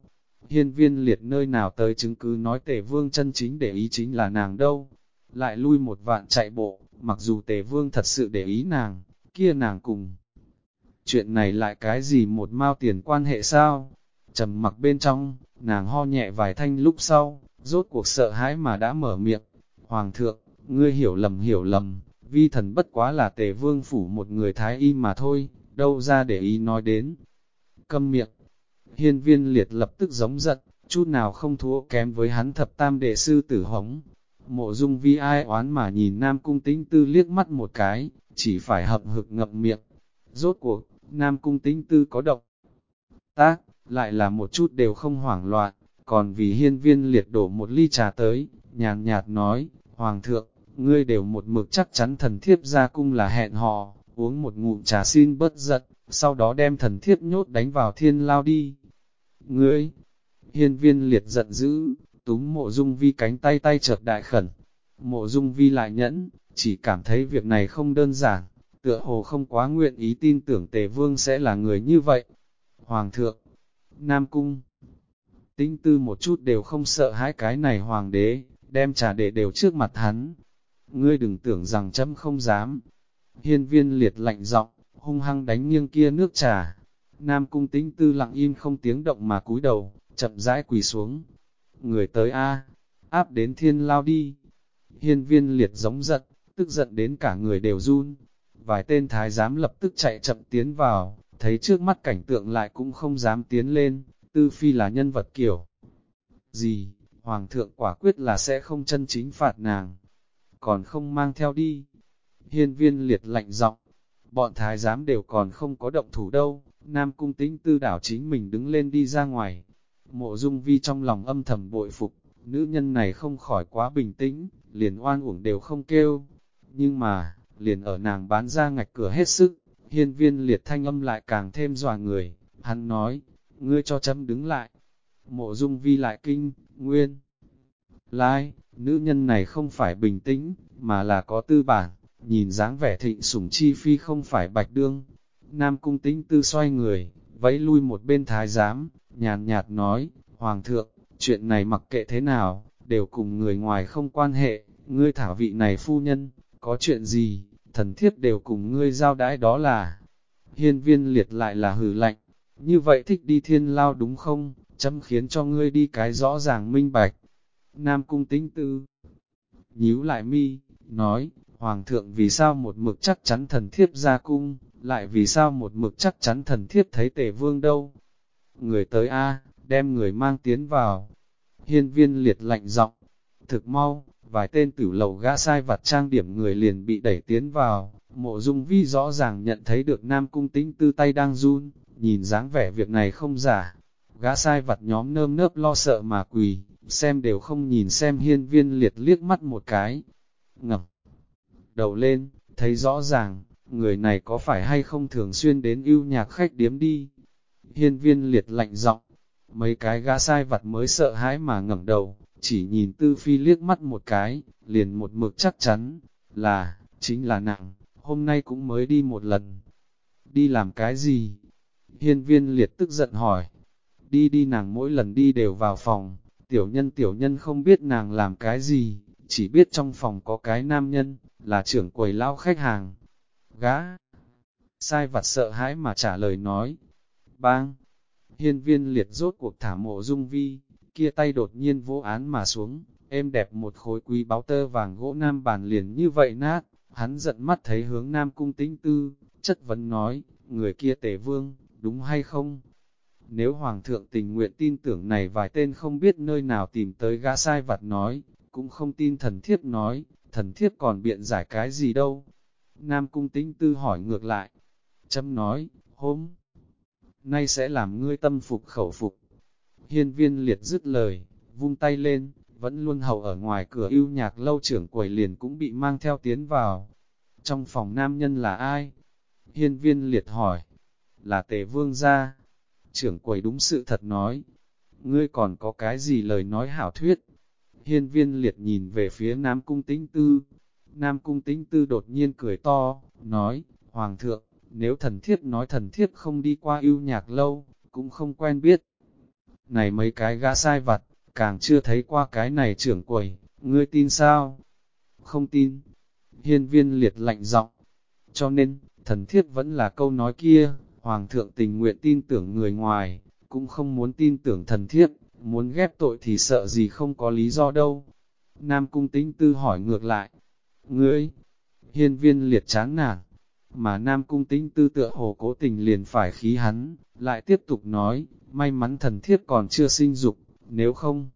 Hiên Viên Liệt nơi nào tới chứng cứ nói Tề Vương chân chính để ý chính là nàng đâu. Lại lui một vạn chạy bộ, mặc dù Tề Vương thật sự để ý nàng, kia nàng cùng. Chuyện này lại cái gì một mao tiền quan hệ sao? Trầm mặc bên trong, nàng ho nhẹ vài thanh lúc sau, rốt cuộc sợ hãi mà đã mở miệng. Hoàng thượng, ngươi hiểu lầm, vi thần bất quá là Tề Vương phủ một người thái y mà thôi, đâu ra để ý nói đến. Câm miệng. Hiên Viên Liệt lập tức giống giận, chút nào không thua kém với hắn thập tam đệ sư tử hống. Mộ Dung Vi ai oán mà nhìn Nam Cung Tĩnh Tư liếc mắt một cái, chỉ phải hậm hực ngậm miệng. Rốt cuộc, Nam Cung Tĩnh Tư có động tác, lại là một chút đều không hoảng loạn, còn vì Hiên Viên Liệt đổ một ly trà tới, nhàn nhạt nói, Hoàng thượng, ngươi đều một mực chắc chắn thần thiếp ra cung là hẹn hò, uống một ngụm trà xin bớt giận, sau đó đem thần thiếp nhốt đánh vào thiên lao đi. Ngươi, Hiên Viên Liệt giận dữ, túm Mộ Dung Vi cánh tay chợt đại khẩn. Mộ Dung Vi lại nhẫn, chỉ cảm thấy việc này không đơn giản, tựa hồ không quá nguyện ý tin tưởng Tề Vương sẽ là người như vậy. Hoàng thượng, Nam Cung, Tĩnh Tư một chút đều không sợ hãi cái này hoàng đế, đem trà để đều trước mặt hắn. Ngươi đừng tưởng rằng chấm không dám. Hiên Viên Liệt lạnh giọng, hung hăng đánh nghiêng kia nước trà. Nam Cung Tĩnh Tư lặng im không tiếng động mà cúi đầu, chậm rãi quỳ xuống. Người tới a, áp đến thiên lao đi. Hiên Viên Liệt giống giận, tức giận đến cả người đều run. Vài tên thái giám lập tức chạy chậm tiến vào, thấy trước mắt cảnh tượng lại cũng không dám tiến lên. Tư Phi là nhân vật kiểu gì, Hoàng thượng quả quyết là sẽ không chân chính phạt nàng, còn không mang theo đi. Hiên Viên Liệt lạnh giọng, bọn thái giám đều còn không có động thủ đâu. Nam Cung Tĩnh Tư đảo chính mình đứng lên đi ra ngoài. Mộ Dung Vi trong lòng âm thầm bội phục, nữ nhân này không khỏi quá bình tĩnh, liền oan uổng đều không kêu. Nhưng mà, liền ở nàng bán ra ngạch cửa hết sức, Hiên Viên Liệt thanh âm lại càng thêm dọa người. Hắn nói, ngươi cho chấm đứng lại. Mộ Dung Vi lại kinh, nguyên lai, nữ nhân này không phải bình tĩnh, mà là có tư bản, nhìn dáng vẻ thịnh sủng chi phi không phải bạch đương. Nam Cung Tĩnh Tư xoay người, vẫy lui một bên thái giám, nhàn nhạt nói, Hoàng thượng, chuyện này mặc kệ thế nào, đều cùng người ngoài không quan hệ, ngươi thảo vị này phu nhân, có chuyện gì, thần thiếp đều cùng ngươi giao đãi đó là. Hiên Viên Liệt lại là hừ lạnh, như vậy thích đi thiên lao đúng không, chấm khiến cho ngươi đi cái rõ ràng minh bạch. Nam Cung Tĩnh Tư nhíu lại mi, nói, Hoàng thượng vì sao một mực chắc chắn thần thiếp ra cung, lại vì sao một mực chắc chắn thần thiếp thấy Tề Vương đâu. Người tới A, đem người mang tiến vào. Hiên Viên Liệt lạnh giọng, thực mau, vài tên tử lầu gã sai vặt trang điểm người liền bị đẩy tiến vào. Mộ Dung Vi rõ ràng nhận thấy được Nam Cung Tĩnh Tư tay đang run, nhìn dáng vẻ việc này không giả. Gã sai vặt nhóm nơm nớp lo sợ mà quỳ, xem đều không nhìn xem Hiên Viên Liệt liếc mắt một cái. Ngẩng đầu lên, thấy rõ ràng, người này có phải hay không thường xuyên đến ưu nhạc khách điếm đi. Hiên Viên Liệt lạnh giọng, mấy cái gã sai vặt mới sợ hãi mà ngẩng đầu, chỉ nhìn Tư Phi liếc mắt một cái, liền một mực chắc chắn, chính là nàng, hôm nay cũng mới đi một lần. Đi làm cái gì? Hiên Viên Liệt tức giận hỏi. Đi nàng mỗi lần đi đều vào phòng, tiểu nhân không biết nàng làm cái gì, chỉ biết trong phòng có cái nam nhân, là trưởng quầy lao khách hàng. Gã sai vặt sợ hãi mà trả lời nói. Bang! Hiên Viên Liệt rốt cuộc thả Mộ Dung Vi, kia tay đột nhiên vỗ án mà xuống, êm đẹp một khối quý báu tơ vàng gỗ nam bàn liền như vậy nát. Hắn giận mắt thấy hướng Nam Cung Tĩnh Tư, chất vấn nói, người kia Tề Vương, đúng hay không? Nếu Hoàng thượng tình nguyện tin tưởng này vài tên không biết nơi nào tìm tới gã sai vặt nói, cũng không tin thần thiếp nói, thần thiếp còn biện giải cái gì đâu. Nam Cung Tĩnh Tư hỏi ngược lại. Chấm nói, hôm nay sẽ làm ngươi tâm phục khẩu phục. Hiên Viên Liệt dứt lời, vung tay lên, vẫn luôn hầu ở ngoài cửa ưu nhạc lâu trưởng quầy liền cũng bị mang theo tiến vào. Trong phòng nam nhân là ai? Hiên Viên Liệt hỏi. Là Tề Vương gia. Trưởng quầy đúng sự thật nói. Ngươi còn có cái gì lời nói hảo thuyết? Hiên Viên Liệt nhìn về phía Nam Cung Tĩnh Tư. Nam Cung Tĩnh Tư đột nhiên cười to, nói, Hoàng thượng, nếu thần thiếp nói thần thiếp không đi qua ưu nhạc lâu, cũng không quen biết. Này mấy cái gã sai vặt, càng chưa thấy qua cái này trưởng quầy, ngươi tin sao? Không tin. Hiên Viên Liệt lạnh giọng. Cho nên, thần thiếp vẫn là câu nói kia, Hoàng thượng tình nguyện tin tưởng người ngoài, cũng không muốn tin tưởng thần thiếp, muốn ghép tội thì sợ gì không có lý do đâu. Nam Cung Tĩnh Tư hỏi ngược lại, ngươi, Hiên Viên Liệt chán nản, mà Nam Cung Tĩnh Tư tựa hồ cố tình liền phải khí hắn, lại tiếp tục nói, may mắn thần thiếp còn chưa sinh dục, nếu không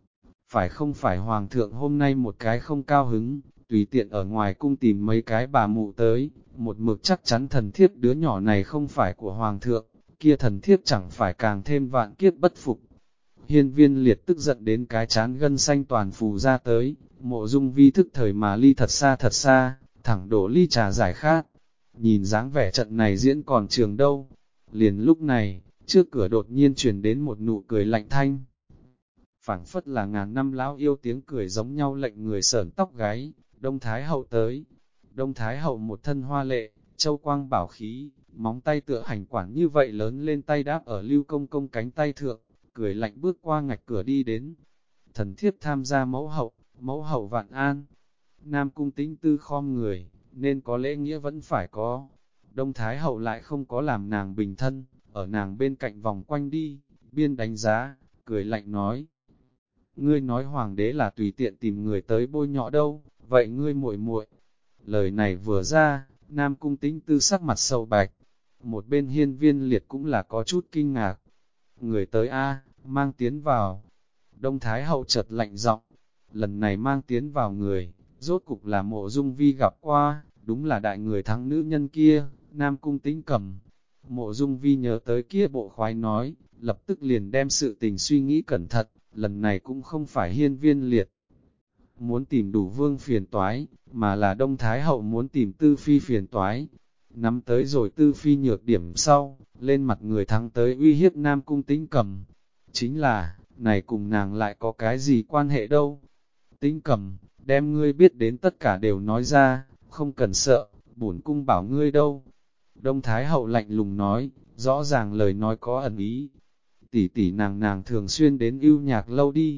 phải Hoàng thượng hôm nay một cái không cao hứng, tùy tiện ở ngoài cung tìm mấy cái bà mụ tới, một mực chắc chắn thần thiếp đứa nhỏ này không phải của Hoàng thượng, kia thần thiếp chẳng phải càng thêm vạn kiếp bất phục. Hiên Viên Liệt tức giận đến cái chán gân xanh toàn phù ra tới, Mộ Dung Vi thức thời mà ly thật xa, thẳng đổ ly trà giải khát. Nhìn dáng vẻ trận này diễn còn trường đâu. Liền lúc này, trước cửa đột nhiên truyền đến một nụ cười lạnh thanh. Phảng phất là ngàn năm lão yêu tiếng cười giống nhau lệnh người sởn tóc gáy. Đông Thái Hậu tới. Đông Thái Hậu một thân hoa lệ, châu quang bảo khí, móng tay tựa hành quản như vậy lớn lên tay đáp ở Lưu Công Công cánh tay thượng, cười lạnh bước qua ngạch cửa đi đến. Thần thiếp tham gia mẫu hậu vạn an. Nam Cung Tĩnh Tư khom người, nên có lễ nghĩa vẫn phải có. Đông Thái Hậu lại không có làm nàng bình thân, ở nàng bên cạnh vòng quanh đi, biên đánh giá, cười lạnh nói. Ngươi nói hoàng đế là tùy tiện tìm người tới bôi nhọ đâu, vậy ngươi muội muội. Lời này vừa ra, Nam Cung Tĩnh Tư sắc mặt sầu bạch. Một bên Hiên Viên Liệt cũng là có chút kinh ngạc. Người tới A, mang tiến vào. Đông Thái Hậu chợt lạnh giọng, lần này mang tiến vào người, rốt cục là Mộ Dung Vi gặp qua, đúng là đại người thắng nữ nhân kia, Nam Cung Tĩnh Cầm. Mộ Dung Vi nhớ tới kia bộ khoái nói, lập tức liền đem sự tình suy nghĩ cẩn thận, lần này cũng không phải Hiên Viên Liệt muốn tìm Đủ Vương phiền toái, mà là Đông Thái Hậu muốn tìm Tư Phi phiền toái. Nắm tới rồi Tư Phi nhược điểm sau, lên mặt người thắng tới uy hiếp Nam Cung Tĩnh Cầm. Chính là, này cùng nàng lại có cái gì quan hệ đâu? Tĩnh Cầm, đem ngươi biết đến tất cả đều nói ra, không cần sợ, bổn cung bảo ngươi đâu. Đông Thái Hậu lạnh lùng nói, rõ ràng lời nói có ẩn ý. Tỷ tỷ nàng thường xuyên đến ưu nhạc lâu đi,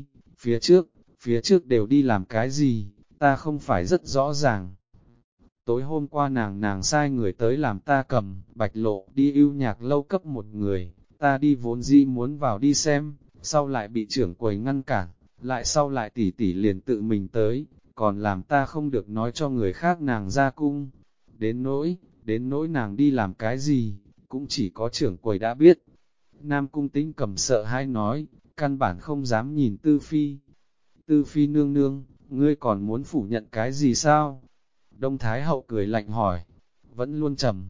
phía trước đều đi làm cái gì, ta không phải rất rõ ràng. Tối hôm qua nàng sai người tới làm ta cầm, bạch lộ, đi ưu nhạc lâu cấp một người, ta đi vốn dĩ muốn vào đi xem, sau lại bị trưởng quầy ngăn cản, lại sau lại tỷ tỷ liền tự mình tới, còn làm ta không được nói cho người khác nàng ra cung. Đến nỗi nàng đi làm cái gì, cũng chỉ có trưởng quầy đã biết. Nam Cung Tĩnh Cầm sợ hãi nói, căn bản không dám nhìn Tư Phi. Tư Phi nương nương, ngươi còn muốn phủ nhận cái gì sao? Đông Thái Hậu cười lạnh hỏi, vẫn luôn trầm.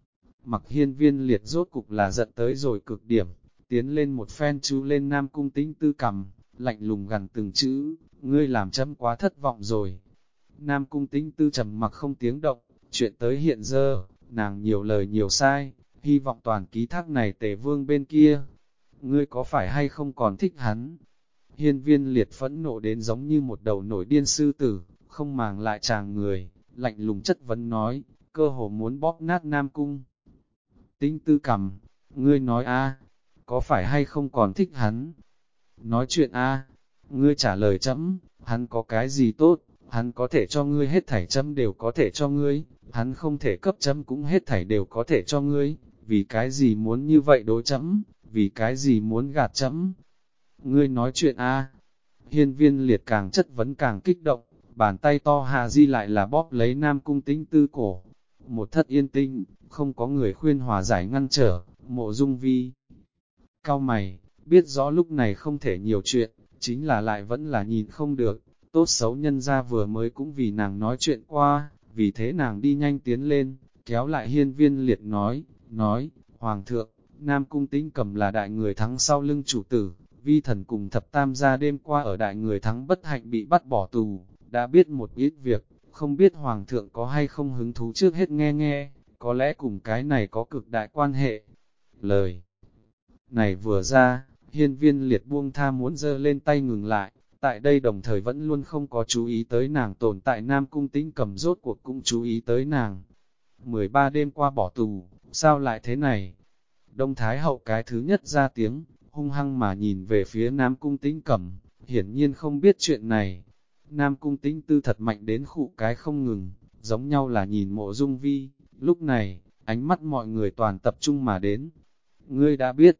Mặc Hiên Viên Liệt rốt cục là giận tới rồi cực điểm, tiến lên một phen chú lên Nam Cung Tĩnh Tư cầm, lạnh lùng gần từng chữ, ngươi làm chấm quá thất vọng rồi. Nam Cung Tĩnh Tư trầm mặc không tiếng động, chuyện tới hiện giờ, nàng nhiều lời nhiều sai, hy vọng toàn ký thác này Tề Vương bên kia. Ngươi có phải hay không còn thích hắn? Hiên Viên Liệt phẫn nộ đến giống như một đầu nổi điên sư tử, không màng lại chàng người, lạnh lùng chất vấn nói, cơ hồ muốn bóp nát Nam Cung. Tĩnh Tư cầm, ngươi nói a, có phải hay không còn thích hắn? Nói chuyện a, ngươi trả lời chấm, hắn có cái gì tốt, hắn có thể cho ngươi hết thảy chấm đều có thể cho ngươi, hắn không thể cấp chấm cũng hết thảy đều có thể cho ngươi, vì cái gì muốn như vậy đối chấm, vì cái gì muốn gạt chấm? Ngươi nói chuyện a. Hiên Viên Liệt càng chất vấn càng kích động, bàn tay to hạ di lại là bóp lấy Nam Cung Tĩnh Tư cổ. Một thất yên tĩnh, không có người khuyên hòa giải ngăn trở, Mộ Dung Vi cau mày, biết rõ lúc này không thể nhiều chuyện, chính là lại vẫn là nhìn không được, tốt xấu nhân ra vừa mới cũng vì nàng nói chuyện qua, vì thế nàng đi nhanh tiến lên, kéo lại Hiên Viên Liệt nói, Hoàng thượng, Nam Cung Tĩnh Cầm là đại người thắng sau lưng chủ tử, Vi thần cùng thập tam gia đêm qua ở đại người thắng bất hạnh bị bắt bỏ tù, đã biết một ít việc, không biết Hoàng thượng có hay không hứng thú trước hết nghe, có lẽ cùng cái này có cực đại quan hệ. Lời này vừa ra, Hiên Viên Liệt buông tha muốn giơ lên tay ngừng lại, tại đây đồng thời vẫn luôn không có chú ý tới nàng tồn tại. Nam Cung Tĩnh Cầm rốt cuộc cũng chú ý tới nàng. 13 đêm qua bỏ tù, sao lại thế này? Đông Thái Hậu cái thứ nhất ra tiếng, hung hăng mà nhìn về phía Nam Cung Tĩnh Cẩm, hiển nhiên không biết chuyện này. Nam Cung Tĩnh Tư thật mạnh đến khụ cái không ngừng, giống nhau là nhìn Mộ Dung Vi, lúc này, ánh mắt mọi người toàn tập trung mà đến. Ngươi đã biết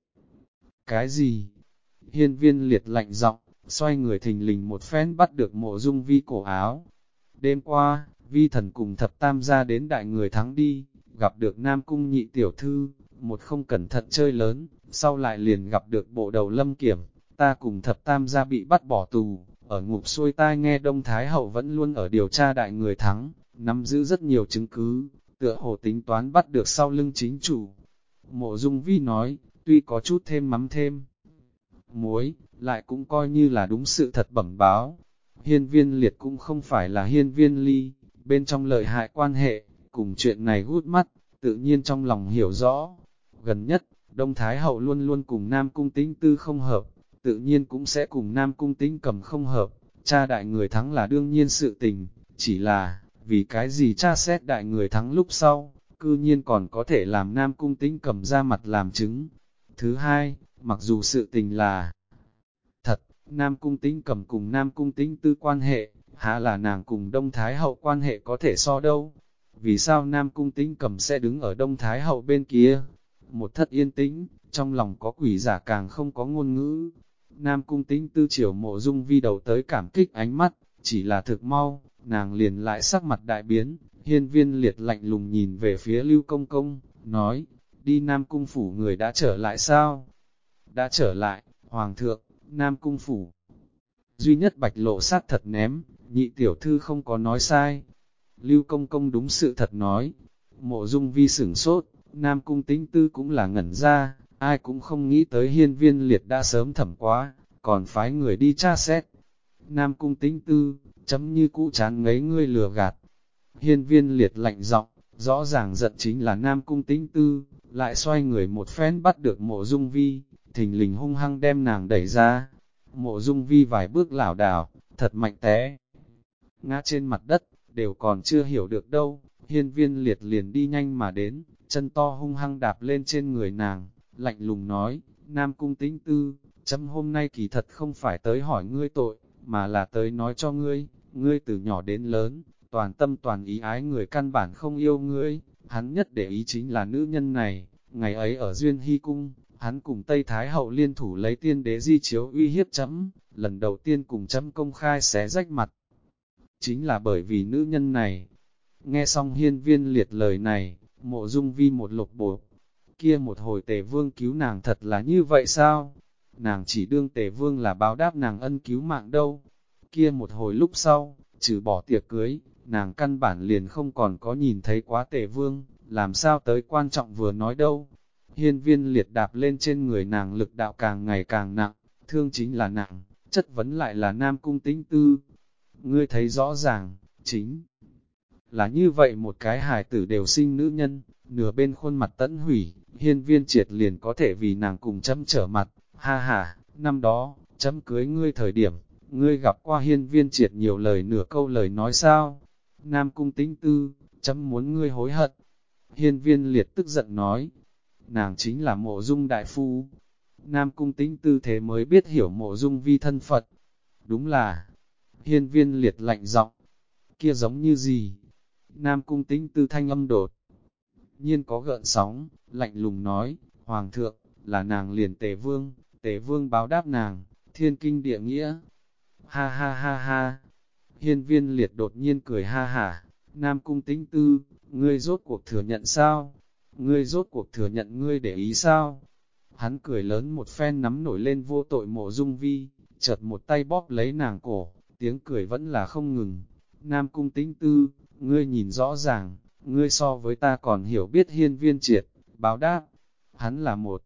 cái gì? Hiên Viên Liệt lạnh giọng, xoay người thình lình một phen bắt được Mộ Dung Vi cổ áo. Đêm qua, Vi Thần cùng Thập Tam gia đến đại người thắng đi, gặp được Nam Cung nhị tiểu thư, một không cẩn thận chơi lớn, sau lại liền gặp được bộ đầu Lâm Kiểm, ta cùng Thập Tam gia bị bắt bỏ tù, ở ngục xuôi tai nghe Đông Thái Hậu vẫn luôn ở điều tra đại người thắng, nắm giữ rất nhiều chứng cứ, tựa hồ tính toán bắt được sau lưng chính chủ. Mộ Dung Vi nói, tuy có chút thêm mắm thêm muối, lại cũng coi như là đúng sự thật bẩm báo. Hiên Viên Liệt cũng không phải là Hiên Viên Ly, bên trong lợi hại quan hệ, cùng chuyện này gút mắt, tự nhiên trong lòng hiểu rõ. Gần nhất, Đông Thái Hậu luôn luôn cùng Nam Cung Tĩnh Tư không hợp, tự nhiên cũng sẽ cùng Nam Cung Tĩnh Cẩm không hợp. Cha đại người thắng là đương nhiên sự tình, chỉ là, vì cái gì cha xét đại người thắng lúc sau, cư nhiên còn có thể làm Nam Cung Tĩnh Cẩm ra mặt làm chứng. Thứ hai, mặc dù sự tình là thật, Nam Cung Tĩnh Cẩm cùng Nam Cung Tĩnh Tư quan hệ, há là nàng cùng Đông Thái Hậu quan hệ có thể so đâu. Vì sao Nam Cung Tĩnh Cẩm sẽ đứng ở Đông Thái Hậu bên kia? Một thất yên tĩnh, trong lòng có quỷ giả càng không có ngôn ngữ. Nam Cung Tĩnh Tư chiều Mộ Dung Vi đầu tới cảm kích ánh mắt, chỉ là thực mau, nàng liền lại sắc mặt đại biến. Hiên Viên Liệt lạnh lùng nhìn về phía Lưu Công Công, nói, đi Nam Cung phủ người đã trở lại sao? Đã trở lại, Hoàng thượng, Nam Cung phủ. Duy nhất bạch lộ sát thật ném, nhị tiểu thư không có nói sai. Lưu Công Công đúng sự thật nói. Mộ Dung Vi sửng sốt, Nam Cung Tĩnh Tư cũng là ngẩn ra, ai cũng không nghĩ tới Hiên Viên Liệt đã sớm thẩm quá, còn phái người đi tra xét. Nam Cung Tĩnh Tư, chấm như cũ chán ngấy ngươi lừa gạt. Hiên Viên Liệt lạnh giọng, rõ ràng giận chính là Nam Cung Tĩnh Tư, lại xoay người một phen bắt được Mộ Dung Vi, thình lình hung hăng đem nàng đẩy ra. Mộ Dung Vi vài bước lảo đảo, thật mạnh té ngã trên mặt đất, đều còn chưa hiểu được đâu. Hiên Viên Liệt liền đi nhanh mà đến, chân to hung hăng đạp lên trên người nàng, lạnh lùng nói, Nam Cung Tĩnh Tư, chấm hôm nay kỳ thật không phải tới hỏi ngươi tội, mà là tới nói cho ngươi, ngươi từ nhỏ đến lớn, toàn tâm toàn ý ái người căn bản không yêu ngươi, hắn nhất để ý chính là nữ nhân này. Ngày ấy ở Duyên Hy Cung, hắn cùng Tây Thái Hậu liên thủ lấy tiên đế di chiếu uy hiếp chấm, lần đầu tiên cùng chấm công khai xé rách mặt. Chính là bởi vì nữ nhân này. Nghe xong Hiên Viên Liệt lời này, Mộ Dung Vi một lục bột. Kia một hồi Tề Vương cứu nàng thật là như vậy sao? Nàng chỉ đương Tề Vương là báo đáp nàng ân cứu mạng đâu. Kia một hồi lúc sau, trừ bỏ tiệc cưới, nàng căn bản liền không còn có nhìn thấy quá Tề Vương, làm sao tới quan trọng vừa nói đâu. Hiên Viên Liệt đạp lên trên người nàng lực đạo càng ngày càng nặng, thương chính là nặng, chất vấn lại là Nam Cung Tĩnh Tư. Ngươi thấy rõ ràng, chính là như vậy một cái hài tử đều sinh nữ nhân, nửa bên khuôn mặt tẫn hủy, Hiên Viên Triệt liền có thể vì nàng cùng chấm trở mặt. Ha ha, năm đó, chấm cưới ngươi thời điểm, ngươi gặp qua Hiên Viên Triệt nhiều lời nửa câu lời nói sao? Nam Cung Tĩnh Tư, chấm muốn ngươi hối hận. Hiên Viên Liệt tức giận nói, nàng chính là Mộ Dung đại phu. Nam Cung Tĩnh Tư thế mới biết hiểu Mộ Dung Vi thân Phật. Đúng là, Hiên Viên Liệt lạnh giọng, kia giống như gì? Nam Cung Tĩnh Tư thanh âm đột nhiên có gợn sóng, lạnh lùng nói, Hoàng thượng, là nàng liền Tề Vương báo đáp nàng, thiên kinh địa nghĩa. Ha ha ha ha, Hiên Viên Liệt đột nhiên cười ha hả, Nam Cung Tĩnh Tư, ngươi rốt cuộc thừa nhận sao? Ngươi rốt cuộc thừa nhận ngươi để ý sao? Hắn cười lớn một phen nắm nổi lên vô tội Mộ Dung Vi, chợt một tay bóp lấy nàng cổ, tiếng cười vẫn là không ngừng. Nam Cung Tĩnh Tư, ngươi nhìn rõ ràng, ngươi so với ta còn hiểu biết Hiên Viên Triệt, báo đáp. Hắn là một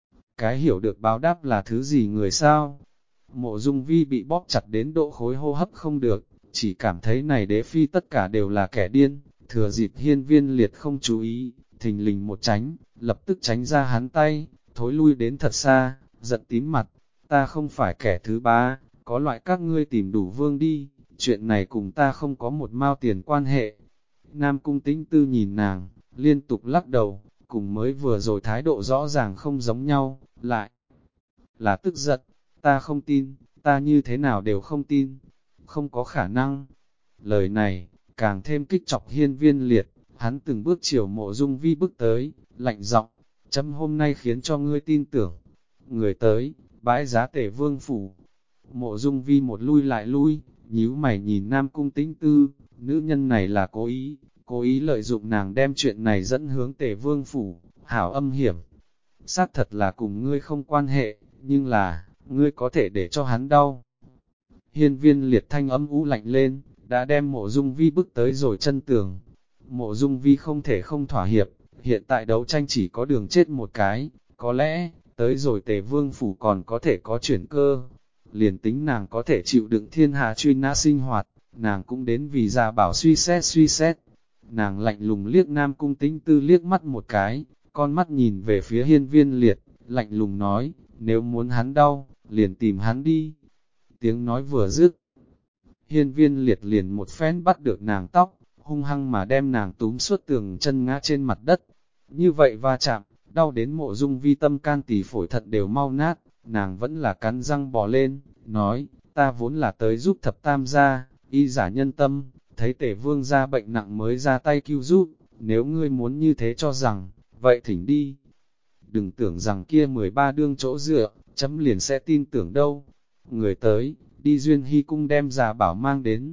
cái hiểu được báo đáp là thứ gì người sao? Mộ Dung Vi bị bóp chặt đến độ khối hô hấp không được, chỉ cảm thấy này đế phi tất cả đều là kẻ điên, thừa dịp Hiên Viên Liệt không chú ý, thình lình một tránh, lập tức tránh ra hắn tay, thối lui đến thật xa, giận tím mặt, ta không phải kẻ thứ ba, có loại các ngươi tìm đủ vương đi, chuyện này cùng ta không có một mao tiền quan hệ. Nam Cung Tĩnh Tư nhìn nàng, liên tục lắc đầu, cùng mới vừa rồi thái độ rõ ràng không giống nhau, lại là tức giận, ta không tin, ta như thế nào đều không tin, không có khả năng. Lời này, càng thêm kích chọc Hiên Viên Liệt, hắn từng bước chiều Mộ Dung Vi bước tới, lạnh giọng, chấm hôm nay khiến cho ngươi tin tưởng. Người tới, bãi giá Tề Vương phủ. Mộ Dung Vi một lui lại lui, nhíu mày nhìn Nam Cung Tĩnh Tư, nữ nhân này là cố ý lợi dụng nàng đem chuyện này dẫn hướng Tề Vương phủ, hảo âm hiểm. Xác thật là cùng ngươi không quan hệ, nhưng là, ngươi có thể để cho hắn đau. Hiên Viên Liệt thanh âm u lạnh lên, đã đem Mộ Dung Vi bước tới rồi chân tường. Mộ Dung Vi không thể không thỏa hiệp, hiện tại đấu tranh chỉ có đường chết một cái, có lẽ, tới rồi Tề Vương phủ còn có thể có chuyển cơ. Liền tính nàng có thể chịu đựng thiên hạ truy nã sinh hoạt, nàng cũng đến vì Gia Bảo suy xét. Nàng lạnh lùng liếc Nam Cung Tĩnh Tư liếc mắt một cái, con mắt nhìn về phía Hiên Viên Liệt, lạnh lùng nói, nếu muốn hắn đau, liền tìm hắn đi. Tiếng nói vừa dứt, Hiên Viên Liệt liền một phen bắt được nàng tóc, hung hăng mà đem nàng túm suốt tường chân ngã trên mặt đất. Như vậy va chạm, đau đến Mộ Dung Vi tâm can tỳ phổi thận đều mau nát, nàng vẫn là cắn răng bò lên, nói, ta vốn là tới giúp thập tam gia, y giả nhân tâm, thấy Tề Vương gia bệnh nặng mới ra tay cứu giúp, nếu ngươi muốn như thế cho rằng, vậy thỉnh đi. Đừng tưởng rằng kia 13 đương chỗ dựa, chấm liền sẽ tin tưởng đâu. Người tới, đi Duyên Hy cung đem Gia Bảo mang đến.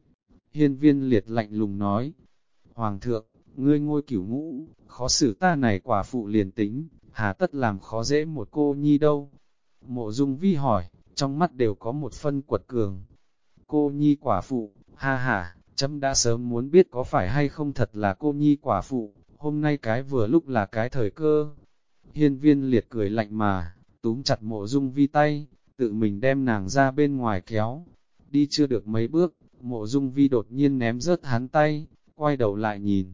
Hiên Viên Liệt lạnh lùng nói, Hoàng thượng, ngươi ngôi cửu ngũ, khó xử ta này quả phụ liền tính, hà tất làm khó dễ một cô nhi đâu. Mộ Dung Vi hỏi, trong mắt đều có một phân quật cường. Cô nhi quả phụ, ha ha, chấm đã sớm muốn biết có phải hay không thật là cô nhi quả phụ, hôm nay cái vừa lúc là cái thời cơ. Hiên Viên Liệt cười lạnh mà, túm chặt Mộ Dung Vi tay, tự mình đem nàng ra bên ngoài kéo. Đi chưa được mấy bước, Mộ Dung Vi đột nhiên ném rớt hắn tay, quay đầu lại nhìn.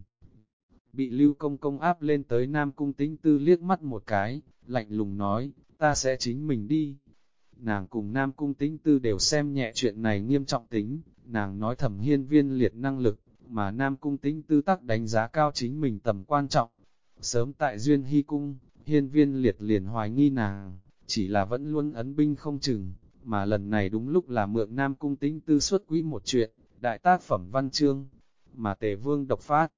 Bị Lưu Công Công áp lên tới Nam Cung Tĩnh Tư liếc mắt một cái, lạnh lùng nói, ta sẽ chính mình đi. Nàng cùng Nam Cung Tĩnh Tư đều xem nhẹ chuyện này nghiêm trọng tính, nàng nói thầm Hiên Viên Liệt năng lực, mà Nam Cung Tĩnh Tư tắc đánh giá cao chính mình tầm quan trọng. Sớm tại Duyên Hy Cung, Hiên Viên Liệt liền hoài nghi nàng, chỉ là vẫn luôn ấn binh không chừng, mà lần này đúng lúc là mượn Nam Cung Tĩnh Tư xuất quỹ một chuyện, đại tác phẩm văn chương, mà Tề Vương độc phát.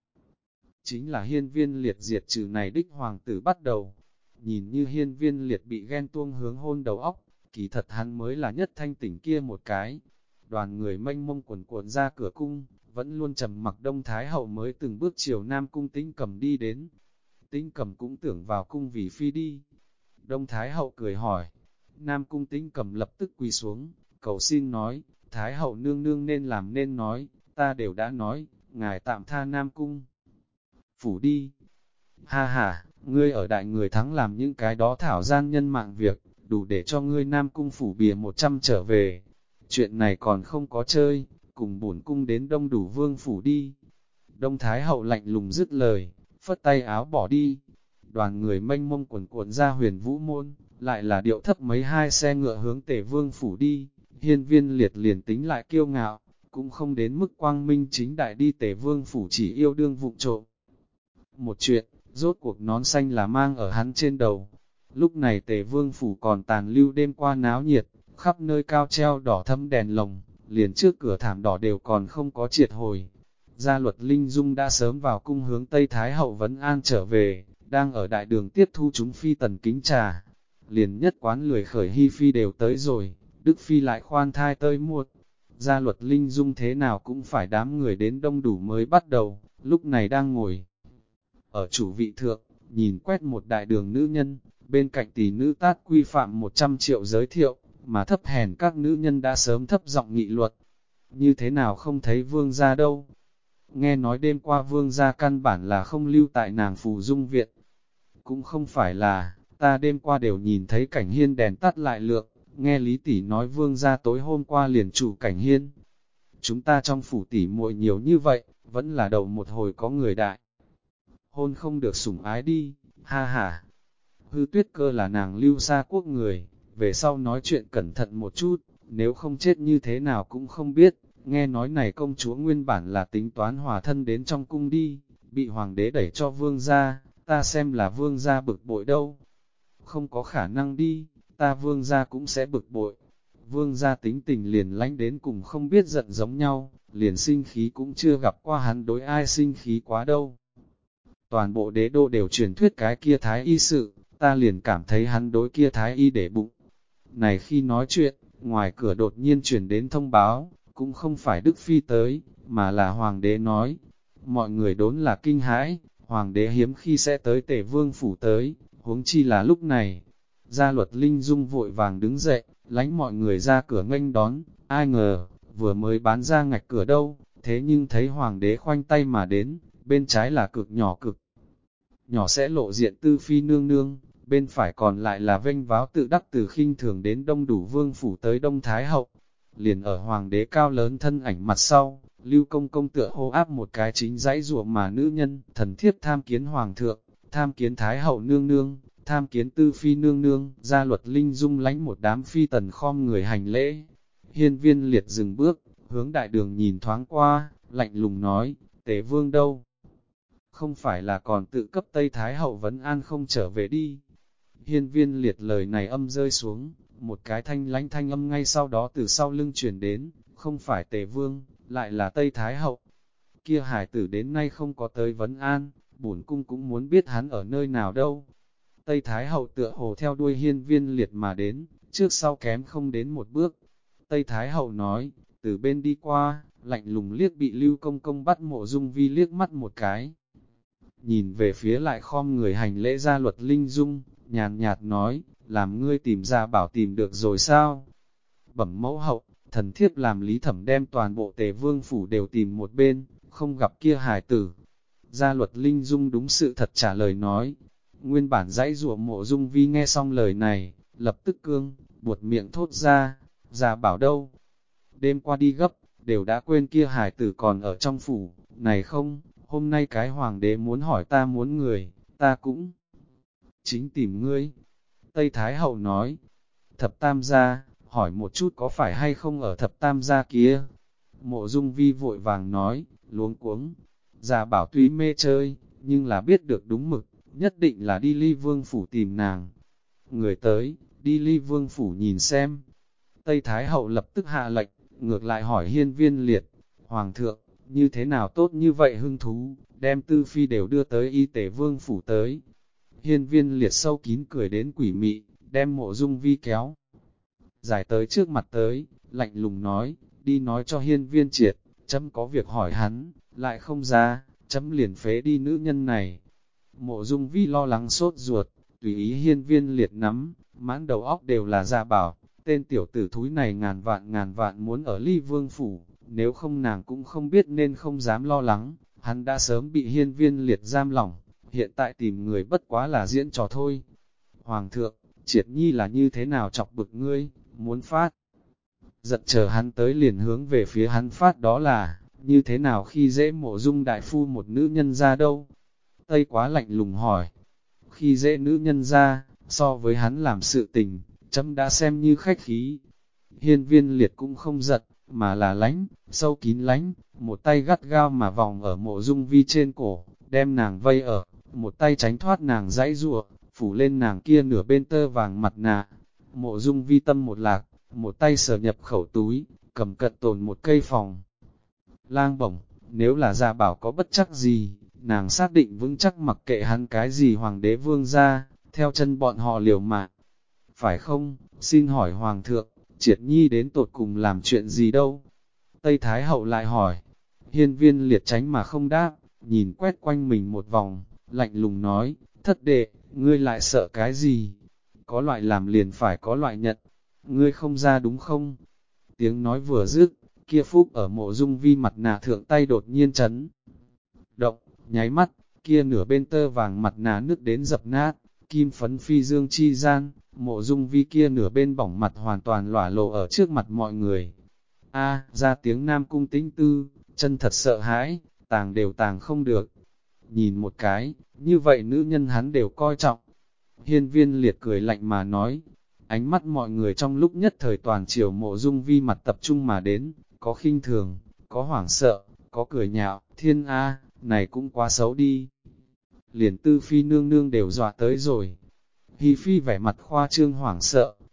Chính là Hiên Viên Liệt diệt trừ này đích hoàng tử bắt đầu. Nhìn như Hiên Viên Liệt bị ghen tuông hướng hôn đầu óc, kỳ thật hắn mới là nhất thanh tỉnh kia một cái. Đoàn người mênh mông quần cuộn ra cửa cung, vẫn luôn trầm mặc Đông Thái Hậu mới từng bước chiều Nam Cung Tĩnh Cầm đi đến. Tĩnh Cầm cũng tưởng vào cung vì phi đi. Đông Thái Hậu cười hỏi, Nam Cung Tĩnh Cầm lập tức quỳ xuống, cầu xin nói, Thái Hậu nương nương nên làm nên nói, ta đều đã nói, ngài tạm tha Nam Cung phủ đi. Ha ha, ngươi ở đại người thắng làm những cái đó thảo gian nhân mạng việc, đủ để cho ngươi Nam Cung phủ bìa 100 trở về. Chuyện này còn không có chơi, cùng bổn cung đến Đông Đủ Vương phủ đi. Đông Thái Hậu lạnh lùng dứt lời, phất tay áo bỏ đi. Đoàn người mênh mông quần cuộn ra Huyền Vũ môn, lại là điệu thấp mấy hai xe ngựa hướng Tề Vương phủ đi. Hiên Viên Liệt liền tính lại kiêu ngạo, cũng không đến mức quang minh chính đại đi Tề Vương phủ chỉ yêu đương vụng trộm. Một chuyện, rốt cuộc nón xanh là mang ở hắn trên đầu. Lúc này Tề Vương phủ còn tàn lưu đêm qua náo nhiệt, khắp nơi cao treo đỏ thâm đèn lồng, liền trước cửa thảm đỏ đều còn không có triệt hồi. Gia Luật Linh Dung đã sớm vào cung hướng Tây Thái Hậu Vấn An trở về, đang ở đại đường tiếp thu chúng phi tần kính trà. Liền nhất quán lười khởi hy phi đều tới rồi, Đức phi lại khoan thai tơi muột. Gia Luật Linh Dung thế nào cũng phải đám người đến Đông Đủ mới bắt đầu, lúc này đang ngồi ở chủ vị thượng, nhìn quét một đại đường nữ nhân, bên cạnh tỷ nữ tát quy phạm 100 triệu giới thiệu, mà thấp hèn các nữ nhân đã sớm thấp giọng nghị luật. Như thế nào không thấy vương gia đâu? Nghe nói đêm qua vương gia căn bản là không lưu tại nàng Phù Dung viện. Cũng không phải là, ta đêm qua đều nhìn thấy cảnh hiên đèn tắt lại lượng, nghe Lý tỷ nói vương gia tối hôm qua liền chủ cảnh hiên. Chúng ta trong phủ tỷ muội nhiều như vậy, vẫn là đầu một hồi có người đại hôn không được sủng ái đi, ha ha. Hư Tuyết Cơ là nàng Lưu Sa Quốc người, về sau nói chuyện cẩn thận một chút, nếu không chết như thế nào cũng không biết. Nghe nói này công chúa nguyên bản là tính toán hòa thân đến trong cung đi, bị hoàng đế đẩy cho vương gia, ta xem là vương gia bực bội đâu. Không có khả năng đi, ta vương gia cũng sẽ bực bội. Vương gia tính tình liền lánh đến cùng không biết giận giống nhau, liền sinh khí cũng chưa gặp qua hắn đối ai sinh khí quá đâu. Toàn bộ đế đô đều truyền thuyết cái kia thái y sự, ta liền cảm thấy hắn đối kia thái y để bụng. Này khi nói chuyện, ngoài cửa đột nhiên truyền đến thông báo, cũng không phải Đức Phi tới, mà là Hoàng đế nói. Mọi người đốn là kinh hãi, Hoàng đế hiếm khi sẽ tới Tề Vương phủ tới, huống chi là lúc này. Gia Luật Linh Dung vội vàng đứng dậy, lánh mọi người ra cửa nghênh đón, ai ngờ, vừa mới bán ra ngạch cửa đâu, thế nhưng thấy Hoàng đế khoanh tay mà đến, bên trái là cực nhỏ sẽ lộ diện Tư Phi nương nương, bên phải còn lại là vênh váo tự đắc từ khinh thường đến đông đủ vương phủ tới Đông Thái Hậu. Liền ở Hoàng đế cao lớn thân ảnh mặt sau, Lưu Công Công tựa hô áp một cái chính dãy ruộng mà nữ nhân, thần thiếp tham kiến Hoàng thượng, tham kiến Thái Hậu nương nương, tham kiến Tư Phi nương nương. Gia Luật Linh Dung lánh một đám phi tần khom người hành lễ. Hiên Viên Liệt dừng bước, hướng đại đường nhìn thoáng qua, lạnh lùng nói, Tề Vương đâu? Không phải là còn tự cấp Tây Thái Hậu vấn an không trở về đi. Hiên Viên Liệt lời này âm rơi xuống, một cái thanh lãnh thanh âm ngay sau đó từ sau lưng truyền đến, không phải Tề Vương, lại là Tây Thái Hậu. Kia hải tử đến nay không có tới vấn an, bổn cung cũng muốn biết hắn ở nơi nào đâu. Tây Thái Hậu tựa hồ theo đuôi Hiên Viên Liệt mà đến, trước sau kém không đến một bước. Tây Thái Hậu nói, từ bên đi qua, lạnh lùng liếc bị Lưu Công Công bắt Mộ Dung Vi liếc mắt một cái. Nhìn về phía lại khom người hành lễ Gia Luật Linh Dung, nhàn nhạt nói, làm ngươi tìm ra bảo tìm được rồi sao? Bẩm mẫu hậu, thần thiếp làm Lý Thẩm đem toàn bộ Tề Vương phủ đều tìm một bên, không gặp kia hài tử. Gia Luật Linh Dung đúng sự thật trả lời nói. Nguyên bản dãy rủa Mộ Dung Vi nghe xong lời này, lập tức cương, buột miệng thốt ra, ra bảo đâu? Đêm qua đi gấp, đều đã quên kia hài tử còn ở trong phủ, này không, hôm nay cái hoàng đế muốn hỏi ta muốn người, ta cũng chính tìm ngươi. Tây Thái Hậu nói, thập tam gia, hỏi một chút có phải hay không ở thập tam gia kia? Mộ Dung Vi vội vàng nói, luống cuống, già bảo tuy mê chơi, nhưng là biết được đúng mực, nhất định là đi Ly Vương phủ tìm nàng. Người tới, đi Ly Vương phủ nhìn xem. Tây Thái Hậu lập tức hạ lệnh, ngược lại hỏi Hiên Viên Liệt, Hoàng thượng, như thế nào tốt như vậy hưng thú, đem Tư Phi đều đưa tới Y Tế Vương phủ tới. Hiên Viên Liệt sâu kín cười đến quỷ mị, đem Mộ Dung Vi kéo giải tới trước mặt tới, lạnh lùng nói, đi nói cho Hiên Viên Triệt, chấm có việc hỏi hắn, lại không ra, chấm liền phế đi nữ nhân này. Mộ Dung Vi lo lắng sốt ruột, tùy ý Hiên Viên Liệt nắm, mãn đầu óc đều là Gia Bảo, tên tiểu tử thúi này ngàn vạn muốn ở Ly Vương phủ, nếu không nàng cũng không biết nên không dám lo lắng, hắn đã sớm bị Hiên Viên Liệt giam lỏng, hiện tại tìm người bất quá là diễn trò thôi. Hoàng thượng, Triệt Nhi là như thế nào chọc bực ngươi, muốn phát. Giật chờ hắn tới liền hướng về phía hắn phát đó là, như thế nào khi dễ Mộ Dung đại phu một nữ nhân ra đâu? Tây Quá lạnh lùng hỏi, khi dễ nữ nhân ra, so với hắn làm sự tình, chấm đã xem như khách khí. Hiên Viên Liệt cũng không giật, mà là lánh, sâu kín lánh, một tay gắt gao mà vòng ở Mộ Dung Vi trên cổ, đem nàng vây ở, một tay tránh thoát nàng dãy giụa, phủ lên nàng kia nửa bên tơ vàng mặt nạ. Mộ Dung Vi tâm một lạc, một tay sờ nhập khẩu túi, cầm cận tồn một cây phòng. Lang bổng, nếu là Gia Bảo có bất chắc gì, nàng xác định vững chắc mặc kệ hắn cái gì hoàng đế vương ra, theo chân bọn họ liều mạng. Phải không, xin hỏi Hoàng thượng, Triệt Nhi đến tột cùng làm chuyện gì đâu? Tây Thái Hậu lại hỏi, Hiên Viên Liệt tránh mà không đáp, nhìn quét quanh mình một vòng, lạnh lùng nói, thất đệ, ngươi lại sợ cái gì? Có loại làm liền phải có loại nhận, ngươi không ra đúng không? Tiếng nói vừa dứt, kia phúc ở Mộ Dung Vi mặt nạ thượng tay đột nhiên chấn động, nháy mắt, kia nửa bên tơ vàng mặt nạ nứt đến dập nát, kim phấn phi dương chi gian, Mộ Dung Vi kia nửa bên bỏng mặt hoàn toàn lỏa lộ ở trước mặt mọi người. A, ra tiếng Nam Cung Tĩnh Tư, chân thật sợ hãi, tàng đều tàng không được. Nhìn một cái, như vậy nữ nhân hắn đều coi trọng. Hiên Viên Liệt cười lạnh mà nói, ánh mắt mọi người trong lúc nhất thời toàn chiều Mộ Dung Vi mặt tập trung mà đến, có khinh thường, có hoảng sợ, có cười nhạo, thiên A, này cũng quá xấu đi. Liền Tư Phi nương nương đều dọa tới rồi. Hi Phi vẻ mặt khoa trương hoảng sợ,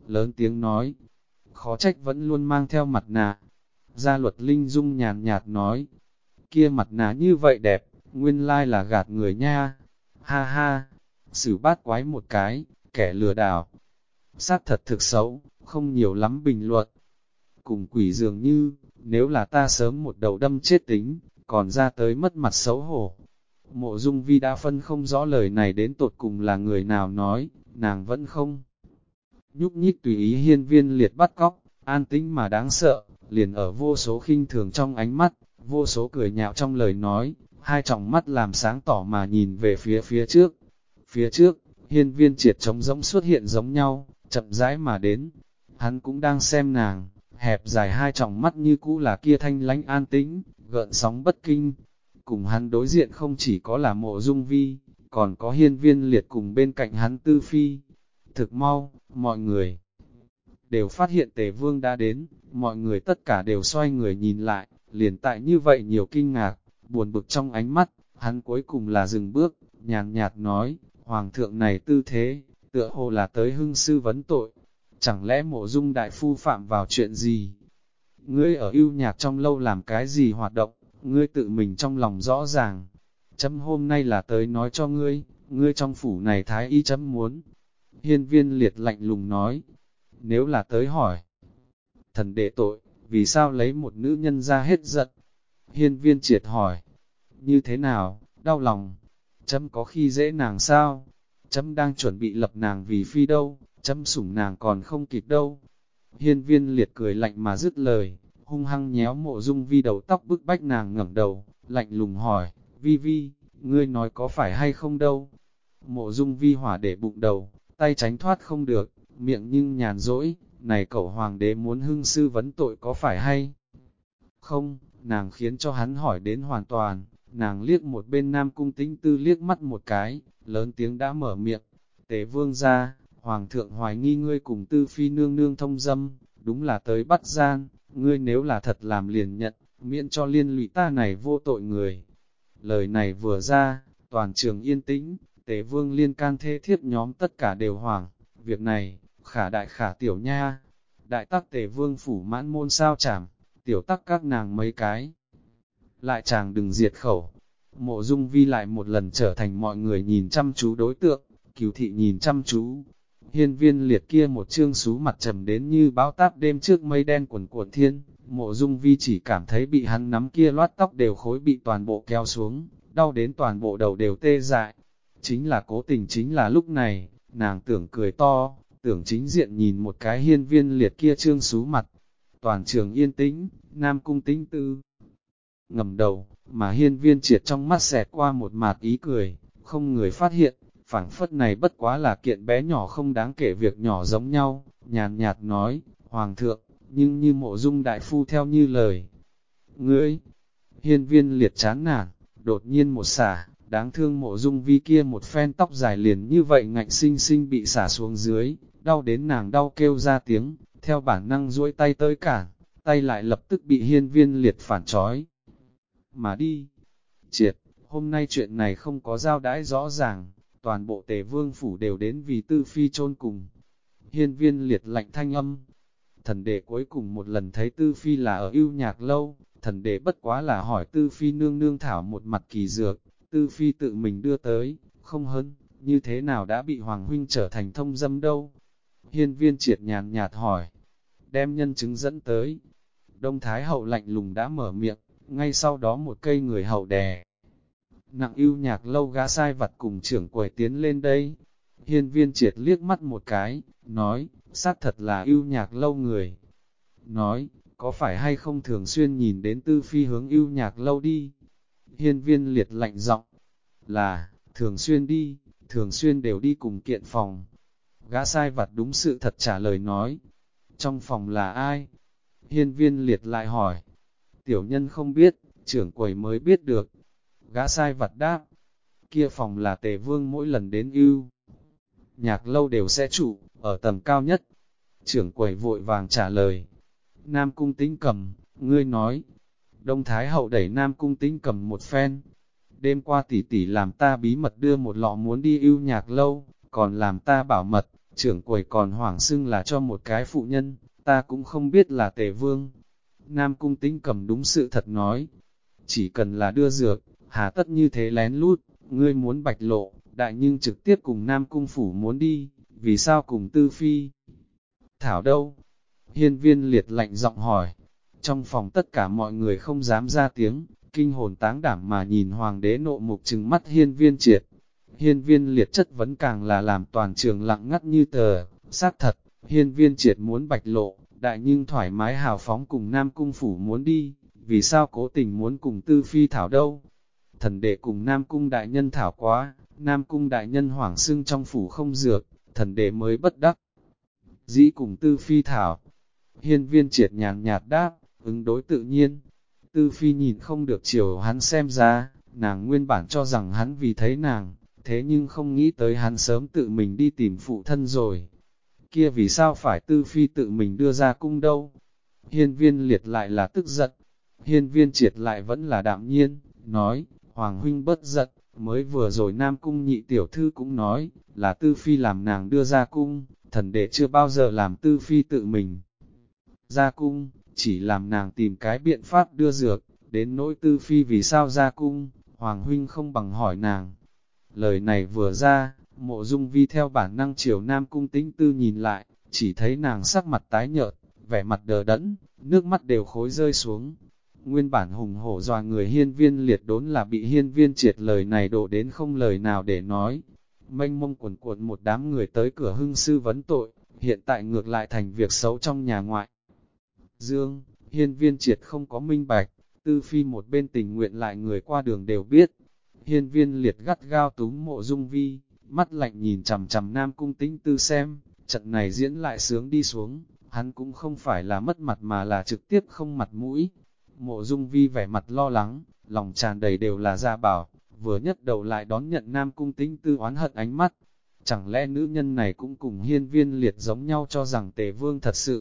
lớn tiếng nói, khó trách vẫn luôn mang theo mặt nạ. Gia Luật Linh Dung nhàn nhạt nói, kia mặt nạ như vậy đẹp, nguyên lai là gạt người nha. Ha ha, xử bát quái một cái, kẻ lừa đảo. Sát thật thực xấu, không nhiều lắm bình luận. Cùng quỷ dường như, nếu là ta sớm một đầu đâm chết tính, còn ra tới mất mặt xấu hổ. Mộ Dung Vi đã phân không rõ lời này đến tột cùng là người nào nói, nàng vẫn không. Nhúc nhích tùy ý Hiên Viên Liệt bắt cóc, an tĩnh mà đáng sợ, liền ở vô số khinh thường trong ánh mắt, vô số cười nhạo trong lời nói, hai tròng mắt làm sáng tỏ mà nhìn về phía trước. Phía trước, Hiên Viên Triệt trống rỗng xuất hiện giống nhau, chậm rãi mà đến. Hắn cũng đang xem nàng, hẹp dài hai tròng mắt như cũ là kia thanh lãnh an tĩnh, gợn sóng bất kinh. Cùng hắn đối diện không chỉ có là Mộ Dung Vi, còn có Hiên Viên Liệt cùng bên cạnh hắn Tư Phi. Thực mau, mọi người đều phát hiện Tề Vương đã đến, mọi người tất cả đều xoay người nhìn lại, liền tại như vậy nhiều kinh ngạc, buồn bực trong ánh mắt, hắn cuối cùng là dừng bước, nhàn nhạt nói, Hoàng thượng này tư thế, tựa hồ là tới hưng sư vấn tội, chẳng lẽ Mộ Dung đại phu phạm vào chuyện gì? Ngươi ở ưu nhạc trong lâu làm cái gì hoạt động, ngươi tự mình trong lòng rõ ràng. Chấm hôm nay là tới nói cho ngươi, ngươi trong phủ này thái y chấm muốn. Hiên Viên Liệt lạnh lùng nói, nếu là tới hỏi, thần đệ tội, vì sao lấy một nữ nhân ra hết giận? Hiên Viên Triệt hỏi, như thế nào, đau lòng, chấm có khi dễ nàng sao? Chấm đang chuẩn bị lập nàng vì phi đâu, chấm sủng nàng còn không kịp đâu. Hiên Viên Liệt cười lạnh mà dứt lời, hung hăng nhéo Mộ Dung Vi đầu tóc bức bách nàng ngẩng đầu, lạnh lùng hỏi, Vi Vi, ngươi nói có phải hay không đâu? Mộ Dung Vi hỏa để bụng đầu, tay tránh thoát không được, miệng nhưng nhàn dỗi, này cậu hoàng đế muốn hưng sư vấn tội có phải hay không? Nàng khiến cho hắn hỏi đến hoàn toàn, nàng liếc một bên Nam Cung Tĩnh Tư liếc mắt một cái, lớn tiếng đã mở miệng, Tề Vương ra, Hoàng thượng hoài nghi ngươi cùng Tư Phi nương nương thông dâm, đúng là tới bắt gian, ngươi nếu là thật làm liền nhận, miễn cho liên lụy ta này vô tội người. Lời này vừa ra, toàn trường yên tĩnh, Tề Vương liên can thê thiếp nhóm tất cả đều hoảng, việc này, khả đại khả tiểu nha, đại tắc Tề Vương phủ mãn môn sao chảm, tiểu tắc các nàng mấy cái. Lại chàng đừng diệt khẩu, Mộ Dung Vi lại một lần trở thành mọi người nhìn chăm chú đối tượng, Cửu thị nhìn chăm chú. Hiên Viên Liệt kia một trương xú mặt trầm đến như bão táp đêm trước mây đen quần cuộn thiên, Mộ Dung Vi chỉ cảm thấy bị hắn nắm kia loát tóc đều khối bị toàn bộ kéo xuống, đau đến toàn bộ đầu đều tê dại. Chính là cố tình chính là lúc này, nàng tưởng cười to, tưởng chính diện nhìn một cái Hiên Viên Liệt kia trương xú mặt. Toàn trường yên tĩnh, Nam Cung Tĩnh Tư ngầm đầu, mà Hiên Viên Triệt trong mắt xẹt qua một mạt ý cười, không người phát hiện, phảng phất này bất quá là kiện bé nhỏ không đáng kể việc nhỏ giống nhau, nhàn nhạt nói, Hoàng thượng, nhưng như Mộ Dung đại phu theo như lời. Ngươi, Hiên Viên Liệt chán nản, đột nhiên một xả, đáng thương Mộ Dung Vi kia một phen tóc dài liền như vậy ngạnh sinh sinh bị xả xuống dưới, đau đến nàng đau kêu ra tiếng, theo bản năng duỗi tay tới cản, tay lại lập tức bị Hiên Viên Liệt phản trói. Mà đi, Triệt, hôm nay chuyện này không có giao đãi rõ ràng, toàn bộ Tề Vương phủ đều đến vì Tư Phi chôn cùng. Hiên Viên Liệt lạnh thanh âm, thần đệ cuối cùng một lần thấy Tư Phi là ở ưu nhạc lâu, thần đệ bất quá là hỏi Tư Phi nương nương thảo một mặt kỳ dược, Tư Phi tự mình đưa tới, không hơn, như thế nào đã bị Hoàng huynh trở thành thông dâm đâu? Hiên Viên Triệt nhàn nhạt hỏi, đem nhân chứng dẫn tới. Đông Thái hậu lạnh lùng đã mở miệng, ngay sau đó một cây người hậu đè nặng ưu nhạc lâu gã sai vặt cùng trưởng quầy tiến lên đây. Hiên Viên Triệt liếc mắt một cái, nói, xác thật là ưu nhạc lâu người. Nói, có phải hay không thường xuyên nhìn đến Tư Phi hướng ưu nhạc lâu đi? Hiên Viên Liệt lạnh giọng, là, thường xuyên đi, thường xuyên đều đi cùng kiện phòng. Gã sai vặt đúng sự thật trả lời nói, trong phòng là ai? Hiên Viên Liệt lại hỏi, tiểu nhân không biết, trưởng quầy mới biết được. Gã sai vặt đáp, kia phòng là Tề Vương mỗi lần đến ưu nhạc lâu đều sẽ trụ, ở tầng cao nhất. Trưởng quầy vội vàng trả lời, Nam Cung Tĩnh Cầm, ngươi nói. Đông Thái hậu đẩy Nam Cung Tĩnh Cầm một phen. Đêm qua tỷ tỷ làm ta bí mật đưa một lọ muốn đi ưu nhạc lâu, còn làm ta bảo mật, trưởng quầy còn hoảng xưng là cho một cái phụ nhân, ta cũng không biết là Tề Vương. Nam Cung Tĩnh cầm đúng sự thật nói, chỉ cần là đưa dược, hà tất như thế lén lút, ngươi muốn bạch lộ, đại nhưng trực tiếp cùng Nam Cung phủ muốn đi, vì sao cùng Tư Phi? Thảo đâu? Hiên Viên Liệt lạnh giọng hỏi. Trong phòng tất cả mọi người không dám ra tiếng, kinh hồn táng đảm mà nhìn Hoàng đế nộ mục trừng mắt Hiên Viên Triệt. Hiên Viên Liệt chất vấn càng là làm toàn trường lặng ngắt như tờ, xác thật, Hiên Viên Triệt muốn bạch lộ, đại nhưng thoải mái hào phóng cùng Nam Cung phủ muốn đi, vì sao cố tình muốn cùng Tư Phi Thảo đâu? Thần đệ cùng Nam Cung đại nhân thảo quá, Nam Cung đại nhân hoảng xưng trong phủ không dược, thần đệ mới bất đắc. Dĩ cùng Tư Phi Thảo, Hiên Viên Triệt nhàn nhạt đáp, ứng đối tự nhiên. Tư Phi nhìn không được chiều hắn xem ra, nàng nguyên bản cho rằng hắn vì thấy nàng, thế nhưng không nghĩ tới hắn sớm tự mình đi tìm phụ thân rồi. Kia vì sao phải Tư Phi tự mình đưa ra cung đâu? Hiên Viên Liệt lại là tức giận, Hiên Viên Triệt lại vẫn là đạm nhiên, nói, Hoàng huynh bất giận, mới vừa rồi Nam Cung nhị tiểu thư cũng nói, là Tư Phi làm nàng đưa ra cung, thần đệ chưa bao giờ làm Tư Phi tự mình ra cung, chỉ làm nàng tìm cái biện pháp đưa dược, đến nỗi Tư Phi vì sao ra cung, Hoàng huynh không bằng hỏi nàng. Lời này vừa ra, Mộ Dung Vi theo bản năng chiều Nam Cung Tĩnh Tư nhìn lại, chỉ thấy nàng sắc mặt tái nhợt, vẻ mặt đờ đẫn, nước mắt đều khối rơi xuống. Nguyên bản hùng hổ dọa người Hiên Viên Liệt đốn là bị Hiên Viên Triệt lời này đổ đến không lời nào để nói. Mênh mông quần cuộn một đám người tới cửa hưng sư vấn tội, hiện tại ngược lại thành việc xấu trong nhà ngoại. Dương, Hiên Viên Triệt không có minh bạch, Tư Phi một bên tình nguyện lại người qua đường đều biết. Hiên Viên Liệt gắt gao túm Mộ Dung Vi, mắt lạnh nhìn chằm chằm Nam Cung Tĩnh Tư xem, trận này diễn lại sướng đi xuống, hắn cũng không phải là mất mặt mà là trực tiếp không mặt mũi. Mộ Dung Vi vẻ mặt lo lắng, lòng tràn đầy đều là Gia Bảo, vừa nhất đầu lại đón nhận Nam Cung Tĩnh Tư oán hận ánh mắt. Chẳng lẽ nữ nhân này cũng cùng Hiên Viên Liệt giống nhau cho rằng Tề Vương thật sự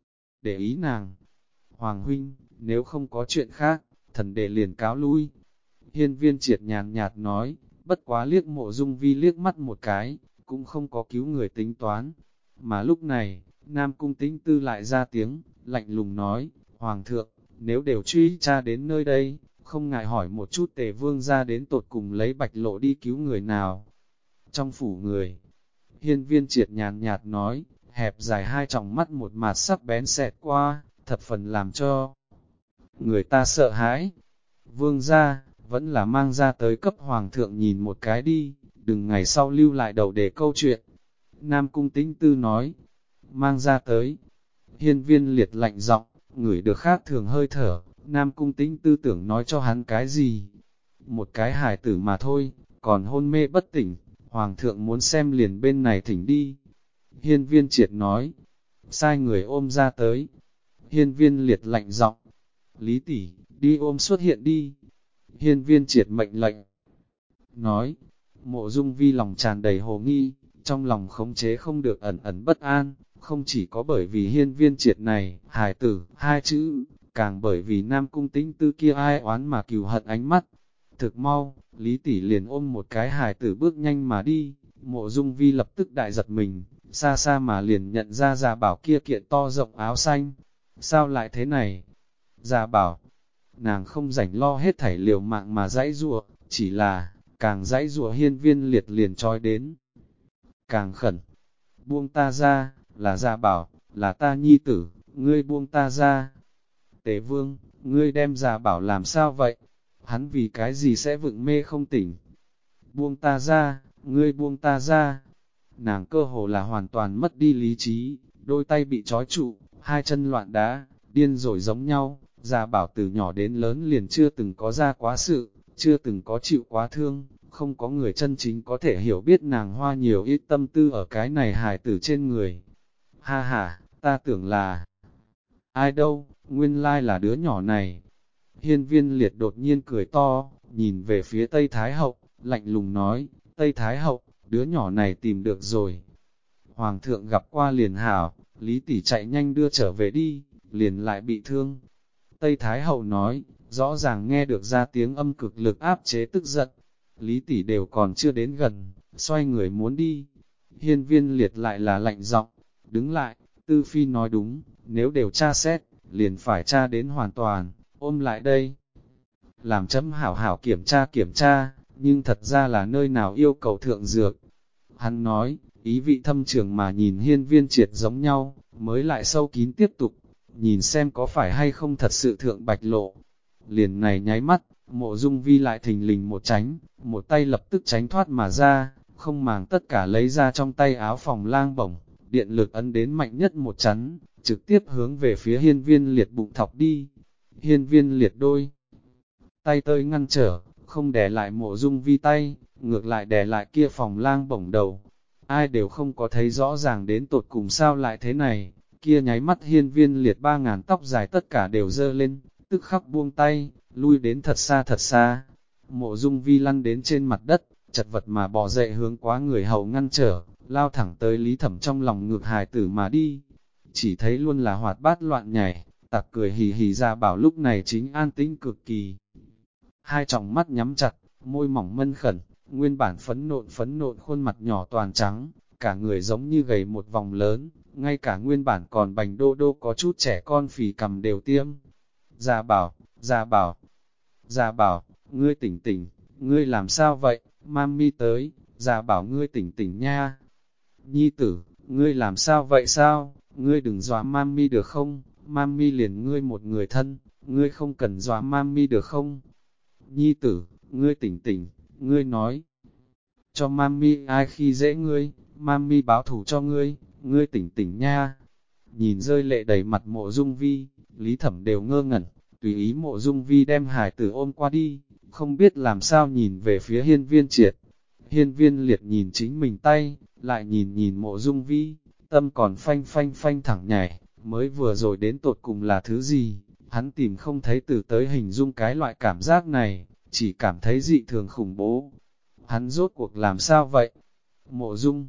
để ý nàng? Hoàng huynh, nếu không có chuyện khác, thần đệ liền cáo lui. Hiên Viên Triệt nhàn nhạt nói, bất quá liếc Mộ Dung Vi liếc mắt một cái, cũng không có cứu người tính toán. Mà lúc này, Nam Cung Tĩnh Tư lại ra tiếng, lạnh lùng nói, Hoàng thượng, nếu đều truy tra đến nơi đây, không ngại hỏi một chút Tề Vương ra đến tột cùng lấy bạch lộ đi cứu người nào. Trong phủ người, Hiên Viên Triệt nhàn nhạt nói, hẹp dài hai tròng mắt một mạt sắc bén xẹt qua, thập phần làm cho người ta sợ hãi. Vương ra, vẫn là mang ra tới cấp Hoàng thượng nhìn một cái đi, đừng ngày sau lưu lại đầu để câu chuyện. Nam Cung Tĩnh Tư nói, mang ra tới. Hiên Viên Liệt lạnh giọng, ngửi được khác thường hơi thở, Nam Cung Tĩnh Tư tưởng nói cho hắn cái gì. Một cái hài tử mà thôi, còn hôn mê bất tỉnh, Hoàng thượng muốn xem liền bên này thỉnh đi. Hiên Viên Triệt nói, sai người ôm ra tới. Hiên Viên Liệt lạnh giọng, Lý tỷ, đi ôm xuất hiện đi. Hiên Viên Triệt mệnh lệnh, nói, Mộ Dung Vi lòng tràn đầy hồ nghi, trong lòng khống chế không được ẩn ẩn bất an, không chỉ có bởi vì Hiên Viên Triệt này, hài tử, hai chữ, càng bởi vì Nam Cung Tĩnh Tư kia ai oán mà cừu hận ánh mắt. Thực mau, Lý tỷ liền ôm một cái hài tử bước nhanh mà đi, Mộ Dung Vi lập tức đại giật mình, xa xa mà liền nhận ra Gia Bảo kia kiện to rộng áo xanh. Sao lại thế này? Gia Bảo, nàng không rảnh lo hết thảy liều mạng mà dãy giụa, chỉ là, càng dãy giụa Hiên Viên Liệt liền trói đến càng khẩn. Buông ta ra, là Gia Bảo, là ta nhi tử, ngươi buông ta ra. Tề Vương, ngươi đem Gia Bảo làm sao vậy? Hắn vì cái gì sẽ vựng mê không tỉnh? Buông ta ra, ngươi buông ta ra. Nàng cơ hồ là hoàn toàn mất đi lý trí, đôi tay bị trói trụ, hai chân loạn đá, điên rồi giống nhau. Gia Bảo từ nhỏ đến lớn liền chưa từng có ra quá sự, chưa từng có chịu quá thương, không có người chân chính có thể hiểu biết nàng hoa nhiều ít tâm tư ở cái này hài tử trên người. Ha ha, ta tưởng là ai đâu, nguyên lai là đứa nhỏ này. Hiên Viên Liệt đột nhiên cười to, nhìn về phía Tây Thái Hậu, lạnh lùng nói, Tây Thái Hậu, đứa nhỏ này tìm được rồi. Hoàng thượng gặp qua liền hảo, Lý tỷ chạy nhanh đưa trở về đi, liền lại bị thương. Tây Thái Hậu nói, rõ ràng nghe được ra tiếng âm cực lực áp chế tức giận. Lý tỷ đều còn chưa đến gần, xoay người muốn đi. Hiên Viên Liệt lại là lạnh giọng, đứng lại, Tư Phi nói đúng, nếu đều tra xét, liền phải tra đến hoàn toàn, ôm lại đây. Làm chấm hảo hảo kiểm tra, nhưng thật ra là nơi nào yêu cầu thượng dược. Hắn nói, ý vị thâm trường mà nhìn Hiên Viên Triệt giống nhau, mới lại sâu kín tiếp tục, nhìn xem có phải hay không thật sự thượng bạch lộ. Liền này nháy mắt, Mộ Dung Vi lại thình lình một tránh, một tay lập tức tránh thoát mà ra, không màng tất cả lấy ra trong tay áo phòng lang bổng, điện lực ấn đến mạnh nhất một chắn, trực tiếp hướng về phía Hiên Viên Liệt bụng thọc đi. Hiên Viên Liệt đôi tay tơi ngăn trở, không đè lại Mộ Dung Vi tay, ngược lại đè lại kia phòng lang bổng đầu. Ai đều không có thấy rõ ràng đến tột cùng sao lại thế này, kia nháy mắt Hiên Viên Liệt 3.000 tóc dài tất cả đều dơ lên, tức khắc buông tay, lui đến thật xa thật xa. Mộ Dung Vi lăn đến trên mặt đất, chật vật mà bò dậy hướng quá người hầu ngăn trở, lao thẳng tới Lý Thẩm trong lòng ngược hài tử mà đi. Chỉ thấy luôn là hoạt bát loạn nhảy, tặc cười hì hì ra bảo lúc này chính an tĩnh cực kỳ. Hai tròng mắt nhắm chặt, môi mỏng mân khẩn, nguyên bản phấn nộn khuôn mặt nhỏ toàn trắng, cả người giống như gầy một vòng lớn, ngay cả nguyên bản còn bành đô đô có chút trẻ con phì cầm đều tiêm. Gia bảo, gia bảo, gia bảo, ngươi tỉnh tỉnh, ngươi làm sao vậy, mami tới, gia bảo ngươi tỉnh tỉnh nha. Nhi tử, ngươi làm sao vậy sao, ngươi đừng dọa mami được không, mami liền ngươi một người thân, ngươi không cần dọa mami được không. Nhi tử, ngươi tỉnh tỉnh, ngươi nói cho mami ai khi dễ ngươi, mami báo thủ cho ngươi, ngươi tỉnh tỉnh nha. Nhìn rơi lệ đầy mặt Mộ Dung Vi, Lý Thẩm đều ngơ ngẩn, tùy ý Mộ Dung Vi đem hải tử ôm qua đi, không biết làm sao nhìn về phía Hiên Viên Triệt. Hiên Viên Liệt nhìn chính mình tay, lại nhìn Mộ Dung Vi, tâm còn phanh phanh phanh thẳng nhảy, mới vừa rồi đến tột cùng là thứ gì, hắn tìm không thấy từ tới hình dung cái loại cảm giác này, chỉ cảm thấy dị thường khủng bố. Hắn rốt cuộc làm sao vậy? Mộ Dung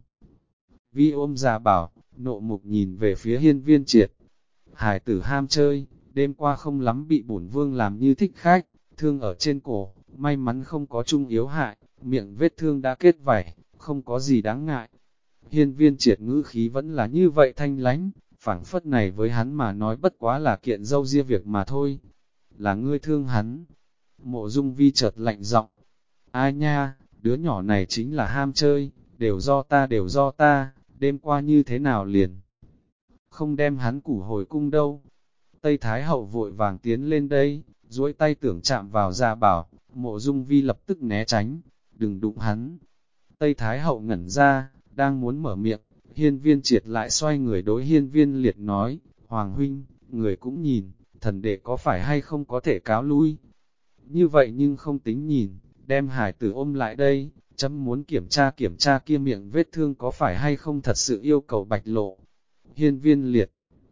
Vi ôm Gia Bảo, nộ mục nhìn về phía Hiên Viên Triệt. Hải tử ham chơi, đêm qua không lắm bị bổn vương làm như thích khách, thương ở trên cổ, may mắn không có chung yếu hại, miệng vết thương đã kết vảy, không có gì đáng ngại. Hiên Viên Triệt ngữ khí vẫn là như vậy thanh lánh, phảng phất này với hắn mà nói bất quá là kiện dâu ria việc mà thôi. Là ngươi thương hắn. Mộ Dung Vi chợt lạnh giọng. Ai nha, đứa nhỏ này chính là ham chơi, đều do ta, đêm qua như thế nào liền. Không đem hắn củ hồi cung đâu. Tây Thái Hậu vội vàng tiến lên đây, duỗi tay tưởng chạm vào Gia Bảo, Mộ Dung Vi lập tức né tránh, đừng đụng hắn. Tây Thái Hậu ngẩn ra, đang muốn mở miệng, Hiên Viên Triệt lại xoay người đối Hiên Viên Liệt nói, Hoàng huynh, người cũng nhìn, thần đệ có phải hay không có thể cáo lui. Như vậy nhưng không tính nhìn, đem hải tử ôm lại đây, chấm muốn kiểm tra kia miệng vết thương có phải hay không thật sự yêu cầu bạch lộ. Hiên Viên Liệt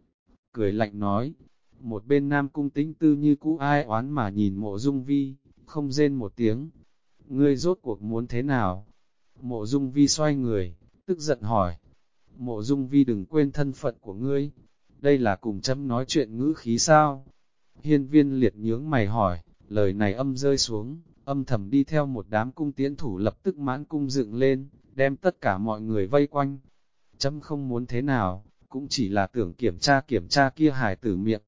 cười lạnh nói, một bên Nam Cung Tĩnh Tư như cũ ai oán mà nhìn Mộ Dung Vi, không rên một tiếng. Ngươi rốt cuộc muốn thế nào? Mộ Dung Vi xoay người, tức giận hỏi. Mộ Dung Vi đừng quên thân phận của ngươi, đây là cùng chấm nói chuyện ngữ khí sao? Hiên Viên Liệt nhướng mày hỏi, lời này âm rơi xuống, âm thầm đi theo một đám cung tiễn thủ lập tức mãn cung dựng lên, đem tất cả mọi người vây quanh. Chấm không muốn thế nào, cũng chỉ là tưởng kiểm tra kia hải tử miệng.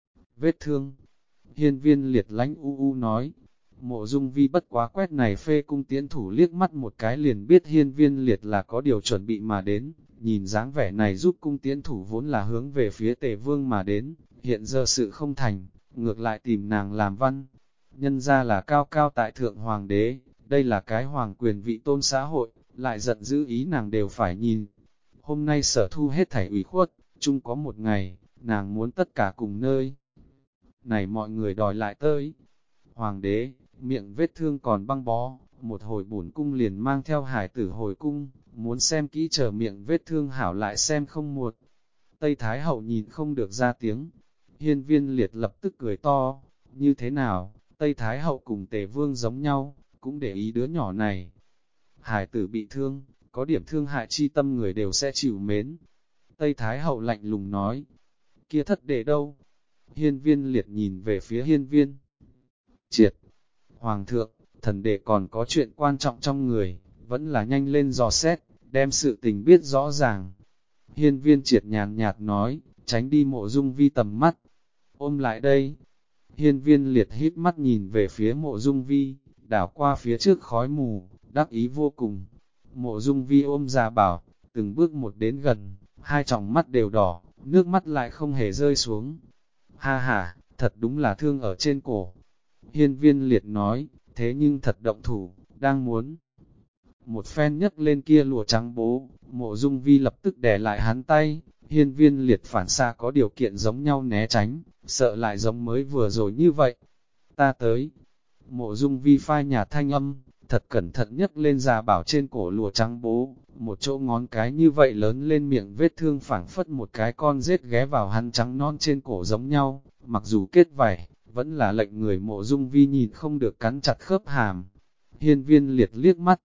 Vết thương. Hiên Viên Liệt lánh u nói. Mộ Dung Vi bất quá quét này phê cung tiễn thủ liếc mắt một cái liền biết Hiên Viên Liệt là có điều chuẩn bị mà đến, nhìn dáng vẻ này giúp cung tiễn thủ vốn là hướng về phía Tề Vương mà đến, hiện giờ sự không thành, ngược lại tìm nàng làm văn. Nhân ra là cao cao tại thượng hoàng đế, đây là cái hoàng quyền vị tôn xã hội, lại giận dữ ý nàng đều phải nhìn. Hôm nay Sở Thu hết thảy ủy khuất, chung có một ngày, nàng muốn tất cả cùng nơi. Này mọi người đòi lại tới. Hoàng đế, miệng vết thương còn băng bó, một hồi bổn cung liền mang theo hải tử hồi cung, muốn xem kỹ chờ miệng vết thương hảo lại xem không muộn. Tây Thái Hậu nhìn không được ra tiếng. Hiên Viên Liệt lập tức cười to, như thế nào, Tây Thái Hậu cùng Tề Vương giống nhau, cũng để ý đứa nhỏ này. Hải tử bị thương, có điểm thương hại chi tâm người đều sẽ chịu mến. Tây Thái Hậu lạnh lùng nói, kia thất đệ đâu? Hiên Viên Liệt nhìn về phía Hiên Viên Triệt. Hoàng thượng, thần đệ còn có chuyện quan trọng trong người, vẫn là nhanh lên dò xét, đem sự tình biết rõ ràng. Hiên Viên Triệt nhàn nhạt nói, tránh đi Mộ Dung Vi tầm mắt. Ôm lại đây. Hiên Viên Liệt híp mắt nhìn về phía Mộ Dung Vi, đảo qua phía trước khói mù, đắc ý vô cùng. Mộ Dung Vi ôm Gia Bảo, từng bước một đến gần, hai tròng mắt đều đỏ, nước mắt lại không hề rơi xuống. Ha ha, thật đúng là thương ở trên cổ. Hiên Viên Liệt nói, thế nhưng thật động thủ, đang muốn. Một phen nhấc lên kia lụa trắng bố, Mộ Dung Vi lập tức đè lại hắn tay. Hiên Viên Liệt phản xạ có điều kiện giống nhau né tránh, sợ lại giống mới vừa rồi như vậy. Ta tới. Mộ Dung Vi phai nhạt thanh âm, thật cẩn thận nhấc lên Gia Bảo trên cổ lụa trắng bố, một chỗ ngón cái như vậy lớn lên miệng vết thương phảng phất một cái con rết ghé vào hắn trắng non trên cổ giống nhau, mặc dù kết vảy, vẫn là lệnh người Mộ Dung Vi nhìn không được cắn chặt khớp hàm. Hiên Viên Liệt liếc mắt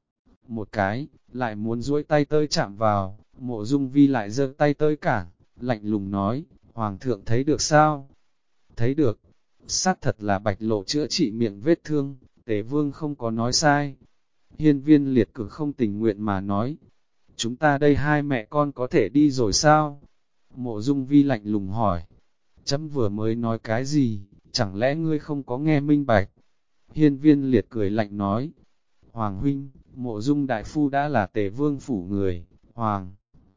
một cái, lại muốn duỗi tay tới chạm vào, Mộ Dung Vi lại giơ tay tới cản, lạnh lùng nói, Hoàng thượng thấy được sao? Thấy được, xác thật là Bạch Lộ chữa trị miệng vết thương, Tề Vương không có nói sai. Hiên Viên Liệt cực không tình nguyện mà nói, chúng ta đây hai mẹ con có thể đi rồi sao? Mộ Dung Vi lạnh lùng hỏi, chấm vừa mới nói cái gì, chẳng lẽ ngươi không có nghe minh bạch? Hiên Viên Liệt cười lạnh nói, Hoàng huynh, Mộ Dung đại phu đã là Tề Vương phủ người, Hoàng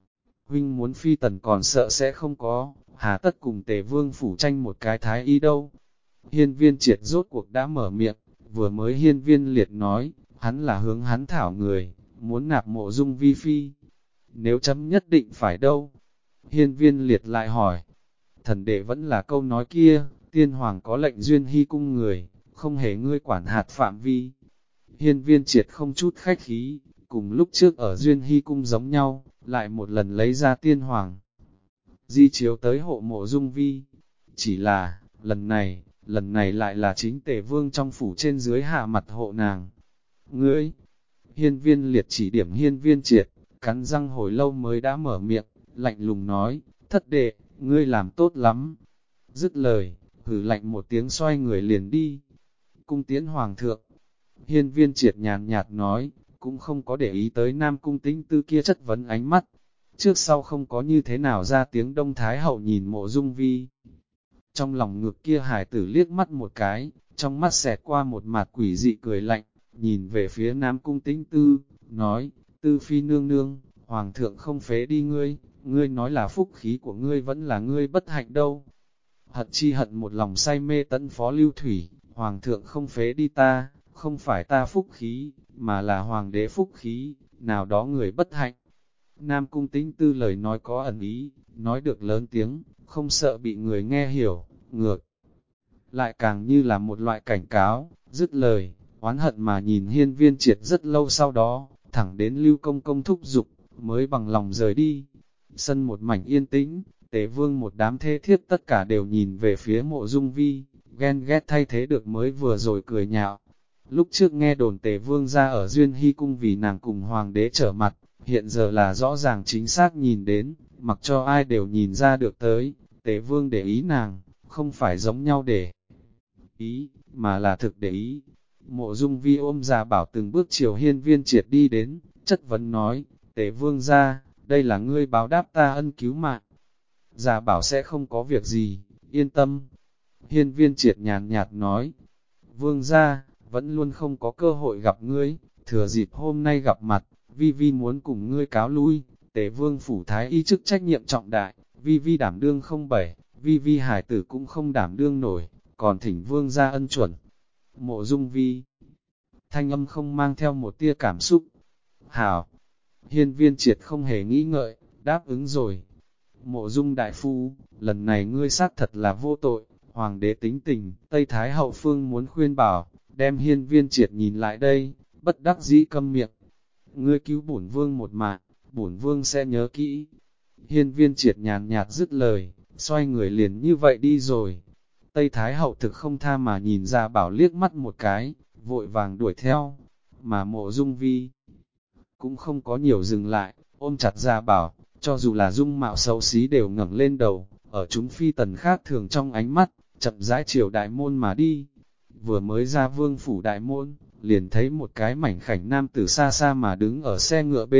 huynh muốn phi tần còn sợ sẽ không có, hà tất cùng Tề Vương phủ tranh một cái thái y đâu. Hiên Viên Triệt rốt cuộc đã mở miệng, vừa mới Hiên Viên Liệt nói, hắn là hướng hắn thảo người, muốn nạp Mộ Dung vi phi. Nếu chấm nhất định phải đâu? Hiên Viên Liệt lại hỏi, thần đệ vẫn là câu nói kia, tiên hoàng có lệnh duyên hy cung người, không hề ngươi quản hạt phạm vi. Hiên Viên Triệt không chút khách khí, cùng lúc trước ở duyên hy cung giống nhau, lại một lần lấy ra tiên hoàng. Di chiếu tới hộ Mộ Dung vi, chỉ là, lần này lại là chính Tề Vương trong phủ trên dưới hạ mặt hộ nàng. Ngươi, Hiên Viên Liệt chỉ điểm Hiên Viên Triệt, cắn răng hồi lâu mới đã mở miệng, lạnh lùng nói, thất đệ, ngươi làm tốt lắm. Dứt lời, hử lạnh một tiếng xoay người liền đi. Cung tiễn Hoàng thượng, Hiên Viên Triệt nhàn nhạt nói, cũng không có để ý tới Nam Cung Tĩnh Tư kia chất vấn ánh mắt. Trước sau không có như thế nào ra tiếng Đông Thái Hậu nhìn Mộ Dung Vi. Trong lòng ngực kia hải tử liếc mắt một cái, trong mắt xẹt qua một mặt quỷ dị cười lạnh, nhìn về phía Nam Cung Tĩnh Tư, nói, Tư Phi nương nương, Hoàng thượng không phế đi ngươi, ngươi nói là phúc khí của ngươi vẫn là ngươi bất hạnh đâu. Hận chi hận một lòng say mê tấn phó lưu thủy, Hoàng thượng không phế đi ta, không phải ta phúc khí, mà là Hoàng đế phúc khí, nào đó người bất hạnh. Nam Cung Tĩnh Tư lời nói có ẩn ý, nói được lớn tiếng, không sợ bị người nghe hiểu, ngược. Lại càng như là một loại cảnh cáo, dứt lời, oán hận mà nhìn Hiên Viên Triệt rất lâu sau đó, thẳng đến Lưu Công Công thúc giục, mới bằng lòng rời đi. Sân một mảnh yên tĩnh, Tề Vương một đám thê thiếp tất cả đều nhìn về phía Mộ Dung Vi, ghen ghét thay thế được mới vừa rồi cười nhạo. Lúc trước nghe đồn Tề Vương ra ở Duyên Hy Cung vì nàng cùng Hoàng đế trở mặt, hiện giờ là rõ ràng chính xác nhìn đến, mặc cho ai đều nhìn ra được tới, Tề Vương để ý nàng, không phải giống nhau để ý, mà là thực để ý. Mộ Dung Vi ôm Gia Bảo từng bước chiều Hiên Viên Triệt đi đến, chất vấn nói, Tề Vương ra, đây là ngươi báo đáp ta ân cứu mạng. Gia Bảo sẽ không có việc gì, yên tâm. Hiên Viên Triệt nhàn nhạt nói, Vương ra, vẫn luôn không có cơ hội gặp ngươi, thừa dịp hôm nay gặp mặt, Vi Vi muốn cùng ngươi cáo lui, Tề Vương phủ thái y chức trách nhiệm trọng đại, Vi Vi đảm đương không bảy, Vi Vi hải tử cũng không đảm đương nổi, còn thỉnh Vương ra ân chuẩn. Mộ Dung Vi, thanh âm không mang theo một tia cảm xúc. Hảo, Hiên Viên Triệt không hề nghĩ ngợi, đáp ứng rồi. Mộ Dung đại phu, lần này ngươi xác thật là vô tội, Hoàng đế tính tình, Tây Thái hậu phương muốn khuyên bảo, đem Hiên Viên Triệt nhìn lại đây, bất đắc dĩ câm miệng. Ngươi cứu bổn vương một mạng, bổn vương sẽ nhớ kỹ. Hiên Viên Triệt nhàn nhạt dứt lời, xoay người liền như vậy đi rồi. Tây Thái hậu thực không tha mà nhìn Gia Bảo liếc mắt một cái, vội vàng đuổi theo, mà Mộ Dung Vi cũng không có nhiều dừng lại, ôm chặt Gia Bảo, cho dù là dung mạo xấu xí đều ngẩng lên đầu, ở chúng phi tần khác thường trong ánh mắt, chậm rãi chiều đại môn mà đi. Vừa mới ra vương phủ đại môn, liền thấy một cái mảnh khảnh nam tử xa xa mà đứng ở xe ngựa bên,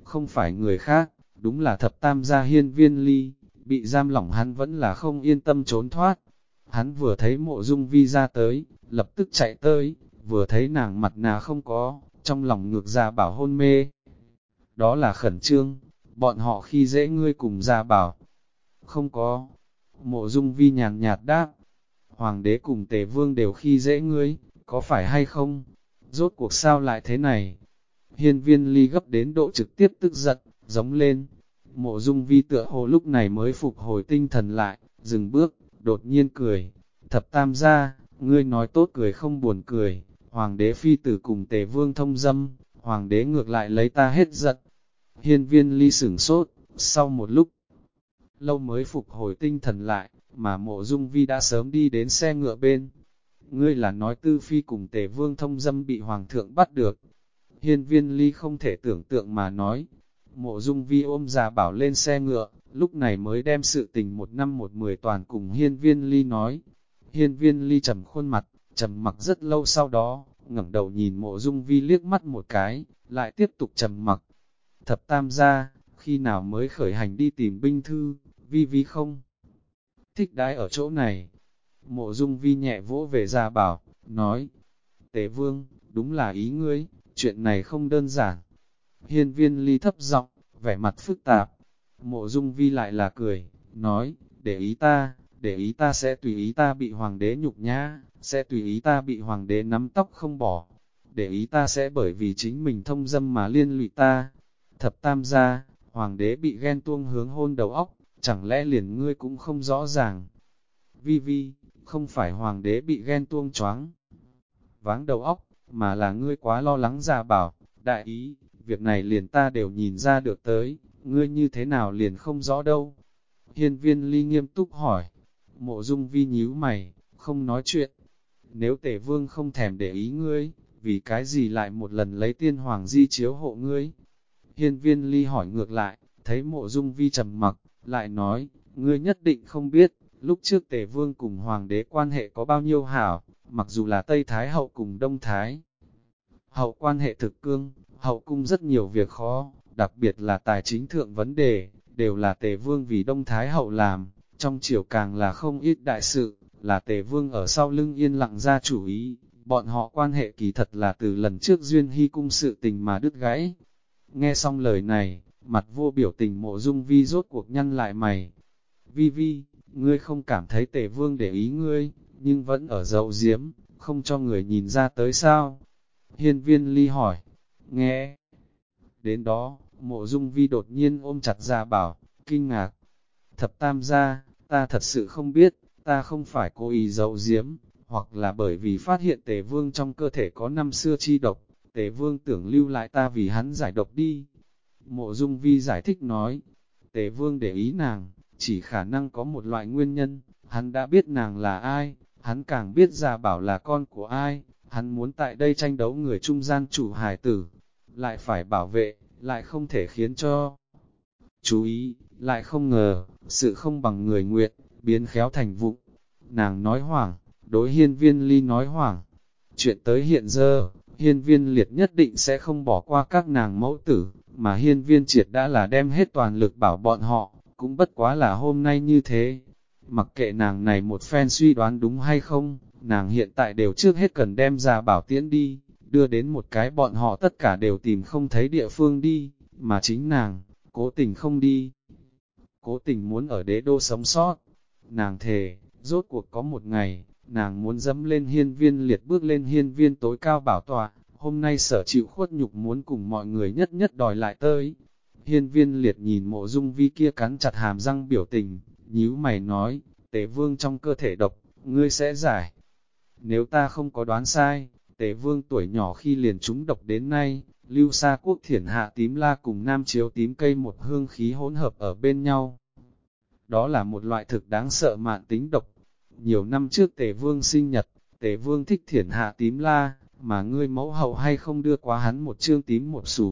không phải người khác, đúng là thập tam gia Hiên Viên Ly, bị giam lỏng hắn vẫn là không yên tâm trốn thoát. Hắn vừa thấy Mộ Dung Vi ra tới, lập tức chạy tới, vừa thấy nàng mặt nạ không có, trong lòng ngược Gia Bảo hôn mê. Đó là khẩn trương, bọn họ khi dễ ngươi cùng Gia Bảo. Không có. Mộ Dung Vi nhàn nhạt đáp, Hoàng đế cùng Tề Vương đều khi dễ ngươi, có phải hay không? Rốt cuộc sao lại thế này? Hiên Viên Ly gấp đến độ trực tiếp tức giận, giống lên. Mộ Dung Vi tựa hồ lúc này mới phục hồi tinh thần lại, dừng bước, đột nhiên cười. Thập tam gia, ngươi nói tốt cười không buồn cười, Hoàng đế phi tử cùng Tề Vương thông dâm, Hoàng đế ngược lại lấy ta hết giận. Hiên Viên Ly sửng sốt, sau một lúc lâu mới phục hồi tinh thần lại, mà Mộ Dung Vi đã sớm đi đến xe ngựa bên. Ngươi là nói Tư Phi cùng Tề Vương thông dâm bị Hoàng thượng bắt được. Hiên Viên Ly không thể tưởng tượng mà nói. Mộ Dung Vi ôm Gia Bảo lên xe ngựa, lúc này mới đem sự tình 1/10 toàn cùng Hiên Viên Ly nói. Hiên Viên Ly trầm khuôn mặt, trầm mặc rất lâu sau đó, ngẩng đầu nhìn Mộ Dung Vi liếc mắt một cái, lại tiếp tục trầm mặc. Thập tam gia, khi nào mới khởi hành đi tìm binh thư, Vi Vi không thích đãi ở chỗ này. Mộ Dung Vi nhẹ vỗ về Gia Bảo, nói, Tề Vương, đúng là ý ngươi, chuyện này không đơn giản. Hiên Viên Ly thấp giọng, vẻ mặt phức tạp. Mộ Dung Vi lại là cười, nói, để ý ta sẽ tùy ý ta bị hoàng đế nhục nhã, sẽ tùy ý ta bị hoàng đế nắm tóc không bỏ. Để ý ta sẽ bởi vì chính mình thông dâm mà liên lụy ta. Thập tam gia, hoàng đế bị ghen tuông hướng hôn đầu óc, chẳng lẽ liền ngươi cũng không rõ ràng. Vi Vi, không phải hoàng đế bị ghen tuông choáng váng đầu óc, mà là ngươi quá lo lắng Gia Bảo. Đại ý, việc này liền ta đều nhìn ra được tới, ngươi như thế nào liền không rõ đâu. Hiên Viên Ly nghiêm túc hỏi. Mộ Dung Vi nhíu mày, không nói chuyện. Nếu Tề Vương không thèm để ý ngươi, vì cái gì lại một lần lấy tiên hoàng di chiếu hộ ngươi? Hiên Viên Ly hỏi ngược lại, thấy Mộ Dung Vi trầm mặc, lại nói, ngươi nhất định không biết, lúc trước Tề Vương cùng hoàng đế quan hệ có bao nhiêu hảo, mặc dù là Tây Thái Hậu cùng Đông Thái Hậu quan hệ thực cương, hậu cung rất nhiều việc khó, đặc biệt là tài chính thượng vấn đề, đều là Tề Vương vì Đông Thái Hậu làm, trong triều càng là không ít đại sự, là Tề Vương ở sau lưng yên lặng ra chủ ý, bọn họ quan hệ kỳ thật là từ lần trước Duyên Hy cung sự tình mà đứt gãy. Nghe xong lời này, mặt vô biểu tình Mộ Dung Vi rốt cuộc nhăn lại mày. Vi Vi, ngươi không cảm thấy Tề Vương để ý ngươi, nhưng vẫn ở giấu giếm, không cho người nhìn ra tới sao? Hiên Viên Ly hỏi. Nghe đến đó, Mộ Dung Vi đột nhiên ôm chặt Gia Bảo, kinh ngạc. Thập tam gia, ta thật sự không biết, ta không phải cố ý giấu giếm, hoặc là bởi vì phát hiện Tề Vương trong cơ thể có năm xưa chi độc, Tề Vương tưởng lưu lại ta vì hắn giải độc đi. Mộ Dung Vi giải thích nói, Tề Vương để ý nàng, chỉ khả năng có một loại nguyên nhân, hắn đã biết nàng là ai, hắn càng biết Gia Bảo là con của ai, hắn muốn tại đây tranh đấu người trung gian chủ hài tử, lại phải bảo vệ, lại không thể khiến cho chú ý, lại không ngờ, sự không bằng người nguyện, biến khéo thành vụng. Nàng nói hoảng, đối Hiên Viên Ly nói hoảng. Chuyện tới hiện giờ, Hiên Viên Liệt nhất định sẽ không bỏ qua các nàng mẫu tử, mà Hiên Viên Triệt đã là đem hết toàn lực bảo bọn họ, cũng bất quá là hôm nay như thế. Mặc kệ nàng này một phen suy đoán đúng hay không, nàng hiện tại đều trước hết cần đem ra bảo tiễn đi, đưa đến một cái bọn họ tất cả đều tìm không thấy địa phương đi, mà chính nàng, cố tình không đi. Cố tình muốn ở đế đô sống sót. Nàng thề, rốt cuộc có một ngày, nàng muốn dẫm lên Hiên Viên Liệt bước lên hiên viên tối cao bảo tọa, hôm nay sở chịu khuất nhục muốn cùng mọi người nhất nhất đòi lại tới. Hiên Viên Liệt nhìn Mộ Dung Vi kia cắn chặt hàm răng biểu tình, nhíu mày nói, Tề Vương trong cơ thể độc, ngươi sẽ giải. Nếu ta không có đoán sai, Tề Vương tuổi nhỏ khi liền trúng độc đến nay, Lưu Sa Quốc Thiển Hạ tím la cùng Nam Chiếu tím cây một hương khí hỗn hợp ở bên nhau. Đó là một loại thực đáng sợ mạn tính độc. Nhiều năm trước Tề Vương sinh nhật, Tề Vương thích Thiển Hạ tím la, mà ngươi mẫu hậu hay không đưa quá hắn một chương tím một sủ.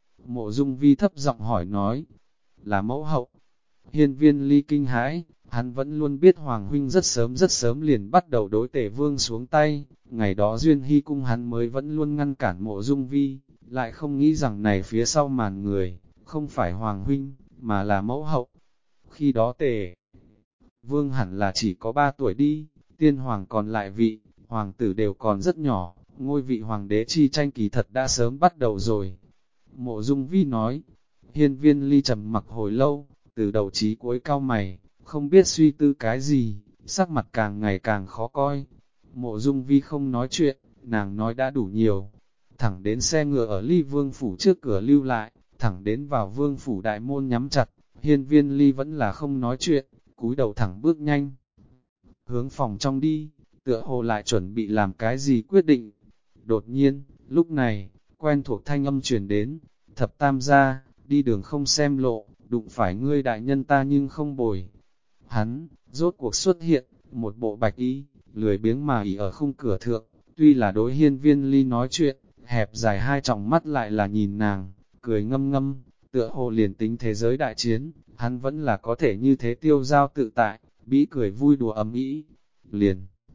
Mộ Dung Vi thấp giọng hỏi nói, là mẫu hậu. Hiên Viên Ly kinh hãi, hắn vẫn luôn biết Hoàng huynh rất sớm liền bắt đầu đối Tề Vương xuống tay, ngày đó Duyên Hy cung hắn mới vẫn luôn ngăn cản Mộ Dung Vi, lại không nghĩ rằng này phía sau màn người, không phải Hoàng huynh, mà là mẫu hậu. Khi đó Tề Vương hẳn là chỉ có 3 tuổi đi, tiên hoàng còn lại vị, hoàng tử đều còn rất nhỏ, ngôi vị hoàng đế chi tranh kỳ thật đã sớm bắt đầu rồi. Mộ Dung Vi nói, Hiên Viên Ly trầm mặc hồi lâu, từ đầu chí cuối cau mày, không biết suy tư cái gì, sắc mặt càng ngày càng khó coi. Mộ Dung Vi không nói chuyện, nàng nói đã đủ nhiều. Thẳng đến xe ngựa ở Ly Vương phủ trước cửa lưu lại, thẳng đến vào Vương phủ đại môn nhắm chặt, Hiên Viên Ly vẫn là không nói chuyện, cúi đầu thẳng bước nhanh. Hướng phòng trong đi, tựa hồ lại chuẩn bị làm cái gì quyết định. Đột nhiên, lúc này, quen thuộc thanh âm truyền đến, Thập Tam gia, đi đường không xem lộ, đụng phải ngươi đại nhân ta nhưng không bồi. Hắn, rốt cuộc xuất hiện, một bộ bạch y, lười biếng mà ỉ ở khung cửa thượng, tuy là đối Hiên Viên Ly nói chuyện, hẹp dài hai tròng mắt lại là nhìn nàng, cười ngâm ngâm, tựa hồ liền tính thế giới đại chiến, hắn vẫn là có thể như thế tiêu giao tự tại, bĩ cười vui đùa ấm ý, liền.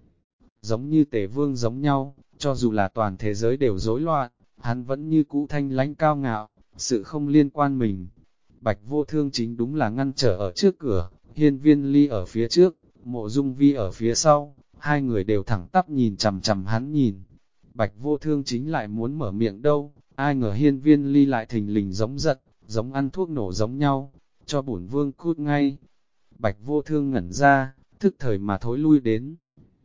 Giống như Tề Vương giống nhau, cho dù là toàn thế giới đều rối loạn, hắn vẫn như cũ thanh lãnh cao ngạo, sự không liên quan mình. Bạch Vô Thương chính đúng là ngăn trở ở trước cửa, Hiên Viên Ly ở phía trước, Mộ Dung Vi ở phía sau, hai người đều thẳng tắp nhìn chằm chằm hắn nhìn. Bạch Vô Thương chính lại muốn mở miệng đâu, ai ngờ Hiên Viên Ly lại thình lình giống giận, giống ăn thuốc nổ giống nhau, cho bổn vương cút ngay. Bạch Vô Thương ngẩn ra, thức thời mà thối lui đến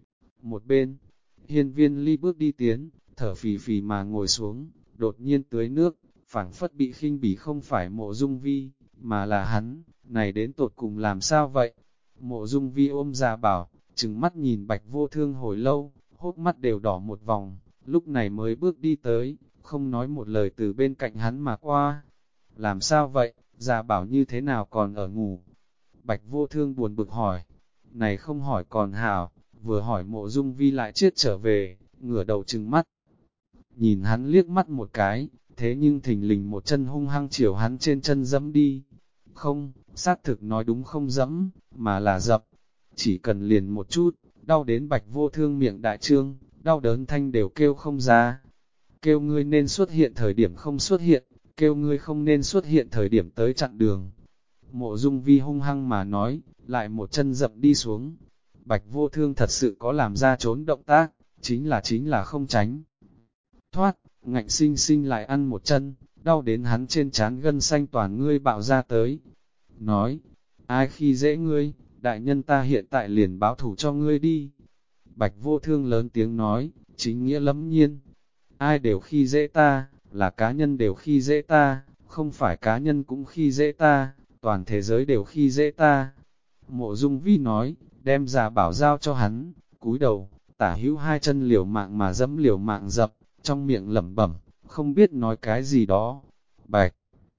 một bên. Hiên Viên Ly bước đi tiến, thở phì phì mà ngồi xuống, đột nhiên tưới nước, phảng phất bị khinh bỉ không phải Mộ Dung Vi, mà là hắn, này đến tột cùng làm sao vậy? Mộ Dung Vi ôm Gia Bảo, trừng mắt nhìn Bạch Vô Thương hồi lâu, hốc mắt đều đỏ một vòng, lúc này mới bước đi tới, không nói một lời từ bên cạnh hắn mà qua. Làm sao vậy, Gia Bảo như thế nào còn ở ngủ? Bạch Vô Thương buồn bực hỏi, này không hỏi còn hảo, vừa hỏi Mộ Dung Vi lại chết trở về, ngửa đầu trừng mắt. Nhìn hắn liếc mắt một cái, thế nhưng thình lình một chân hung hăng chiều hắn trên chân dẫm đi. Không, xác thực nói đúng không dẫm, mà là dập. Chỉ cần liền một chút, đau đến Bạch Vô Thương miệng đại trương, đau đớn thanh đều kêu không ra. Kêu ngươi nên xuất hiện thời điểm không xuất hiện, kêu ngươi không nên xuất hiện thời điểm tới chặn đường. Mộ Dung Vi hung hăng mà nói, lại một chân dập đi xuống. Bạch Vô Thương thật sự có làm ra trốn động tác, chính là không tránh. Thoát, ngạnh sinh sinh lại ăn một chân, đau đến hắn trên trán gân xanh toàn ngươi bạo ra tới. Nói, ai khi dễ ngươi, đại nhân ta hiện tại liền báo thủ cho ngươi đi. Bạch Vô Thương lớn tiếng nói, chính nghĩa lẫm nhiên. Ai đều khi dễ ta, là cá nhân đều khi dễ ta, không phải cá nhân cũng khi dễ ta, toàn thế giới đều khi dễ ta. Mộ Dung Vi nói, đem Gia Bảo giao cho hắn, cúi đầu, tả hữu hai chân liều mạng mà dẫm liều mạng dập, trong miệng lẩm bẩm, không biết nói cái gì đó. Bạch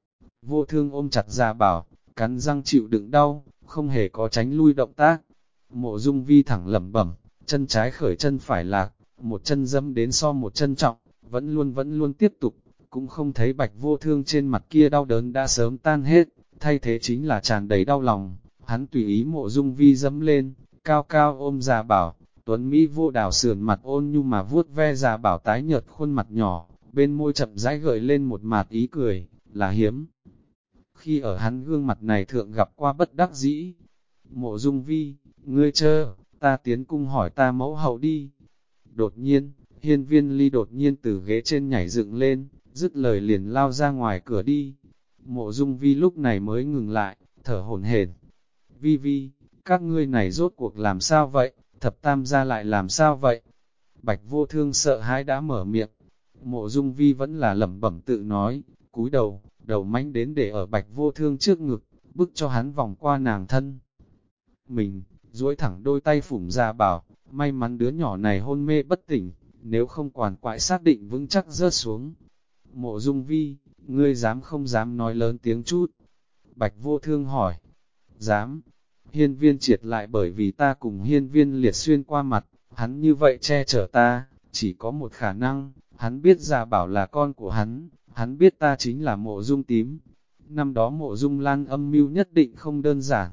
Vô Thương ôm chặt Gia Bảo, cắn răng chịu đựng đau, không hề có tránh lui động tác. Mộ Dung Vi thẳng lẩm bẩm, chân trái khởi chân phải lạc, một chân dẫm đến so một chân trọng, vẫn luôn tiếp tục, cũng không thấy Bạch Vô Thương trên mặt kia đau đớn đã sớm tan hết, thay thế chính là tràn đầy đau lòng. Hắn tùy ý Mộ Dung Vi dẫm lên, cao cao ôm Gia Bảo, Tuấn Mỹ vô đào sườn mặt ôn nhu mà vuốt ve Gia Bảo tái nhợt khuôn mặt nhỏ, bên môi chậm rãi gợi lên một mạt ý cười, là hiếm. Khi ở hắn gương mặt này thượng gặp qua bất đắc dĩ, Mộ Dung Vi, ngươi chờ, ta tiến cung hỏi ta mẫu hậu đi. Đột nhiên, Hiên Viên Ly đột nhiên từ ghế trên nhảy dựng lên, dứt lời liền lao ra ngoài cửa đi. Mộ Dung Vi lúc này mới ngừng lại, thở hổn hển. Vi Vi, các ngươi này rốt cuộc làm sao vậy, Thập Tam gia lại làm sao vậy? Bạch Vô Thương sợ hãi đã mở miệng. Mộ Dung Vi vẫn là lẩm bẩm tự nói, cúi đầu, đầu mánh đến để ở Bạch Vô Thương trước ngực, bức cho hắn vòng qua nàng thân. Mình, duỗi thẳng đôi tay phủng Gia Bảo, may mắn đứa nhỏ này hôn mê bất tỉnh, nếu không quản quại xác định vững chắc rớt xuống. Mộ Dung Vi, ngươi dám không dám nói lớn tiếng chút? Bạch Vô Thương hỏi. Dám. Hiên Viên Triệt lại bởi vì ta cùng Hiên Viên Liệt xuyên qua mặt, hắn như vậy che chở ta, chỉ có một khả năng, hắn biết Gia Bảo là con của hắn biết ta chính là Mộ Dung Tím. Năm đó Mộ Dung Lan âm mưu nhất định không đơn giản.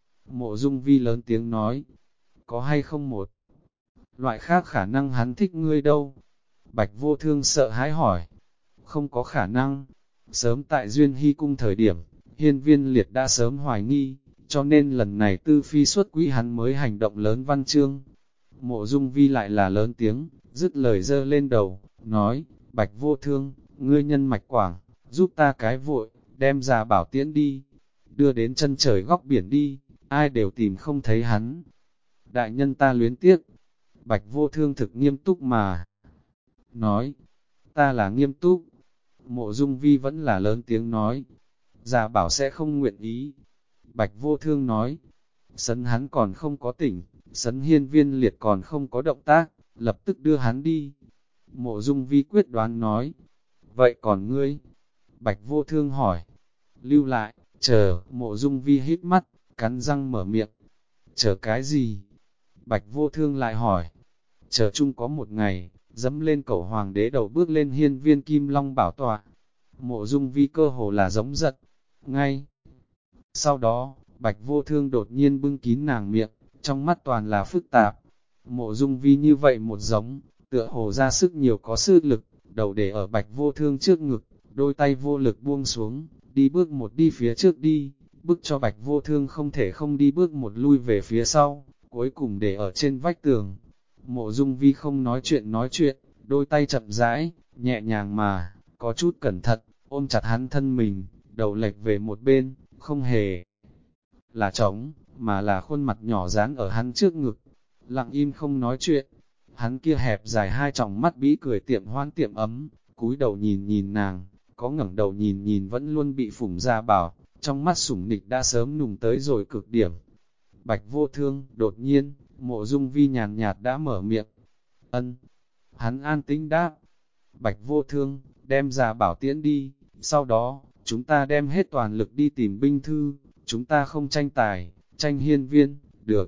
Mộ Dung Vi lớn tiếng nói, có hay không một loại khác khả năng hắn thích ngươi đâu? Bạch Vô Thương sợ hãi hỏi, không có khả năng. Sớm tại Duyên Hy cung thời điểm, Hiên Viên Liệt đã sớm hoài nghi, cho nên lần này Tư Phi xuất quỹ hắn mới hành động lớn văn chương. Mộ Dung Vi lại là lớn tiếng, dứt lời dơ lên đầu, nói, Bạch Vô Thương, ngươi nhân mạch quảng, giúp ta cái vội, đem ra bảo tiễn đi, đưa đến chân trời góc biển đi, ai đều tìm không thấy hắn. Đại nhân ta luyến tiếc, Bạch Vô Thương thực nghiêm túc mà nói, ta là nghiêm túc. Mộ Dung Vi vẫn là lớn tiếng nói, Gia Bảo sẽ không nguyện ý. Bạch Vô Thương nói, sấn hắn còn không có tỉnh, sấn Hiên Viên Liệt còn không có động tác, lập tức đưa hắn đi. Mộ Dung Vi quyết đoán nói, vậy còn ngươi? Bạch Vô Thương hỏi, lưu lại, chờ. Mộ Dung Vi hít mắt, cắn răng mở miệng, chờ cái gì? Bạch Vô Thương lại hỏi, chờ chung có một ngày, dẫm lên cẩu hoàng đế đầu bước lên hiên viên kim long bảo tọa. Mộ Dung Vi cơ hồ là giống giật. Ngay sau đó, Bạch Vô Thương đột nhiên bưng kín nàng miệng, trong mắt toàn là phức tạp. Mộ Dung Vi như vậy một giống, tựa hồ ra sức nhiều có sư lực, đầu để ở Bạch Vô Thương trước ngực, đôi tay vô lực buông xuống, đi bước một đi phía trước đi, bước cho Bạch Vô Thương không thể không đi bước một lui về phía sau, cuối cùng để ở trên vách tường. Mộ Dung Vi không nói chuyện, đôi tay chậm rãi, nhẹ nhàng mà, có chút cẩn thận, ôm chặt hắn thân mình, đầu lệch về một bên, không hề là trống, mà là khuôn mặt nhỏ dán ở hắn trước ngực, lặng im không nói chuyện. Hắn kia hẹp dài hai tròng mắt bĩ cười tiệm hoan tiệm ấm, cúi đầu nhìn nhìn nàng, có ngẩng đầu nhìn nhìn vẫn luôn bị Phủng Gia Bảo, trong mắt sủng nịch đã sớm nùng tới rồi cực điểm. Bạch Vô Thương, đột nhiên, Mộ Dung Vi nhàn nhạt đã mở miệng. Ân. Hắn an tĩnh đáp. Bạch Vô Thương, đem Gia Bảo tiễn đi, sau đó, chúng ta đem hết toàn lực đi tìm binh thư, chúng ta không tranh tài, tranh hiên viên, được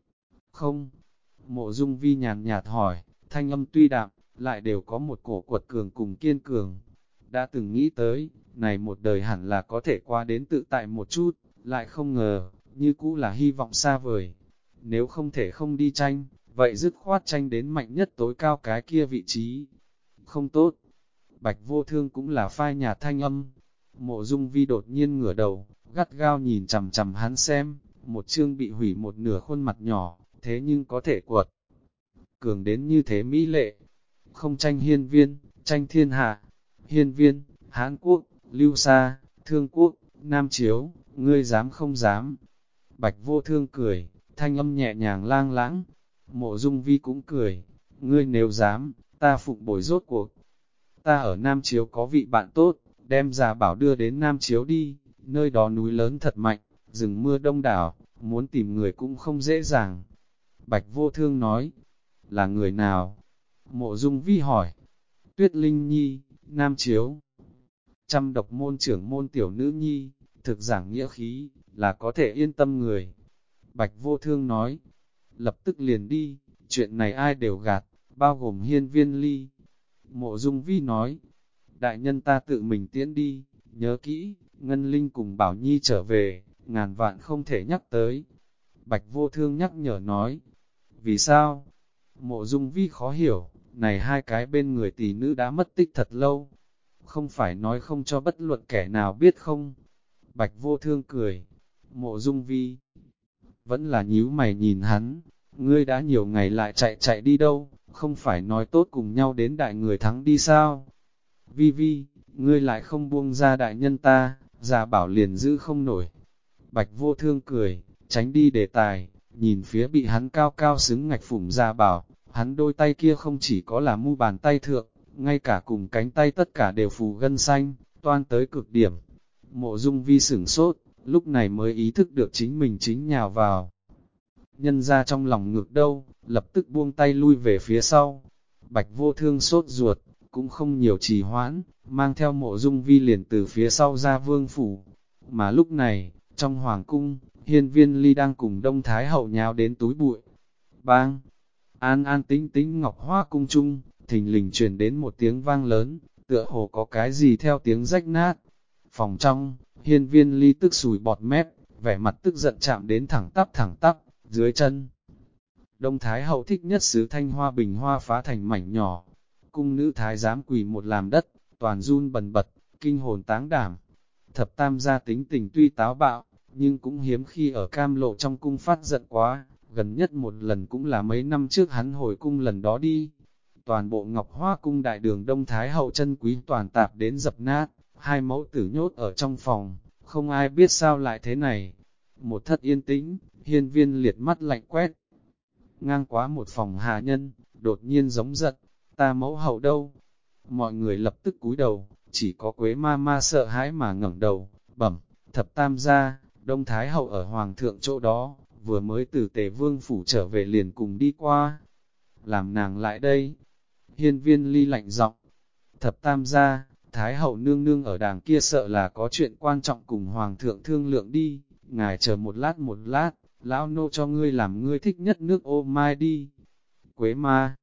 không? Mộ Dung Vi nhàn nhạt hỏi, thanh âm tuy đạm, lại đều có một cổ quật cường cùng kiên cường. Đã từng nghĩ tới, này một đời hẳn là có thể qua đến tự tại một chút, lại không ngờ, như cũ là hy vọng xa vời. Nếu không thể không đi tranh, vậy dứt khoát tranh đến mạnh nhất tối cao cái kia vị trí. Không tốt. Bạch Vô Thương cũng là phai nhạt thanh âm. Mộ Dung Vi đột nhiên ngửa đầu, gắt gao nhìn chằm chằm hắn xem, một chương bị hủy một nửa khuôn mặt nhỏ, thế nhưng có thể quật cường đến như thế mỹ lệ. Không tranh hiên viên, tranh thiên hạ. Hiên viên, Hán Quốc, Lưu Sa, Thương Quốc, Nam Chiếu, ngươi dám không dám? Bạch Vô Thương cười, thanh âm nhẹ nhàng lang lãng. Mộ Dung Vi cũng cười, ngươi nếu dám, ta phụng bồi rốt cuộc. Ta ở Nam Chiếu có vị bạn tốt, đem Gia Bảo đưa đến Nam Chiếu đi, nơi đó núi lớn thật mạnh, rừng mưa đông đảo, muốn tìm người cũng không dễ dàng. Bạch Vô Thương nói, là người nào? Mộ Dung Vi hỏi, Tuyết Linh Nhi, Nam Chiếu. Trăm độc môn trưởng môn tiểu nữ nhi, thực giảng nghĩa khí, là có thể yên tâm người. Bạch Vô Thương nói, lập tức liền đi, chuyện này ai đều gạt, bao gồm hiên viên ly. Mộ Dung Vi nói, đại nhân ta tự mình tiễn đi, nhớ kỹ, Ngân Linh cùng Bảo Nhi trở về, ngàn vạn không thể nhắc tới. Bạch Vô Thương nhắc nhở nói, vì sao? Mộ Dung Vi khó hiểu, này hai cái bên người tỷ nữ đã mất tích thật lâu, không phải nói không cho bất luận kẻ nào biết không? Bạch Vô Thương cười, Mộ Dung Vi vẫn là nhíu mày nhìn hắn, ngươi đã nhiều ngày lại chạy đi đâu, không phải nói tốt cùng nhau đến đại người thắng đi sao? Vi Vi, ngươi lại không buông ra đại nhân ta, Gia Bảo liền giữ không nổi. Bạch Vô Thương cười, tránh đi đề tài, nhìn phía bị hắn cao cao xứng ngạch Phủng Gia Bảo, hắn đôi tay kia không chỉ có là mu bàn tay thượng, ngay cả cùng cánh tay tất cả đều phù gân xanh, toan tới cực điểm. Mộ Dung Vi sửng sốt, lúc này mới ý thức được chính mình chính nhào vào. Nhân ra trong lòng ngược đâu, lập tức buông tay lui về phía sau. Bạch Vô Thương sốt ruột, cũng không nhiều trì hoãn, mang theo Mộ Dung Vi liền từ phía sau ra vương phủ. Mà lúc này, trong hoàng cung, hiên viên ly đang cùng Đông Thái Hậu nhào đến túi bụi. Bang! An an tĩnh tĩnh ngọc hoa cung chung, thình lình truyền đến một tiếng vang lớn, tựa hồ có cái gì theo tiếng rách nát. Phòng trong, hiên viên ly tức sùi bọt mép, vẻ mặt tức giận chạm đến thẳng tắp, dưới chân. Đông Thái Hậu thích nhất sứ thanh hoa bình hoa phá thành mảnh nhỏ. Cung nữ thái giám quỳ một làm đất, toàn run bần bật, kinh hồn táng đảm. Thập tam gia tính tình tuy táo bạo, nhưng cũng hiếm khi ở Cam Lộ trong cung phát giận quá, gần nhất một lần cũng là mấy năm trước hắn hồi cung lần đó đi. Toàn bộ Ngọc Hoa cung đại đường Đông Thái hậu chân quý toàn tạp đến dập nát, hai mẫu tử nhốt ở trong phòng, không ai biết sao lại thế này. Một thất yên tĩnh, Hiên Viên liệt mắt lạnh quét. Ngang quá một phòng hạ nhân, đột nhiên giống giận, ta mẫu hậu đâu? Mọi người lập tức cúi đầu, chỉ có Quế ma ma sợ hãi mà ngẩng đầu, bẩm, thập tam gia, Đông Thái hậu ở hoàng thượng chỗ đó, vừa mới từ Tề Vương phủ trở về liền cùng đi qua. Làm nàng lại đây. Hiên Viên ly lạnh giọng, thập tam gia, Thái hậu nương nương ở đàng kia sợ là có chuyện quan trọng cùng hoàng thượng thương lượng đi, ngài chờ một lát, lão nô cho ngươi làm ngươi thích nhất nước ô mai đi. Quế ma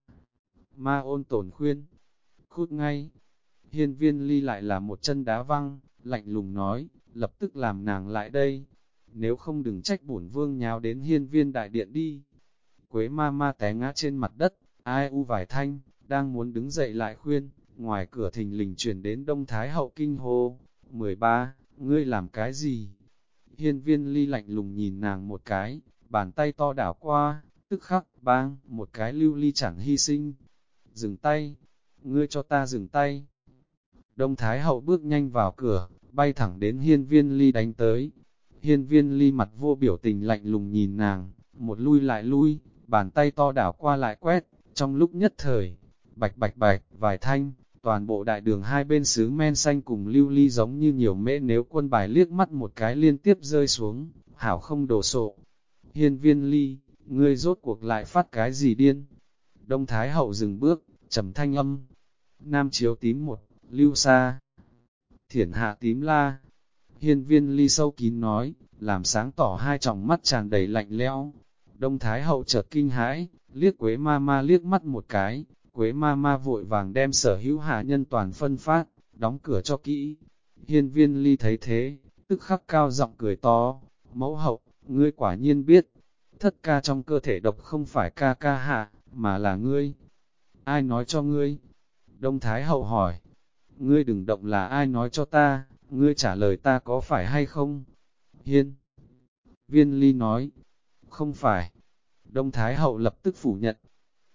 ôn tồn khuyên, cút ngay. Hiên Viên ly lại là một chân đá văng, lạnh lùng nói, lập tức làm nàng lại đây, nếu không đừng trách bổn vương nháo đến Hiên Viên đại điện đi. Quế ma té ngã trên mặt đất, ai u vài thanh, đang muốn đứng dậy lại khuyên, ngoài cửa thình lình truyền đến Đông Thái hậu kinh hô, 13, ngươi làm cái gì? Hiên Viên ly lạnh lùng nhìn nàng một cái, bàn tay to đảo qua, tức khắc, bang, một cái lưu ly chẳng hy sinh. Dừng tay, ngươi cho ta dừng tay. Đông Thái hậu bước nhanh vào cửa, bay thẳng đến Hiên Viên ly đánh tới. Hiên Viên ly mặt vô biểu tình lạnh lùng nhìn nàng, một lui lại lui, bàn tay to đảo qua lại quét, trong lúc nhất thời, bạch bạch bạch, vài thanh, toàn bộ đại đường hai bên xứ men xanh cùng lưu ly giống như nhiều mễ nếu quân bài liếc mắt một cái liên tiếp rơi xuống, hảo không đổ sộ. Hiên Viên ly, ngươi rốt cuộc lại phát cái gì điên? Đông Thái hậu dừng bước, trầm thanh âm. Nam chiếu tím một, lưu xa. Thiển hạ tím la. Hiên Viên ly sâu kín nói, làm sáng tỏ hai tròng mắt tràn đầy lạnh lẽo. Đông Thái hậu chợt kinh hãi, liếc Quế ma ma liếc mắt một cái, Quế ma ma vội vàng đem sở hữu hạ nhân toàn phân phát, đóng cửa cho kỹ. Hiên Viên ly thấy thế, tức khắc cao giọng cười to, mẫu hậu, ngươi quả nhiên biết, thất ca trong cơ thể độc không phải ca ca hạ, mà là ngươi. Ai nói cho ngươi? Đông Thái hậu hỏi, ngươi đừng động là ai nói cho ta, ngươi trả lời ta có phải hay không? Hiên Viên ly nói, không phải. Đông Thái hậu lập tức phủ nhận,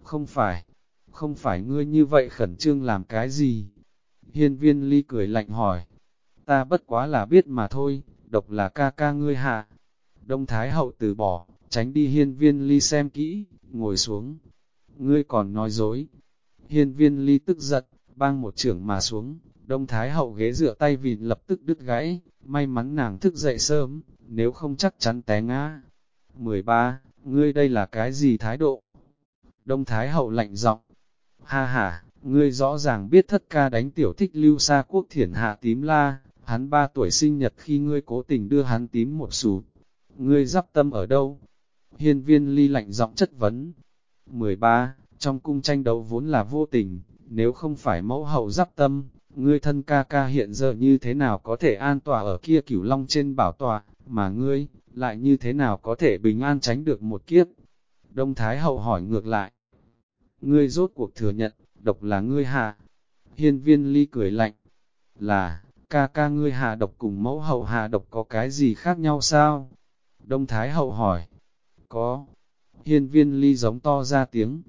không phải ngươi như vậy khẩn trương làm cái gì? Hiên Viên ly cười lạnh hỏi, ta bất quá là biết mà thôi, độc là ca ca ngươi hạ. Đông Thái hậu từ bỏ, tránh đi Hiên Viên ly xem kỹ, ngồi xuống. Ngươi còn nói dối. Hiên Viên ly tức giận, bang một chưởng mà xuống, Đông Thái hậu ghế dựa tay vịn lập tức đứt gãy, may mắn nàng thức dậy sớm, nếu không chắc chắn té ngã. 13, ngươi đây là cái gì thái độ? Đông Thái hậu lạnh giọng, ha ha, ngươi rõ ràng biết thất ca đánh tiểu thích lưu xa quốc thiển hạ tím la, hắn 3 tuổi sinh nhật khi ngươi cố tình đưa hắn tím một xú. Ngươi dắp tâm ở đâu? Hiên Viên ly lạnh giọng chất vấn. 13, trong cung tranh đấu vốn là vô tình, nếu không phải mẫu hậu dắp tâm, ngươi thân ca ca hiện giờ như thế nào có thể an tòa ở kia Cửu Long trên bảo tòa, mà ngươi, lại như thế nào có thể bình an tránh được một kiếp? Đông Thái hậu hỏi ngược lại. Ngươi rốt cuộc thừa nhận, độc là ngươi hạ. Hiên Viên ly cười lạnh. Là, ca ca ngươi hạ độc cùng mẫu hậu hạ độc có cái gì khác nhau sao? Đông Thái hậu hỏi. Có. Hiên Viên ly giống to ra tiếng.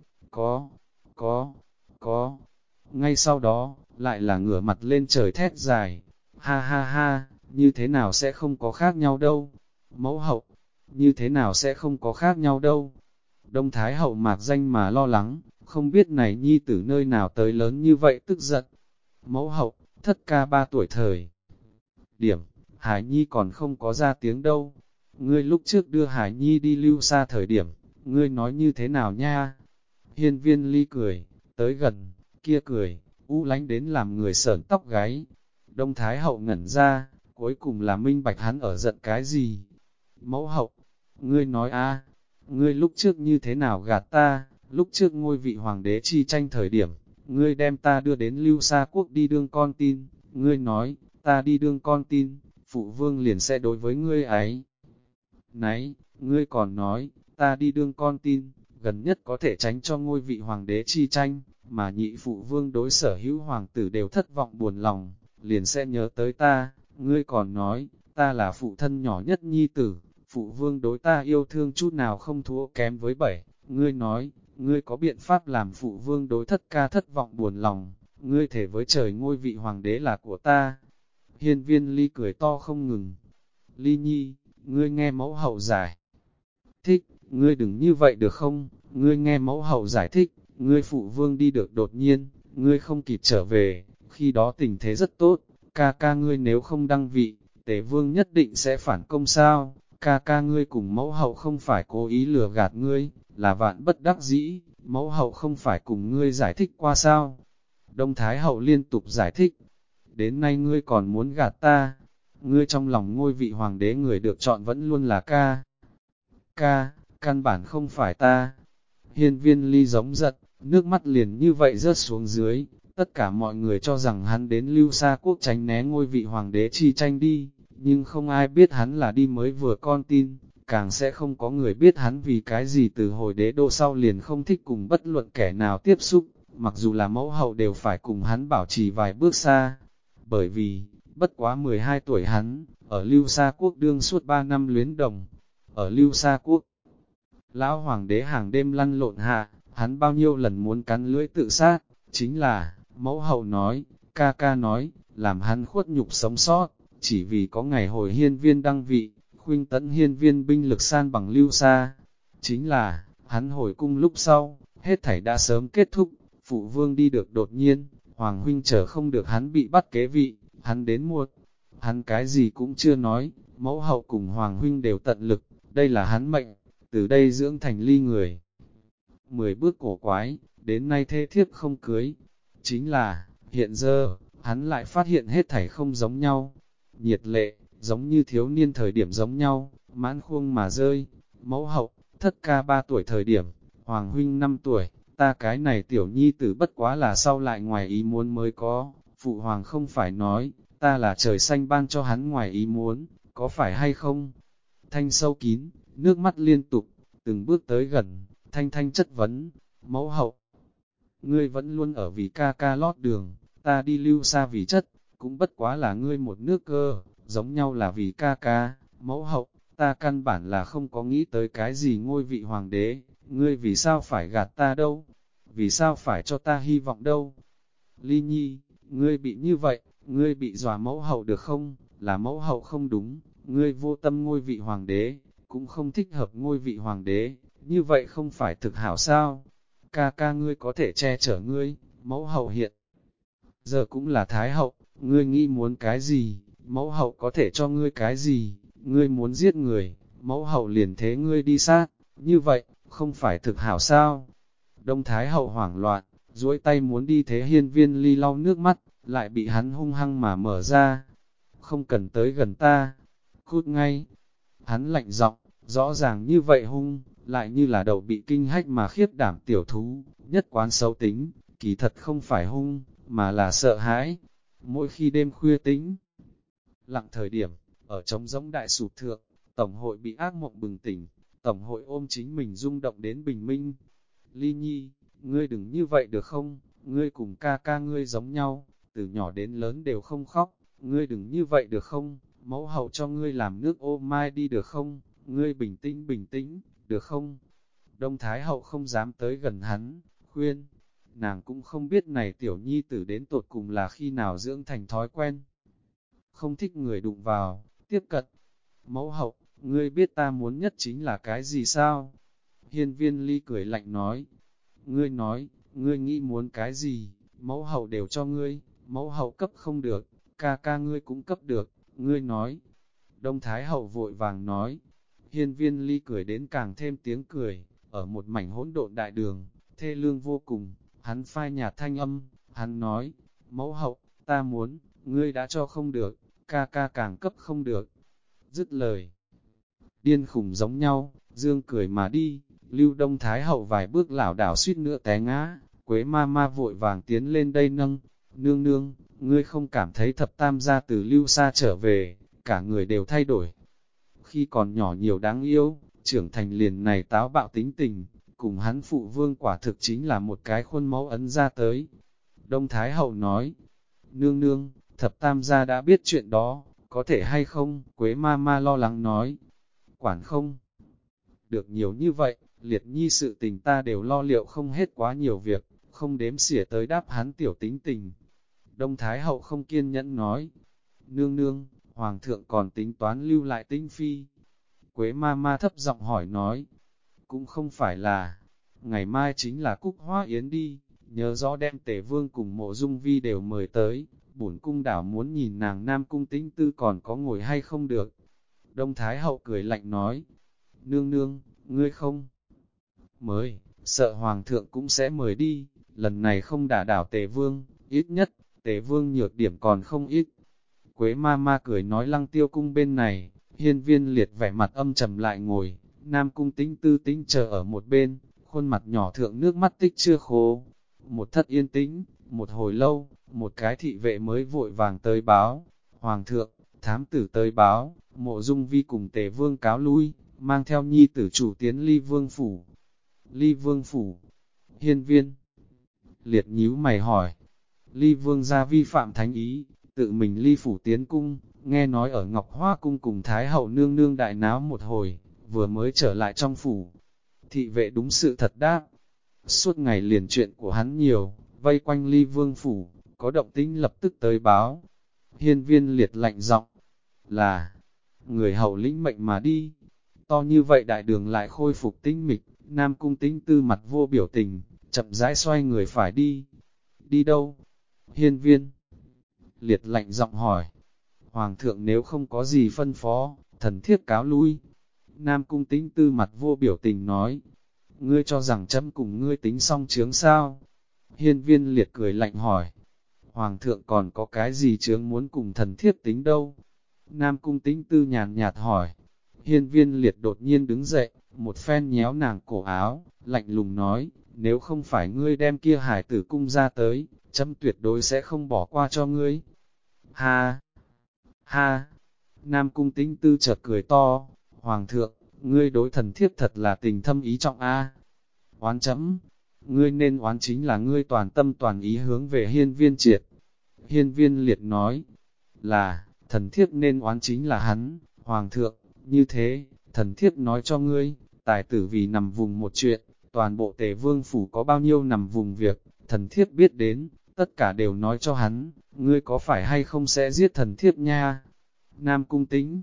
Có. Ngay sau đó, lại là ngửa mặt lên trời thét dài. Ha ha ha, như thế nào sẽ không có khác nhau đâu? Mẫu hậu, như thế nào sẽ không có khác nhau đâu? Đông Thái hậu mạc danh mà lo lắng, không biết này nhi tử nơi nào tới lớn như vậy tức giận. Mẫu hậu, thất ca 3 tuổi thời. Điểm, Hải Nhi còn không có ra tiếng đâu. Ngươi lúc trước đưa Hải Nhi đi lưu xa thời điểm, ngươi nói như thế nào nha? Hiên Viên ly cười, tới gần, kia cười, u lánh đến làm người sởn tóc gáy. Đông Thái hậu ngẩn ra, cuối cùng là minh bạch hắn ở giận cái gì? Mẫu hậu, ngươi nói a, ngươi lúc trước như thế nào gạt ta, lúc trước ngôi vị hoàng đế chi tranh thời điểm, ngươi đem ta đưa đến lưu xa quốc đi đương con tin, ngươi nói, ta đi đương con tin, phụ vương liền sẽ đối với ngươi ấy. Nấy, ngươi còn nói, ta đi đương con tin, gần nhất có thể tránh cho ngôi vị hoàng đế chi tranh, mà nhị phụ vương đối sở hữu hoàng tử đều thất vọng buồn lòng, liền sẽ nhớ tới ta, ngươi còn nói, ta là phụ thân nhỏ nhất nhi tử, phụ vương đối ta yêu thương chút nào không thua kém với bảy, ngươi nói, ngươi có biện pháp làm phụ vương đối thất ca thất vọng buồn lòng, ngươi thể với trời ngôi vị hoàng đế là của ta. Hiên Viên Ly cười to không ngừng. Ly Nhi, ngươi nghe mẫu hậu giải thích, ngươi đừng như vậy được không, ngươi nghe mẫu hậu giải thích, ngươi phụ vương đi được đột nhiên, ngươi không kịp trở về, khi đó tình thế rất tốt, ca ca ngươi nếu không đăng vị, Tề vương nhất định sẽ phản công sao, ca ca ngươi cùng mẫu hậu không phải cố ý lừa gạt ngươi, là vạn bất đắc dĩ, mẫu hậu không phải cùng ngươi giải thích qua sao. Đông Thái hậu liên tục giải thích, đến nay ngươi còn muốn gạt ta, ngươi trong lòng ngôi vị hoàng đế người được chọn vẫn luôn là ca. Ca, căn bản không phải ta. Hiên Viên Ly giống giận, nước mắt liền như vậy rớt xuống dưới, tất cả mọi người cho rằng hắn đến Lưu Sa Quốc tránh né ngôi vị hoàng đế chi tranh đi, nhưng không ai biết hắn là đi mới vừa con tin, càng sẽ không có người biết hắn vì cái gì từ hồi đế đô sau liền không thích cùng bất luận kẻ nào tiếp xúc, mặc dù là mẫu hậu đều phải cùng hắn bảo trì vài bước xa, bởi vì, bất quá 12 tuổi hắn, ở Lưu Sa Quốc đương suốt 3 năm luyến đồng, ở Lưu Sa Quốc. Lão hoàng đế hàng đêm lăn lộn hạ, hắn bao nhiêu lần muốn cắn lưỡi tự sát, chính là, mẫu hậu nói, ca ca nói, làm hắn khuất nhục sống sót, chỉ vì có ngày hồi hiên viên đăng vị, khuynh tấn hiên viên binh lực san bằng Lưu Sa. Chính là, hắn hồi cung lúc sau, hết thảy đã sớm kết thúc, phụ vương đi được đột nhiên, hoàng huynh chờ không được hắn bị bắt kế vị, hắn đến muộn, hắn cái gì cũng chưa nói, mẫu hậu cùng hoàng huynh đều tận lực, đây là hắn mệnh, từ đây dưỡng thành ly người. 10 bước cổ quái, đến nay thê thiếp không cưới, chính là, hiện giờ, hắn lại phát hiện hết thảy không giống nhau, nhiệt lệ, giống như thiếu niên thời điểm giống nhau, mãn khuôn mà rơi, mẫu hậu, thất ca 3 tuổi thời điểm, hoàng huynh 5 tuổi, ta cái này tiểu nhi tử bất quá là sau lại ngoài ý muốn mới có, phụ hoàng không phải nói, ta là trời xanh ban cho hắn ngoài ý muốn, có phải hay không? Thanh sâu kín, nước mắt liên tục, từng bước tới gần, thanh thanh chất vấn, mẫu hậu. Ngươi vẫn luôn ở vì ca ca lót đường, ta đi Lưu Sa vì chất, cũng bất quá là ngươi một nước cơ, giống nhau là vì ca ca, mẫu hậu, ta căn bản là không có nghĩ tới cái gì ngôi vị hoàng đế, ngươi vì sao phải gạt ta đâu, vì sao phải cho ta hy vọng đâu. Ly Nhi, ngươi bị như vậy, ngươi bị dọa mẫu hậu được không, là mẫu hậu không đúng, ngươi vô tâm ngôi vị hoàng đế, cũng không thích hợp ngôi vị hoàng đế, như vậy không phải thực hảo sao? Ca ca ngươi có thể che chở ngươi, mẫu hậu hiện giờ cũng là thái hậu, ngươi nghĩ muốn cái gì, mẫu hậu có thể cho ngươi cái gì, ngươi muốn giết người, mẫu hậu liền thế ngươi đi sát, như vậy, không phải thực hảo sao? Đông Thái hậu hoảng loạn, duỗi tay muốn đi thế Hiên Viên Ly lau nước mắt, lại bị hắn hung hăng mà mở ra. Không cần tới gần ta, cút ngay. Hắn lạnh giọng, rõ ràng như vậy hung, lại như là đầu bị kinh hách mà khiếp đảm tiểu thú, nhất quán xấu tính, kỳ thật không phải hung, mà là sợ hãi. Mỗi khi đêm khuya tĩnh, lặng thời điểm, ở trống rỗng đại sụp thượng, Tổng hội bị ác mộng bừng tỉnh, Tổng hội ôm chính mình rung động đến bình minh. Ly Nhi, ngươi đừng như vậy được không, ngươi cùng ca ca ngươi giống nhau, từ nhỏ đến lớn đều không khóc, ngươi đừng như vậy được không, mẫu hậu cho ngươi làm nước ô mai đi được không, ngươi bình tĩnh, được không? Đông Thái hậu không dám tới gần hắn, khuyên, nàng cũng không biết này tiểu nhi tử đến tột cùng là khi nào dưỡng thành thói quen. Không thích người đụng vào, tiếp cận. Mẫu hậu, ngươi biết ta muốn nhất chính là cái gì sao? Hiên Viên Ly cười lạnh nói, nói, ngươi nghĩ muốn cái gì, mẫu hậu đều cho ngươi, mẫu hậu cấp không được, ca ca ngươi cũng cấp được, ngươi nói. Đông Thái hậu vội vàng nói, Hiên Viên Ly cười đến càng thêm tiếng cười, ở một mảnh hỗn độn đại đường, thê lương vô cùng, hắn phai nhạt thanh âm, hắn nói, mẫu hậu, ta muốn, ngươi đã cho không được, ca ca càng cấp không được. Dứt lời, điên khùng giống nhau, dương cười mà đi, Lưu Đông Thái hậu vài bước lảo đảo suýt nữa té ngã, Quế ma ma vội vàng tiến lên đây nâng, nương nương, ngươi không cảm thấy thập tam gia từ Lưu Sa trở về, cả người đều thay đổi. Khi còn nhỏ nhiều đáng yêu, trưởng thành liền này táo bạo tính tình, cùng hắn phụ vương quả thực chính là một cái khuôn mẫu ấn ra tới. Đông Thái hậu nói, nương nương, thập tam gia đã biết chuyện đó, có thể hay không? Quế ma ma lo lắng nói. Quản không được nhiều như vậy, liệt nhi sự tình ta đều lo liệu không hết quá nhiều việc, không đếm xỉa tới đáp hắn tiểu tính tình. Đông Thái Hậu không kiên nhẫn nói, nương nương, Hoàng thượng còn tính toán lưu lại Tinh Phi. Quế ma ma thấp giọng hỏi nói, cũng không phải là, ngày mai chính là Cúc Hoa Yến đi, nhớ rõ đem Tề Vương cùng Mộ Dung Vi đều mời tới, bổn cung đảo muốn nhìn nàng Nam Cung Tĩnh Tư còn có ngồi hay không được. Đông Thái Hậu cười lạnh nói, nương nương, ngươi không mời, sợ Hoàng thượng cũng sẽ mời đi, lần này không đả đảo Tề Vương, ít nhất, Tề Vương nhược điểm còn không ít. Quế ma ma cười nói Lăng Tiêu cung bên này, Hiên Viên Liệt vẻ mặt âm trầm lại ngồi, Nam Cung Tĩnh Tư tĩnh chờ ở một bên, khuôn mặt nhỏ thượng nước mắt tích chưa khô. Một thất yên tĩnh, một hồi lâu, một cái thị vệ mới vội vàng tới báo, Hoàng thượng, thám tử tới báo, Mộ Dung Vi cùng Tề Vương cáo lui, mang theo nhi tử chủ tiến Ly Vương phủ. Ly Vương phủ, Hiên Viên Liệt nhíu mày hỏi, Ly Vương gia vi phạm thánh ý, tự mình ly phủ tiến cung, nghe nói ở Ngọc Hoa cung cùng Thái hậu nương nương đại náo một hồi, vừa mới trở lại trong phủ. Thị vệ đúng sự thật đáp, suốt ngày liền chuyện của hắn nhiều, vây quanh Ly Vương phủ, có động tĩnh lập tức tới báo. Hiên Viên Liệt lạnh giọng, là người hậu lĩnh mệnh mà đi. To như vậy đại đường lại khôi phục tinh mịch, Nam Cung Tĩnh Tư mặt vô biểu tình, chậm rãi xoay người phải đi. Đi đâu? Hiên Viên Liệt lạnh giọng hỏi. Hoàng thượng nếu không có gì phân phó, thần thiếp cáo lui. Nam Cung Tĩnh Tư mặt vô biểu tình nói. Ngươi cho rằng chấm cùng ngươi tính xong chướng sao? Hiên Viên Liệt cười lạnh hỏi. Hoàng thượng còn có cái gì chướng muốn cùng thần thiếp tính đâu? Nam Cung Tĩnh Tư nhàn nhạt hỏi. Hiên Viên Liệt đột nhiên đứng dậy, một phen nhéo nàng cổ áo, lạnh lùng nói, nếu không phải ngươi đem kia hải tử cung ra tới, chấm tuyệt đối sẽ không bỏ qua cho ngươi. Ha! Ha! Nam Cung Tĩnh Tư chợt cười to, Hoàng thượng, ngươi đối thần thiếp thật là tình thâm ý trọng a. Oán chấm, ngươi nên oán chính là ngươi toàn tâm toàn ý hướng về Hiên Viên Triệt. Hiên Viên Liệt nói, là, thần thiếp nên oán chính là hắn, Hoàng thượng, như thế, thần thiếp nói cho ngươi, tài tử vì nằm vùng một chuyện, toàn bộ Tề Vương phủ có bao nhiêu nằm vùng việc, thần thiếp biết đến, tất cả đều nói cho hắn, ngươi có phải hay không sẽ giết thần thiếp nha. Nam Cung Tĩnh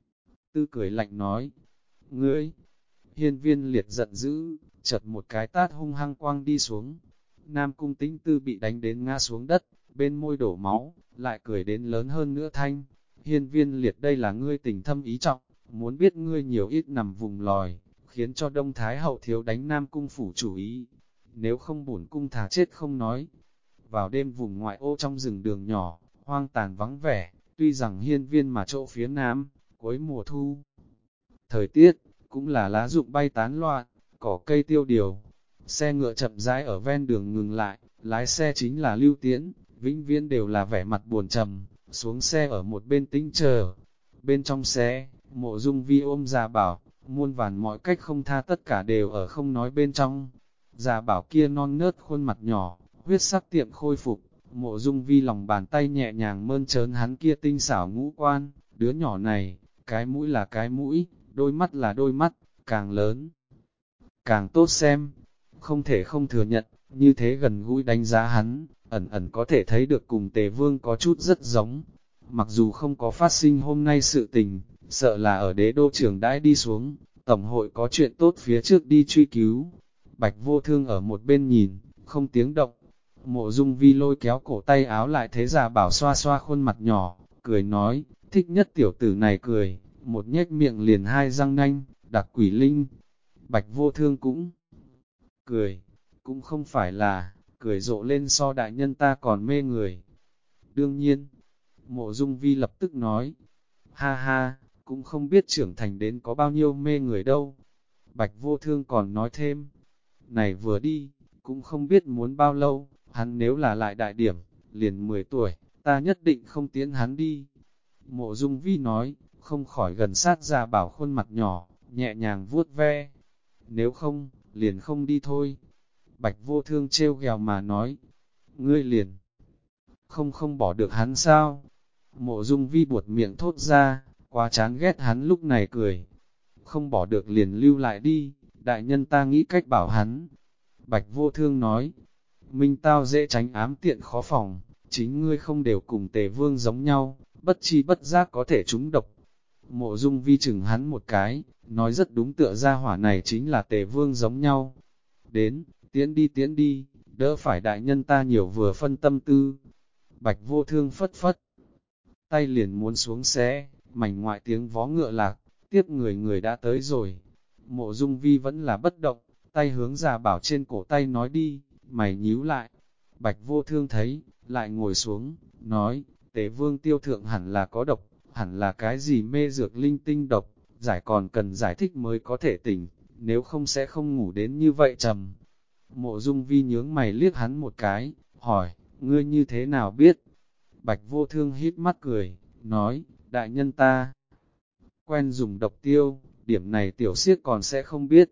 Tư cười lạnh nói, ngươi, Hiên Viên Liệt giận dữ, chợt một cái tát hung hăng quang đi xuống. Nam Cung Tĩnh Tư bị đánh đến ngã xuống đất, bên môi đổ máu, lại cười đến lớn hơn nữa thanh. Hiên Viên Liệt đây là ngươi tình thâm ý trọng, muốn biết ngươi nhiều ít nằm vùng lòi, khiến cho Đông Thái Hậu thiếu đánh Nam Cung phủ chủ ý. Nếu không bổn cung thà chết không nói. Vào đêm vùng ngoại ô trong rừng đường nhỏ, hoang tàn vắng vẻ, tuy rằng hiên viên mà chỗ phía nam, cuối mùa thu. Thời tiết, cũng là lá rụng bay tán loạn, cỏ cây tiêu điều. Xe ngựa chậm rãi ở ven đường ngừng lại, lái xe chính là Lưu Tiễn, vĩnh viễn đều là vẻ mặt buồn trầm, xuống xe ở một bên tĩnh chờ. Bên trong xe, Mộ Dung Vi ôm Già Bảo, muôn vàn mọi cách không tha tất cả đều ở không nói bên trong. Già Bảo kia non nớt khuôn mặt nhỏ, huyết sắc tiệm khôi phục, Mộ Dung Vi lòng bàn tay nhẹ nhàng mơn trớn hắn kia tinh xảo ngũ quan, đứa nhỏ này, cái mũi là cái mũi, đôi mắt là đôi mắt, càng lớn, càng tốt xem. Không thể không thừa nhận, như thế gần gũi đánh giá hắn, ẩn ẩn có thể thấy được cùng Tề Vương có chút rất giống. Mặc dù không có phát sinh hôm nay sự tình, sợ là ở đế đô trưởng đãi đi xuống, tổng hội có chuyện tốt phía trước đi truy cứu. Bạch Vô Thương ở một bên nhìn, không tiếng động. Mộ Dung Vi lôi kéo cổ tay áo lại thế Già Bảo xoa xoa khuôn mặt nhỏ, cười nói, thích nhất tiểu tử này cười, một nhếch miệng liền hai răng nanh, đặc quỷ linh. Bạch Vô Thương cũng cười, cũng không phải là, cười rộ lên so đại nhân ta còn mê người. Đương nhiên, Mộ Dung Vi lập tức nói, ha ha, cũng không biết trưởng thành đến có bao nhiêu mê người đâu. Bạch Vô Thương còn nói thêm, này vừa đi, cũng không biết muốn bao lâu, hắn nếu là lại đại điểm, liền 10 tuổi, ta nhất định không tiến hắn đi. Mộ Dung Vi nói, không khỏi gần sát Già Bảo khuôn mặt nhỏ, nhẹ nhàng vuốt ve. Nếu không, liền không đi thôi. Bạch Vô Thương trêu ghẹo mà nói, ngươi liền Không bỏ được hắn sao? Mộ Dung Vi buột miệng thốt ra, quá chán ghét hắn lúc này cười. Không bỏ được liền lưu lại đi, đại nhân ta nghĩ cách bảo hắn. Bạch Vô Thương nói, Minh tao dễ tránh ám tiện khó phòng, chính ngươi không đều cùng Tề Vương giống nhau, bất chi bất giác có thể trúng độc. Mộ Dung Vi chừng hắn một cái, nói rất đúng, tựa ra hỏa này chính là Tề Vương giống nhau. Đến, tiễn đi, đỡ phải đại nhân ta nhiều vừa phân tâm tư. Bạch Vô Thương phất phất tay liền muốn xuống xe, mảnh ngoại tiếng vó ngựa lạc, tiếp người đã tới rồi. Mộ Dung Vi vẫn là bất động, tay hướng Già Bảo trên cổ tay nói đi, mày nhíu lại. Bạch Vô Thương thấy, lại ngồi xuống, nói, Tề Vương tiêu thượng hẳn là có độc, hẳn là cái gì mê dược linh tinh độc, giải còn cần giải thích mới có thể tỉnh, nếu không sẽ không ngủ đến như vậy trầm. Mộ Dung Vi nhướng mày liếc hắn một cái, hỏi, ngươi như thế nào biết? Bạch Vô Thương hít mắt cười, nói, đại nhân ta quen dùng độc tiêu, điểm này tiểu siết còn sẽ không biết.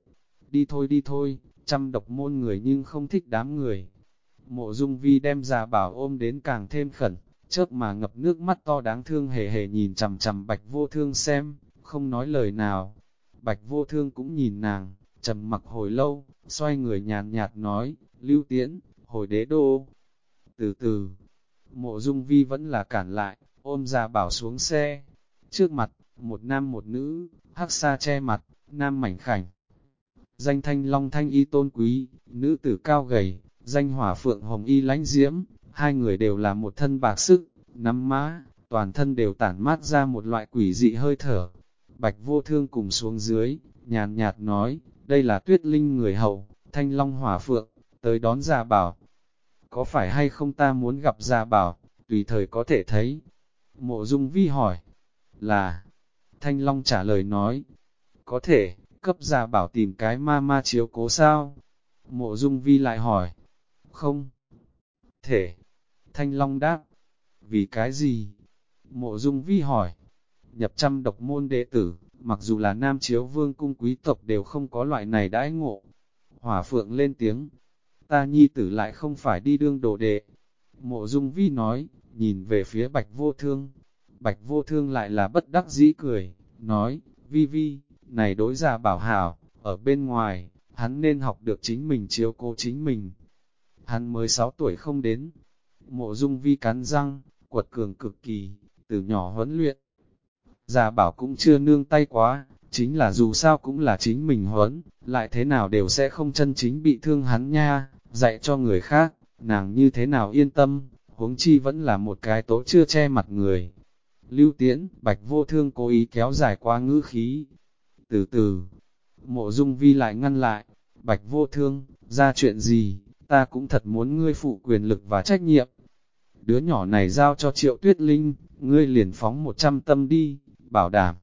Đi thôi, trăm độc môn người nhưng không thích đám người. Mộ Dung Vi đem Già Bảo ôm đến càng thêm khẩn, chớp mà ngập nước mắt to đáng thương hề hề nhìn chằm chằm Bạch Vô Thương xem, không nói lời nào. Bạch Vô Thương cũng nhìn nàng, trầm mặc hồi lâu, xoay người nhàn nhạt nói, Lưu Tiễn, hồi đế đô. Từ từ, Mộ Dung Vi vẫn là cản lại, ôm Già Bảo xuống xe. Trước mặt, một nam một nữ, hắc sa che mặt, nam mảnh khảnh. Danh Thanh Long thanh y tôn quý, nữ tử cao gầy, danh Hỏa Phượng hồng y lãnh diễm, hai người đều là một thân bạc sức, nắm mã, toàn thân đều tản mát ra một loại quỷ dị hơi thở. Bạch Vô Thương cùng xuống dưới, nhàn nhạt nói, đây là Tuyết Linh người hầu, Thanh Long Hỏa Phượng, tới đón Già Bảo. Có phải hay không ta muốn gặp Già Bảo, tùy thời có thể thấy. Mộ Dung Vi hỏi, là, Thanh Long trả lời nói, có thể, cấp Già Bảo tìm cái ma chiếu cố sao? Mộ Dung Vi lại hỏi, không thể. Thanh Long đáp, vì cái gì? Mộ Dung Vi hỏi, nhập trăm độc môn đệ tử, mặc dù là nam chiếu vương cung quý tộc đều không có loại này đãi ngộ. Hỏa Phượng lên tiếng, ta nhi tử lại không phải đi đương đồ đệ. Mộ Dung Vi nói, nhìn về phía Bạch Vô Thương. Bạch Vô Thương lại là bất đắc dĩ cười, nói, Vi Vi, này đối Già Bảo hảo, ở bên ngoài, hắn nên học được chính mình chiếu cố chính mình. Hắn mới 6 tuổi không đến. Mộ Dung Vi cắn răng, quật cường cực kỳ, từ nhỏ huấn luyện. Già Bảo cũng chưa nương tay quá, chính là dù sao cũng là chính mình huấn, lại thế nào đều sẽ không chân chính bị thương hắn nha, dạy cho người khác, nàng như thế nào yên tâm, huống chi vẫn là một cái tố chưa che mặt người. Lưu Tiễn, Bạch Vô Thương cố ý kéo dài qua ngữ khí. Từ từ, Mộ Dung Vi lại ngăn lại, Bạch Vô Thương, ra chuyện gì, ta cũng thật muốn ngươi phụ quyền lực và trách nhiệm. Đứa nhỏ này giao cho Triệu Tuyết Linh, ngươi liền phóng 100 tâm đi, bảo đảm.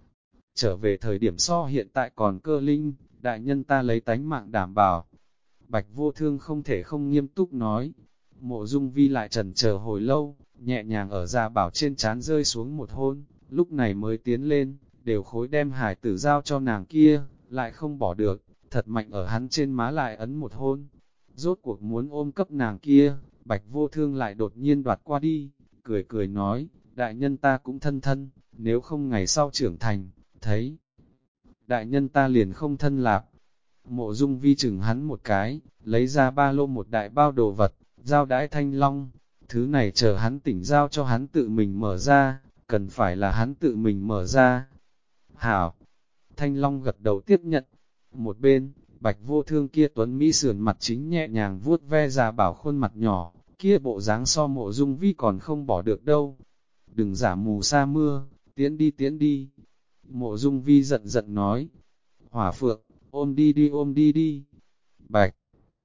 Trở về thời điểm so hiện tại còn cơ linh, đại nhân ta lấy tánh mạng đảm bảo. Bạch Vô Thương không thể không nghiêm túc nói. Mộ Dung Vi lại trần chờ hồi lâu, nhẹ nhàng ở Già Bảo trên trán rơi xuống một hôn, lúc này mới tiến lên, đều khối đem hải tử giao cho nàng kia, lại không bỏ được, thật mạnh ở hắn trên má lại ấn một hôn. Rốt cuộc muốn ôm cấp nàng kia, Bạch Vô Thương lại đột nhiên đoạt qua đi, cười nói, đại nhân ta cũng thân thân, nếu không ngày sau trưởng thành, thấy. Đại nhân ta liền không thân lạp. Mộ Dung Vi chừng hắn một cái, lấy ra ba lô một đại bao đồ vật, giao đãi Thanh Long. Thứ này chờ hắn tỉnh giao cho hắn tự mình mở ra, cần phải là hắn tự mình mở ra. Hảo! Thanh Long gật đầu tiếp nhận. Một bên, Bạch Vô Thương kia tuấn Mỹ sườn mặt chính nhẹ nhàng vuốt ve Già Bảo khuôn mặt nhỏ, kia bộ dáng so Mộ Dung Vi còn không bỏ được đâu. Đừng giả mù sa mưa, tiễn đi. Mộ Dung Vi giận giận nói. Hỏa Phượng, ôm đi. Bạch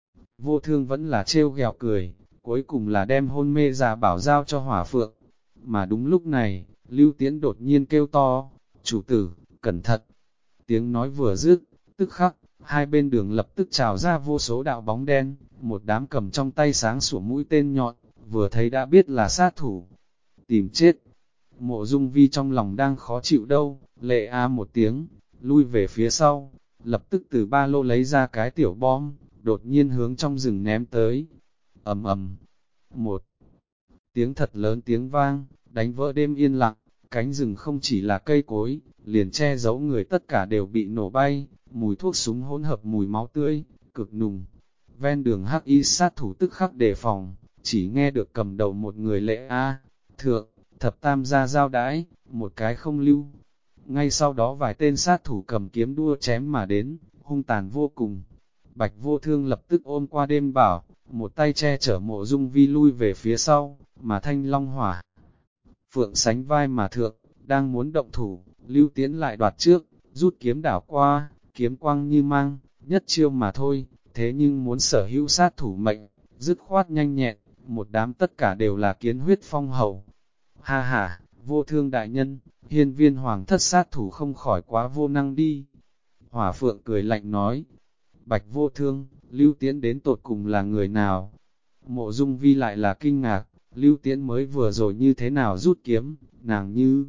Vô Thương vẫn là trêu ghẹo cười, cuối cùng là đem hôn mê Già Bảo giao cho Hỏa Phượng. Mà đúng lúc này, Lưu Tiễn đột nhiên kêu to, chủ tử, cẩn thận. Tiếng nói vừa dứt, tức khắc, hai bên đường lập tức trào ra vô số đạo bóng đen, một đám cầm trong tay sáng sủa mũi tên nhọn, vừa thấy đã biết là sát thủ. Tìm chết. Mộ Dung Vi trong lòng đang khó chịu đâu, lệ a một tiếng, lui về phía sau, lập tức từ ba lô lấy ra cái tiểu bom, đột nhiên hướng trong rừng ném tới. Ầm ầm, một tiếng thật lớn tiếng vang, đánh vỡ đêm yên lặng, cánh rừng không chỉ là cây cối, liền che giấu người tất cả đều bị nổ bay, mùi thuốc súng hỗn hợp mùi máu tươi, cực nùng. Ven đường hắc y sát thủ tức khắc đề phòng, chỉ nghe được cầm đầu một người lệ thượng, thập tam gia giao đãi, một cái không lưu. Ngay sau đó vài tên sát thủ cầm kiếm đua chém mà đến, hung tàn vô cùng. Bạch Vô Thương lập tức ôm qua đêm bảo, một tay che chở Mộ Dung Vi lui về phía sau, mà Thanh Long Hỏa Phượng sánh vai mà thượng, đang muốn động thủ, Lưu Tiễn lại đoạt trước, rút kiếm đảo qua, kiếm quang như mang, nhất chiêu mà thôi, thế nhưng muốn sở hữu sát thủ mệnh, dứt khoát nhanh nhẹn, một đám tất cả đều là kiến huyết phong hầu. Ha ha, Vô Thương đại nhân, hiên viên hoàng thất sát thủ không khỏi quá vô năng đi. Hỏa Phượng cười lạnh nói, Bạch Vô Thương, Lưu Tiễn đến tột cùng là người nào? Mộ Dung Vi lại là kinh ngạc, Lưu Tiễn mới vừa rồi như thế nào rút kiếm, nàng như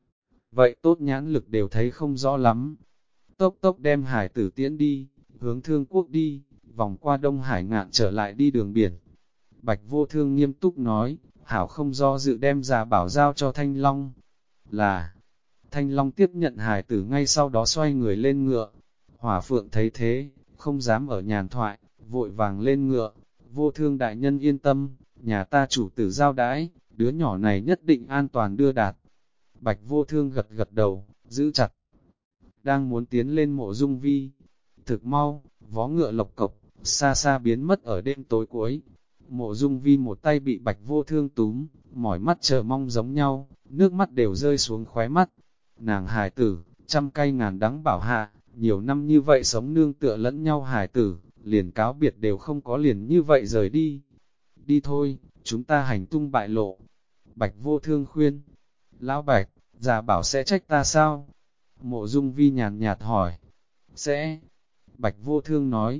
vậy tốt nhãn lực đều thấy không rõ lắm. Tốc tốc đem hải tử tiễn đi, hướng Thương Quốc đi, vòng qua Đông Hải ngạn trở lại đi đường biển. Bạch Vô Thương nghiêm túc nói, hảo không do dự đem Già Bảo giao cho Thanh Long. Là, Thanh Long tiếp nhận hải tử ngay sau đó xoay người lên ngựa. Hỏa Phượng thấy thế, không dám ở nhàn thoại, vội vàng lên ngựa. Vô Thương đại nhân yên tâm, nhà ta chủ tử giao đãi, đứa nhỏ này nhất định an toàn đưa đạt. Bạch Vô Thương gật gật đầu, giữ chặt. Đang muốn tiến lên Mộ Dung Vi. Thực mau, vó ngựa lộc cộc, xa xa biến mất ở đêm tối cuối. Mộ Dung Vi một tay bị Bạch Vô Thương túm, mỏi mắt chờ mong giống nhau, nước mắt đều rơi xuống khóe mắt. Nàng hài tử, trăm cay ngàn đắng bảo hạ, nhiều năm như vậy sống nương tựa lẫn nhau hài tử, liền cáo biệt đều không có liền như vậy rời đi. Đi thôi, chúng ta hành tung bại lộ. Bạch Vô Thương khuyên. Lão Bạch, Già Bảo sẽ trách ta sao? Mộ Dung Vi nhàn nhạt hỏi. Sẽ. Bạch Vô Thương nói.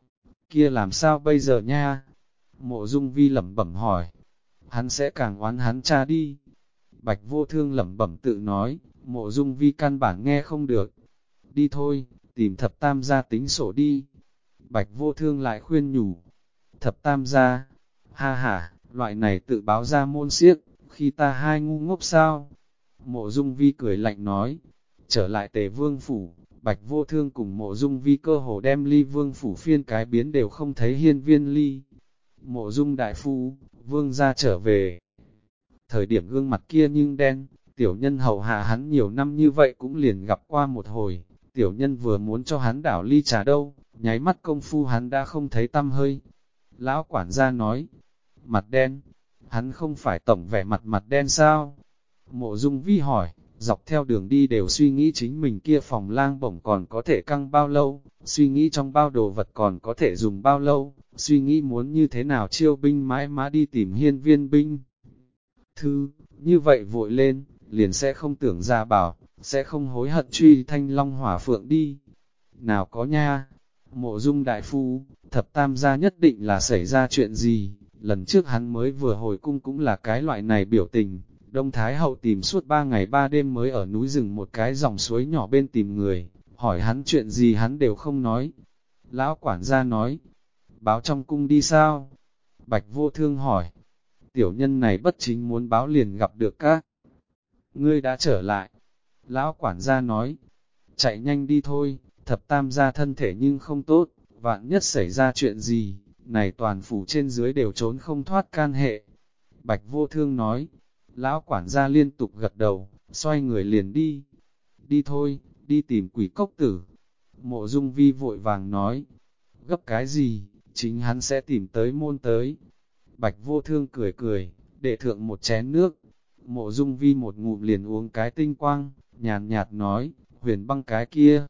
Kia làm sao bây giờ nha? Mộ Dung Vi lẩm bẩm hỏi. Hắn sẽ càng oán hắn cha đi. Bạch Vô Thương lẩm bẩm tự nói, Mộ Dung Vi căn bản nghe không được. Đi thôi, tìm thập tam gia tính sổ đi. Bạch Vô Thương lại khuyên nhủ. Thập tam gia, ha ha, loại này tự báo ra môn siếc, khi ta hai ngu ngốc sao? Mộ Dung Vi cười lạnh nói. Trở lại Tề Vương Phủ, Bạch Vô Thương cùng Mộ Dung Vi cơ hồ đem Ly Vương Phủ phiên cái biến đều không thấy hiên viên Ly. Mộ Dung đại phu, Vương gia trở về. Thời điểm gương mặt kia nhưng đen, tiểu nhân hầu hạ hắn nhiều năm như vậy cũng liền gặp qua một hồi, tiểu nhân vừa muốn cho hắn đảo ly trà đâu, nháy mắt công phu hắn đã không thấy tâm hơi. Lão quản gia nói, mặt đen, hắn không phải tổng vẻ mặt đen sao? Mộ Dung Vi hỏi, dọc theo đường đi đều suy nghĩ chính mình kia phòng lang bổng còn có thể căng bao lâu, suy nghĩ trong bao đồ vật còn có thể dùng bao lâu, suy nghĩ muốn như thế nào chiêu binh mãi mã đi tìm hiên viên binh. Thư, như vậy vội lên, liền sẽ không tưởng Ra Bảo, sẽ không hối hận truy Thanh Long Hỏa Phượng đi. Nào có nha, Mộ Dung đại phu, thập tam gia nhất định là xảy ra chuyện gì, lần trước hắn mới vừa hồi cung cũng là cái loại này biểu tình. Đông Thái Hậu tìm suốt 3 ngày 3 đêm mới ở núi rừng một cái dòng suối nhỏ bên tìm người, hỏi hắn chuyện gì hắn đều không nói. Lão quản gia nói, báo trong cung đi sao? Bạch Vô Thương hỏi, tiểu nhân này bất chính muốn báo liền gặp được các. Ngươi đã trở lại. Lão quản gia nói, chạy nhanh đi thôi, thập tam gia thân thể nhưng không tốt, vạn nhất xảy ra chuyện gì, này toàn phủ trên dưới đều trốn không thoát can hệ. Bạch Vô Thương nói, lão quản gia liên tục gật đầu, xoay người liền đi. Đi thôi, đi tìm quỷ cốc tử. Mộ Dung Vi vội vàng nói, gấp cái gì, chính hắn sẽ tìm tới môn tới. Bạch Vô Thương cười cười, để thượng một chén nước. Mộ Dung Vi một ngụm liền uống cái tinh quang, nhàn nhạt nói, huyền băng cái kia.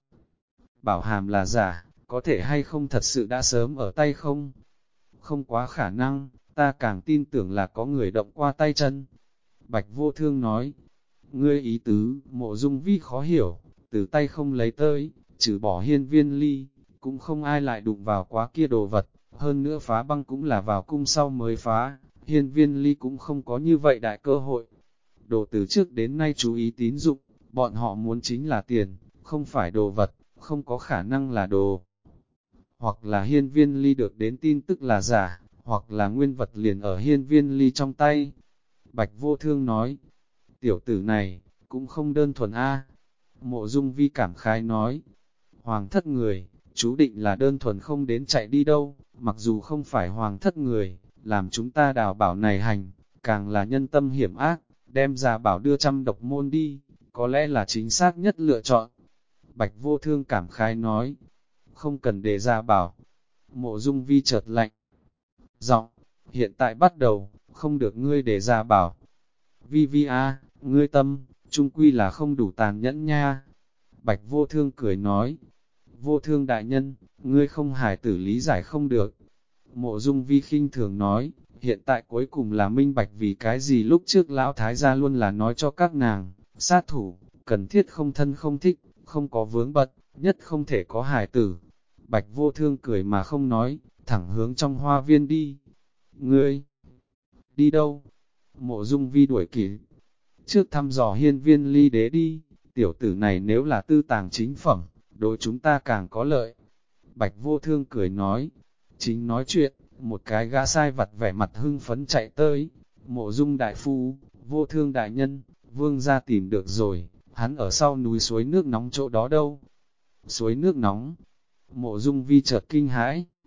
Bảo hàm là giả, có thể hay không thật sự đã sớm ở tay không? Không quá khả năng, ta càng tin tưởng là có người động qua tay chân. Bạch Vô Thương nói, ngươi ý tứ, Mộ Dung Vi khó hiểu, từ tay không lấy tới, trừ bỏ hiên viên Ly, cũng không ai lại đụng vào quá kia đồ vật, hơn nữa phá băng cũng là vào cung sau mới phá, hiên viên Ly cũng không có như vậy đại cơ hội. Đồ từ trước đến nay chú ý tín dụng, bọn họ muốn chính là tiền, không phải đồ vật, không có khả năng là đồ. Hoặc là hiên viên Ly được đến tin tức là giả, hoặc là nguyên vật liền ở hiên viên Ly trong tay. Bạch Vô Thương nói, tiểu tử này, cũng không đơn thuần a. Mộ Dung Vi cảm khái nói, hoàng thất người, chú định là đơn thuần không đến chạy đi đâu, mặc dù không phải hoàng thất người, làm chúng ta đào bảo này hành, càng là nhân tâm hiểm ác, đem ra bảo đưa trăm độc môn đi, có lẽ là chính xác nhất lựa chọn. Bạch Vô Thương cảm khái nói, không cần để ra bảo. Mộ Dung Vi chợt lạnh giọng, hiện tại bắt đầu, không được ngươi để ra bảo. Vi Vi a, ngươi tâm, chung quy là không đủ tàn nhẫn nha. Bạch Vô Thương cười nói, Vô Thương đại nhân, ngươi không hài tử lý giải không được. Mộ Dung Vi khinh thường nói, hiện tại cuối cùng là minh bạch vì cái gì lúc trước lão thái gia luôn là nói cho các nàng, sát thủ, cần thiết không thân không thích, không có vướng bận, nhất không thể có hài tử. Bạch Vô Thương cười mà không nói, thẳng hướng trong hoa viên đi. Ngươi, đi đâu? Mộ Dung Vi đuổi kịp. Trước thăm dò hiên viên ly đế đi, tiểu tử này nếu là tư tàng chính phẩm, đối chúng ta càng có lợi. Bạch Vô Thương cười nói, chính nói chuyện, một cái gã sai vặt vẻ mặt hưng phấn chạy tới. Mộ Dung đại phu, Vô Thương đại nhân, vương gia tìm được rồi, hắn ở sau núi suối nước nóng chỗ đó đâu. Suối nước nóng, Mộ Dung Vi chợt kinh hãi,